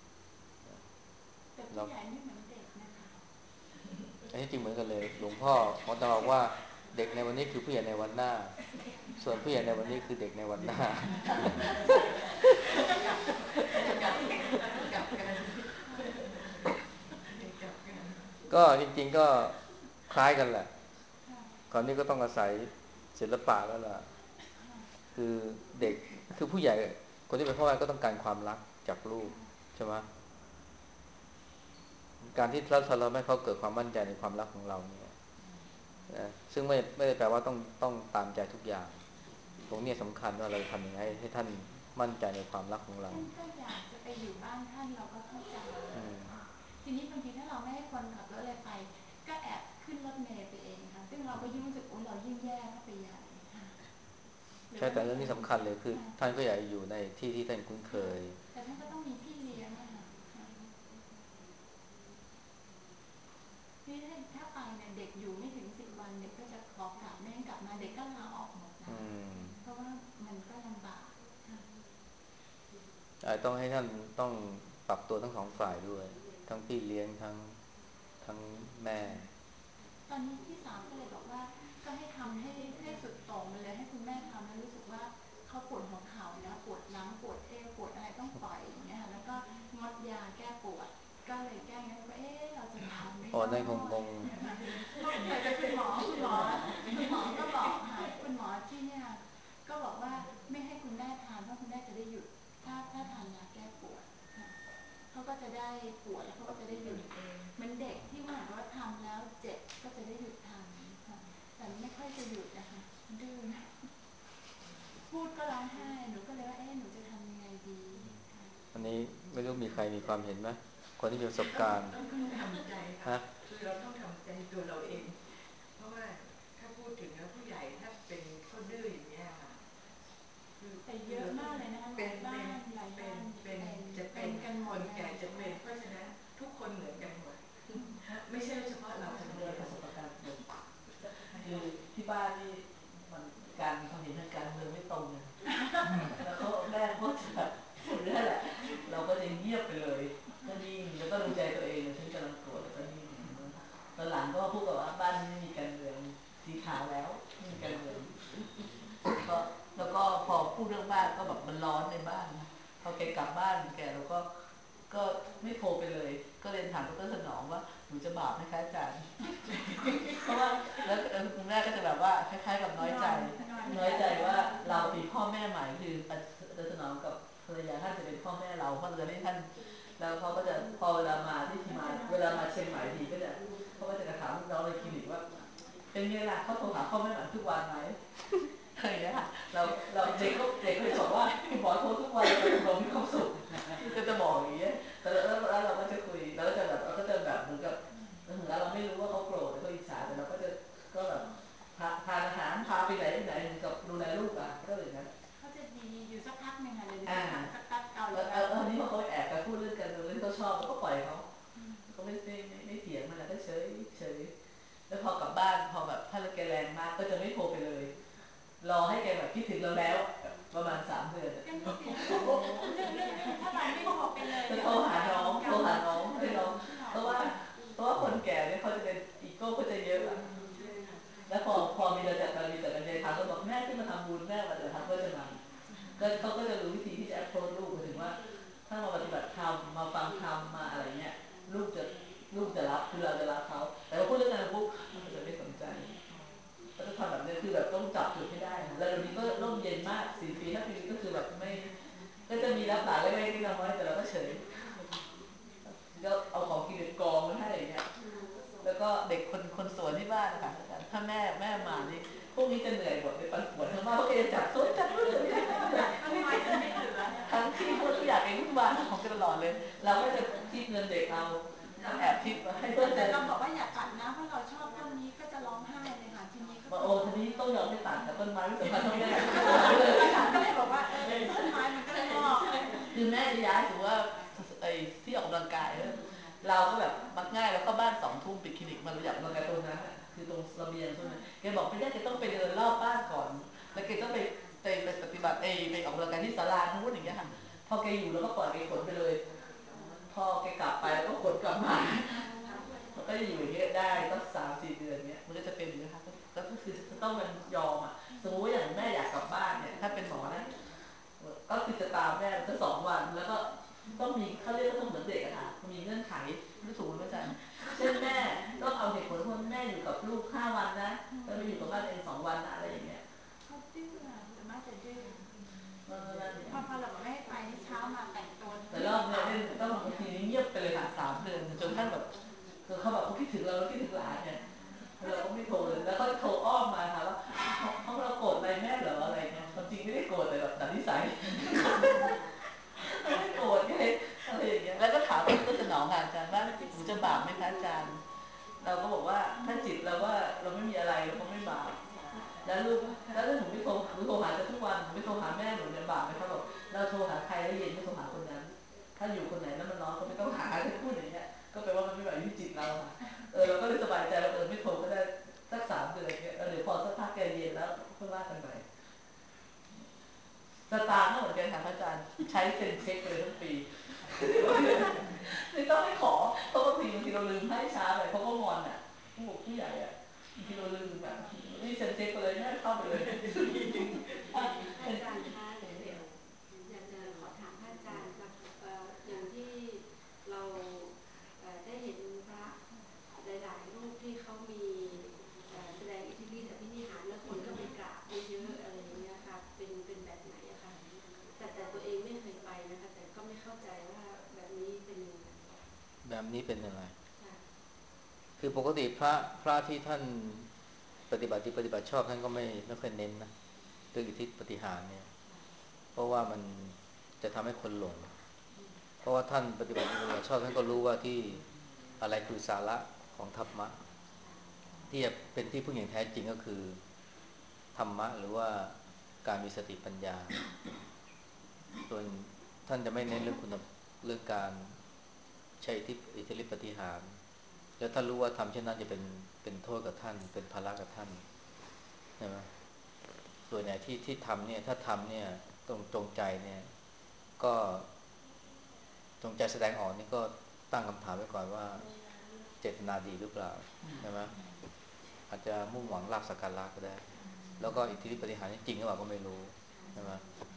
แต่ผู้ใหญ่ไม่เหมือนเด็กนะคะอันนี้จริงเหมือนกันเลยหลวงพ่อจะบอกว่าเด็กในวันนี้คือผู้ใหญ่ในวันหน้าส่วนผู้ใหญ่ในวันนี้คือเด็กในวันหน้าก็จริงๆก็คล้ายกันแหละคราวนี้ก็ต้องอาศัยศิลปะแล้วล่ะคือเด็กคือผู้ใหญ่คนที่เป็นพ่อแม่ก็ต้องการความรักจากลูกใช่ไหมการที่เราไม่เขาเกิดความมั่นใจในความรักของเราเนี่ยซึ่งไม่ได้แปลว่าต้องตามใจทุกอย่างตรงนี้สำคัญว่าเราทำยังไงให้ท่านมั่นใจในความรักของเราท่านก็อยากจะไปอยู่บ้านท่านเราก็เข้าใจทีนี้บางทีถ้าเราไม่ให้คนขับรถอะไรไปก็แอบขึ้นรถเมล์ไปเองค่ะซึ่งเราก็ยิ่งรู้สึกเรายิ่งแย่เข้าไปใหญ่ค่ะใช่แต่เรื่องนี้สำคัญเลยคือท่านก็อยากอยู่ในที่ที่ท่านคุ้นเคยแต่ท่านก็ต้องมีพี่เลี้ยงอะค่ะฝ่ายด้วยทั้งพี่เลี้ยงทั้งแม่ตอนนี้พี่สาวก็เลยบอกว่าก็ให้ทำให้สุดโต่งไปเลยให้คุณแม่ทำแล้วรู้สึกว่าเขาปวดหัวเข่านะปวดหลังปวดเอวปวดอะไรต้องปล่อยอย่างเงี้ยค่ะแล้วก็งดยาแก้ปวดก็เลยแก้งั้นก็เราจะทำไม่ได้นั่นคงแต่คุณหมอก็บอกค่ะคุณหมอที่เนี่ยก็บอกว่าไม่ให้คุณแม่ทานเพราะคุณแม่จะได้หยุดถ้าทานยาแก้ปวดเขาก็จะได้ปวดแล้วเขาก็จะได้หยุดเองเหมือนเด็กที่ว่าทำแล้วเจ็บก็จะได้หยุดทำแต่ไม่ค่อยจะหยุดนะคะดื้อพูดก็ร้องไห้หนูก็เลยว่าหนูจะทำยังไงดีอันนี้ไม่รู้มีใครมีความเห็นไหมคนที่มีประสบการณ์ต้องทำใจค่ะคือเราต้องทำใจตัวเราเองเพราะว่าถ้าพูดถึงแล้วผู้ใหญ่ถ้าเป็นเขาดื้ออย่างนี้ค่ะแต่เยอะมากเลยนะคะเป็นจะเป็นกันหมดแก่จะเป็นเพราะฉะนั้นทุกคนเหมือนกันหมดไม่ใช่เฉพาะเราคนเดียวประสบการณ์คือที่บ้านนี่มันการความเห็นทางการเมืองไม่ตรงกันแล้วก็แม่ก็จะนั่นแหละเราก็จะเงียบไปเลยก็นิ่งแล้วก็ดูใจตัวเองฉันกำลังโกรธแล้วก็นิ่งตอนหลังก็พูดกับว่าบ้านไม่มีการเมืองสีขาวแล้วไม่มีการเมืองแล้วก็พอพูดเรื่องบ้านก็แบบมันร้อนในบ้านพอแกกลับบ้านแกเราก็ไม่โทรไปเลยก็เรียนถามดร.สนองว่าหนูจะบาปไหมคะอาจารย์เพราะว่าแล้วคุณแม่ก็จะแบบว่าคล้ายๆกับน้อยใจว่าเรามีพ่อแม่ใหม่คือดร.สนองกับภรรยาท่านจะเป็นพ่อแม่เราเพราะเราให้ท่านแล้วเขาก็จะพอเวลามาที่ทีมาเวลามาเชียงใหม่ทีก็จะเขาก็จะถามลูกน้องในคลินิกว่าเป็นไงล่ะเขาโทรหาพ่อแม่ใหม่ทุกวันไหมอะไรอย่างเงี้ยค่ะเราเด็กก็จะบอกว่าคุณหมอโทรทุกวันเรามีความสุขก็จะบอกอย่างเงี้ยแล้วเราก็จะคุยเราก็จะแบบเหมือนกับแล้วเราไม่รู้ว่าเขาโกรธหรือเขาอิจฉาแต่เราก็แบบทานอาหารพาไปไหนเหมือนกับดูแลลูกก็เลยนะเขาจะดีอยู่สักพักหนึ่งค่ะเลยสักแป๊บเอาแล้วนี้พอเขาแอบไปพูดเรื่องกันเรื่องเขาชอบก็ปล่อยเขาไม่เถียงมันแล้วก็เฉยแล้วพอกลับบ้านพอแบบถ้าแกแรงมากก็จะไม่โทรไปเลยรอให้แกแบบคิดถึงเราแล้วประมาณ3 เดือนถ้าเราไม่โทรไปเลยจะโทรหาน้องให้น้องเพราะว่าคนแก่เนี่ยเขาจะเป็นอีโก้เขาจะเยอะแล้วพอมีเราจัดการยายทำก็บอกแม่ที่มาทำบุญแม่มาจะทำก็จะมาเขาก็จะรู้วิธีที่จะแอปโรชลูกถึงว่าถ้ามาปฏิบัติธรรมมาฟังธรรมมาอะไรเงี้ยลูกจะรับคือเราจะรับเขาแต่พอพูดเรื่องนั้นปุ๊บมันจะไม่สนใจก็จะทำแบบนี้คือแบบต้องจับจุดให้ได้นะแล้วเดี๋ยวนี้ก็ร่มเย็นมาก4 ปี 5 ปีก็คือแบบไม่ก็จะมีรับหลานเล็กๆที่น้อยแต่เราก็เฉยก็เอาของกินกองมาให้อย่างเงี้ยแล้วก็เด็กคนสวนที่บ้านนะคะถ้าแม่มานี่พวกนี้จะเหนื่อยหมดไปปั่นป่วนทั้งบ้านเพราะแกจะจับต้นจับนู่นจับนี่ทั้งที่พูดทุกอย่างเองทุกวันของกันตลอดเลยเราก็จะคิดเงินเด็กเราแอบคิดให้เพื่อนแต่เราบอกว่าอย่าตัดนะเพราะเราชอบต้นนี้ก็จะร้องไห้เลยค่ะทีนี้ก็ทีนี้ต้องยอมให้ตัดแต่ต้นไม้ไม่สำคัญเท่าแม่ก็เลยบอกว่าต้นไม้มันก็เลยงอกเลยคือแม่จะย้ายถือว่าที่ออกกำลังกายเราก็แบบมักง่ายแล้วก็บ้าน2 ทุ่มปิดคลินิกมาเราอยากกำลังกายตรงนั้นคือตรงระเบียงใช่ไหมแกบอกไม่ได้แกต้องไปเดินรอบบ้านก่อนแล้วแกต้องไปปฏิบัติไปออกกำลังกายที่ศาลาทั้งหมดอย่างเงี้ยค่ะพอแกอยู่แล้วก็ปล่อยแกขนไปเลยพอแกกลับไปแล้วก็ขนกลับมามันก็จะอยู่อย่างเงี้ยได้ต้อง3-4 เดือนเงี้ยมันก็จะเป็นอย่างเงี้ยค่ะก็คือจะต้องมันยอมสมมติว่าอย่างแม่อยากกลับบ้านเนี่ยถ้าเป็นหมอนะก็คือจะตามแม่จะ2 วันแล้วก็ต้องมีเขาเรียกว่าต้องเหมือนเด็กอะค่ะมีเงื่อนไขไม่ถูกไม่ใช่เช่นแม่ต้องเอาเหตุผลว่าแม่อยู่กับลูก5 วันนะแล้วไปอยู่กับบ้านเอง2 วันนะอะไรอย่างเงี้ยเขาดื้อจะมาจะดื้อพอเราไม่ให้ไปที่เช้ามาแต่งตัวแต่รอบนี้ต้องบางทีเงียบไปเลยค่ะ3 เดือนจนท่านแบบเขาแบบเขาคิดถึงเราคิดถึงหลานเนี่ยเราก็ไม่โทรเลยแล้วก็โทรอ้อมมาค่ะว่าเขาเราโกรธอะไรแม่เหรออะไรเงี้ยความจริงไม่ได้โกรธแต่แบบดัดนิสัยไม่โกรธไงอะไรอย่างเงี้ยแล้วก็ถามว่าก็สนองค่ะอาจารย์ว่าหนูจะบาปไหมคะอาจารย์เราก็บอกว่าถ้าจิตเราว่าเราไม่มีอะไรเราก็ไม่บาปแล้วลูกแล้วถ้าหนูไม่โทรหาจะทุกวันหนูไม่โทรหาแม่หนูเนี่ยบาปไหมเขาบอกเราโทรหาใครแล้วเย็นไม่โทรหาคนนั้นถ้าอยู่คนไหนแล้วมันร้อนก็ไม่ต้องหาจะพูดอย่างเงี้ยก็แปลว่ามันไม่แบบอยู่ที่จิตเราค่ะเราก็เลยสบายใจว่าไม่โทรก็ได้สัก3 เดือนเงี้ยเดี๋ยวพอสักพักแกเย็นแล้วค่อยว่ากันใหม่สตาร์ก็เหมือนกันค่ะอาจารย์ใช้เซ็นเช็คเลยทั้งปีผู้ใหญ่อะบางทีเราลืมแบบนี่เซ็นเซ็กไปเลยนะเข้าไปเลยอาจารย์คะเดี๋ยวอยากจะขอถามพระอาจารย์ครับอย่างที่เราได้เห็นพระหลายๆรูปที่เขามีแสดงอิทธิฤทธิ์อภินิหารแล้วคนก็ไปกราบเยอะๆอะไรอย่างเงี้ยค่ะเป็นแบบไหนอะคะแต่ตัวเองไม่เคยไปนะคะแต่ก็ไม่เข้าใจว่าแบบนี้เป็นยังไงแบบนี้เป็นยังไงคือปกติพระที่ท่านปฏิบัติชอบท่านก็ไม่เคยเน้นนะเรื่องอิทธิปฏิหารเนี่ยเพราะว่ามันจะทำให้คนหลงเพราะว่าท่านปฏิบัติชอบท่านก็รู้ว่าที่อะไรคือสาระของธรรมะที่จะเป็นที่พึ่งอย่างแท้จริงก็คือธรรมะหรือว่าการมีสติปัญญาส่วนท่านจะไม่เน้นเรื่องการใช้อิทธิฤทธิปฏิหารแล้วท่านรู้ว่าทำเช่นนั้นจะเป็นโทษกับท่านเป็นภาระกับท่านใช่ไหมส่วนใหญ่ที่ทำเนี่ยถ้าทำเนี่ยจงใจเนี่ยก็จงใจแสดงออกนี่ก็ตั้งคำถามไว้ก่อนว่าเจตนาดีหรือเปล่าใช่ไหมอาจจะมุ่งหวังลาภสักการะก็ได้แล้วก็อิทธิฤทธิปฏิหารจริงหรือเปล่าก็ไม่รู้ใช่ไหม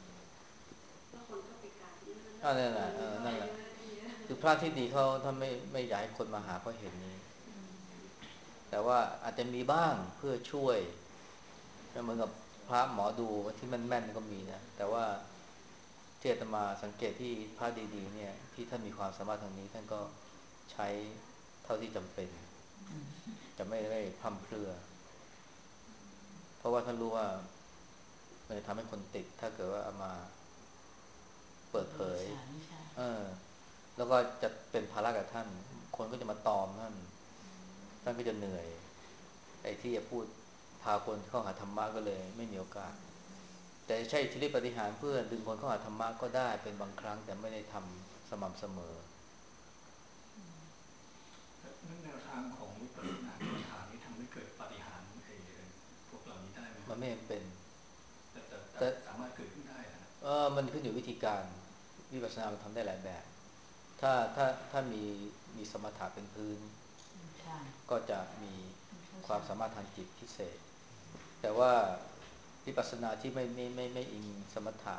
นั่นแหละนั่นแหละคือพระที่ดีเขาถ้าไม่อยากให้คนมาหาเพราะเห็นนี้แต่ว่าอาจจะมีบ้างเพื่อช่วยเหมือนกับพระหมอดูที่แม่นๆก็มีนะแต่ว่าที่อาตมาสังเกตที่พระดีๆเนี่ยที่ท่านมีความสามารถทางนี้ท่านก็ใช้เท่าที่จำเป็นจะไม่ได้พร่ำเพรื่อเพราะว่าท่านรู้ว่ามันจะทำให้คนติดถ้าเกิดว่าเอามาเปิดเผยแล้วก็จะเป็นภาระกับท่านคนก็จะมาตอมท่านก็จะเหนื่อยไอ้ที่จะพูดพาคนเข้าหาธรรมะก็เลยไม่มีโอกาสแต่ใช่อิทธิฤทธิปฏิหารเพื่อดึงคนเข้าหาธรรมะก็ได้เป็นบางครั้งแต่ไม่ได้ทำสม่ำเสมอแนวทางของวิปัสสนากรรมฐานนี้ทำให้เกิดปาฏิหาริย์พวกเหล่านี้ได้ไหมมันไม่เป็นแต่สามารถเกิดขึ้นได้นะมันขึ้นอยู่วิธีการวิปัสสนามันทำได้หลายแบบถ้ามีสมถะเป็นพื้นก็จะมีความสามารถทางจิตพิเศษแต่ว่าวิปัสสนาที่ไม่อิงสมถะ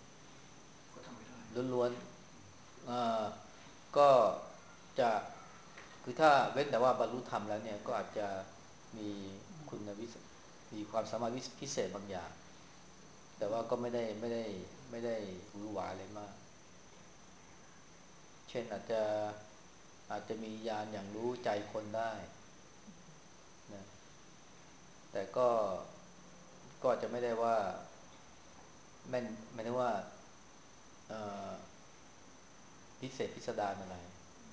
ล้วนๆก็จะคือถ้าเว้นแต่ว่าบรรลุธรรมแล้วเนี่ยก็อาจจะมีคุณมีความสามารถพิเศษบางอย่างแต่ว่าก็ไม่ได้หวือหวาอะไรมากเช่นอาจจะมีญาณอย่างรู้ใจคนได้นะแต่ก็จะไม่ได้ว่าแม่นไม่ได้ว่าพิเศษพิสดารอะไร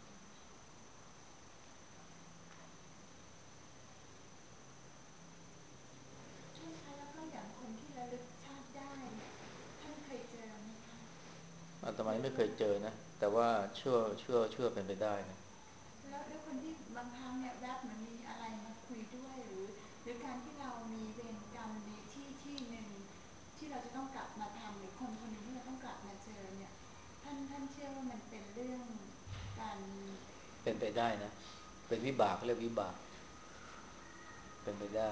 ท่านคะแล้วก็อย่างคนที่ระลึกชาติได้เนี่ยท่านเคยเจอไหมคะอาตมาไม่เคยเจอนะแต่ว่าเชื่อเป็นไปได้นะแล้วคนที่บางครั้งเนี่ยแวบมันมีอะไรมาคุยด้วยหรือการที่เรามีเวรกรรมในที่หนึ่งที่เราจะต้องกลับมาทำหรือคนคนหนึ่งที่เราต้องกลับมาเจอเนี่ยท่านเชื่อว่ามันเป็นเรื่องการเป็นไปได้นะเป็นวิบากเรียกวิบากเป็นไปได้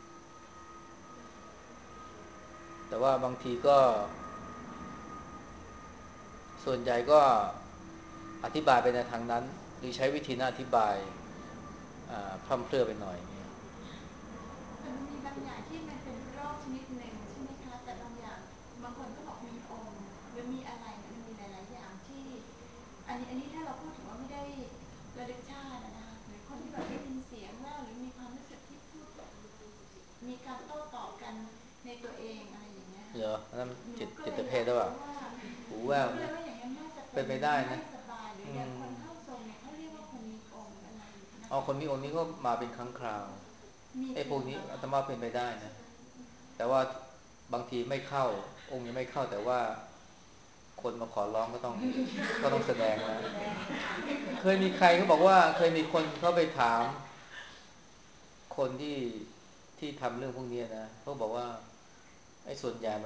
แต่ว่าบางทีก็ส่วนใหญ่ก็อธิบายไปในทางนั้นหรือใช้วิธีน่าอธิบายพร่ำเพรื่อไปหน่อยแต่มันมีบางอย่างที่มันเป็นโรคชนิดหนึ่งใช่ไหมคะแต่บางอย่างบางคนก็บอกมีองค์หรือมีอะไรเนี่ยมันมีหลายๆอย่างที่อันนี้ถ้าเราพูดถึงว่าไม่ได้ระลึกชาตินะคะหรือคนที่แบบได้ยินเสียงแว่วหรือมีความรู้สึกที่พูดมีการโต้ตอบกันในตัวเองอะไรอย่างเงี้ยเหรอนั่นจิตเภทหรือเปล่าหูหแว่วนูก็เลยว่าอย่างนั้นน่าจะเป็นไปได้นะไม่สบายหรืออย่างคนเข้าทรงเนี่ยเขาเรียกว่าคนมีองค์อะไรนะคนมีองค์นี้ก็มาเป็นครั้งคราวมีไอ้พวกนี้อาตมาเป็นไปได้นะแต่ว่าบางทีไม่เข้าองค์ยังไม่เข้าแต่ว่าคนมาขอร้องก็ต้องแสดงนะเคยมีใครเขาบอกว่าเคยมีคนเข้าไปถามคนที่ทำเรื่องพวกนี้นะเขาบอกว่าไอ้ส่วนใหญ่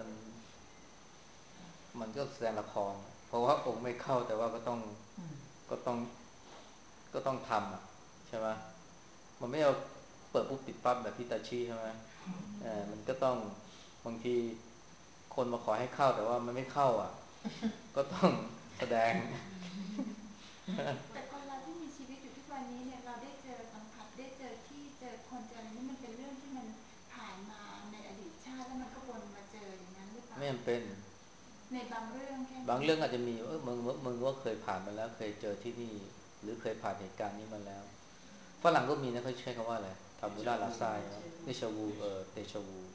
มันก็แสดงละครเพราะว่าองค์ไม่เข้าแต่ว่าก็ต้องก็ต้องทำใช่ไหมมันไม่เอาเปิดปุ๊บติดปั๊บแบบพิตาชิใช่ไหมมันก็ต้องบางทีคนมาขอให้เข้าแต่ว่ามันไม่เข้าอ่ะก็ต้องแสดงแต่คนเราที่มีชีวิตอยู่ทุกวันนี้เนี่ยเราได้เจอสัมผัสได้เจอที่เจอคนเจออะไรนี่มันเป็นเรื่องที่มันผ่านมาในอดีตชาติแล้วมันก็วนมาเจออย่างนั้นหรือเปล่าไม่เป็นในบางเรื่องแค่บางเรื่องอาจจะมีมึงว่าเคยผ่านมาแล้วเคยเจอที่นี่หรือเคยผ่านเหตุการณ์นี้มาแล้วฝรั่งก็มีนะเขาใช้คำว่าอะไรทาบูล่าลาซาเดชาวูเดชาวู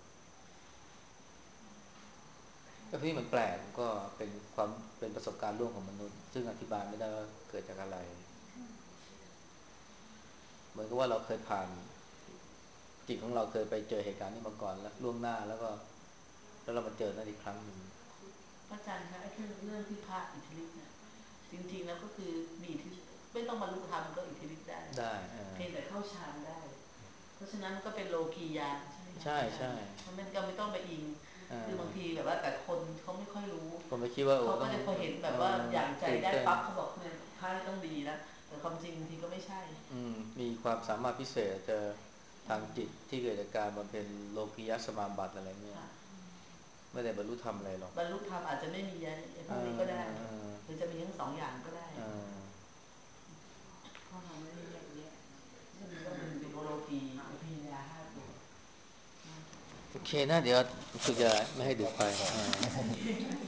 ก็ที่มันแปลกก็เป็นความเป็นประสบการณ์ร่วมของมนุษย์ซึ่งอธิบายไม่ได้ว่าเกิดจากอะไรเหมือนกับว่าเราเคยผ่านจิตของเราเคยไปเจอเหตุการณ์นี้มาก่อนแล้วล่วงหน้าแล้วเรามาเจอนั่นอีกครั้งหนึ่งพระอาจารย์คะไอ้เรื่องที่พระอิทธิฤทธิ์เนี่ยจริงๆแล้วก็คือมีที่ไม่ต้องบรรลุธรรมก็อิทธิฤทธิ์ได้เพียงแต่เข้าฌานได้เพราะฉะนั้นก็เป็นโลกียานใช่ใช่มันก็ไม่ต้องไปอิงคือบางทีแบบว่าแต่คนเขาไม่ค่อยรู้ผมไม่คิดว่าเขาก็จะพอเห็นแบบว่าอย่างใจได้ปั๊บเขาบอกเนี่ยค่าต้องดีแล้วแต่ความจริงบางทีก็ไม่ใช่มีความสามารถพิเศษจะทางจิตที่เกิดจากการบำเพ็ญโลกิยะสมาบัติอะไรเนี่ยไม่ได้บรรลุธรรมอะไรหรอกบรรลุธรรมอาจจะไม่มีไอ้พวกนี้ก็ได้หรือจะมีทั้งสองอย่างก็ได้ข้อทำไม่ได้แยกแยะซึ่งก็เป็นโลกีพิญญาห้าตัวโอเคนะเดี๋ยวรู้สึกจะไม่ให้ดึกไป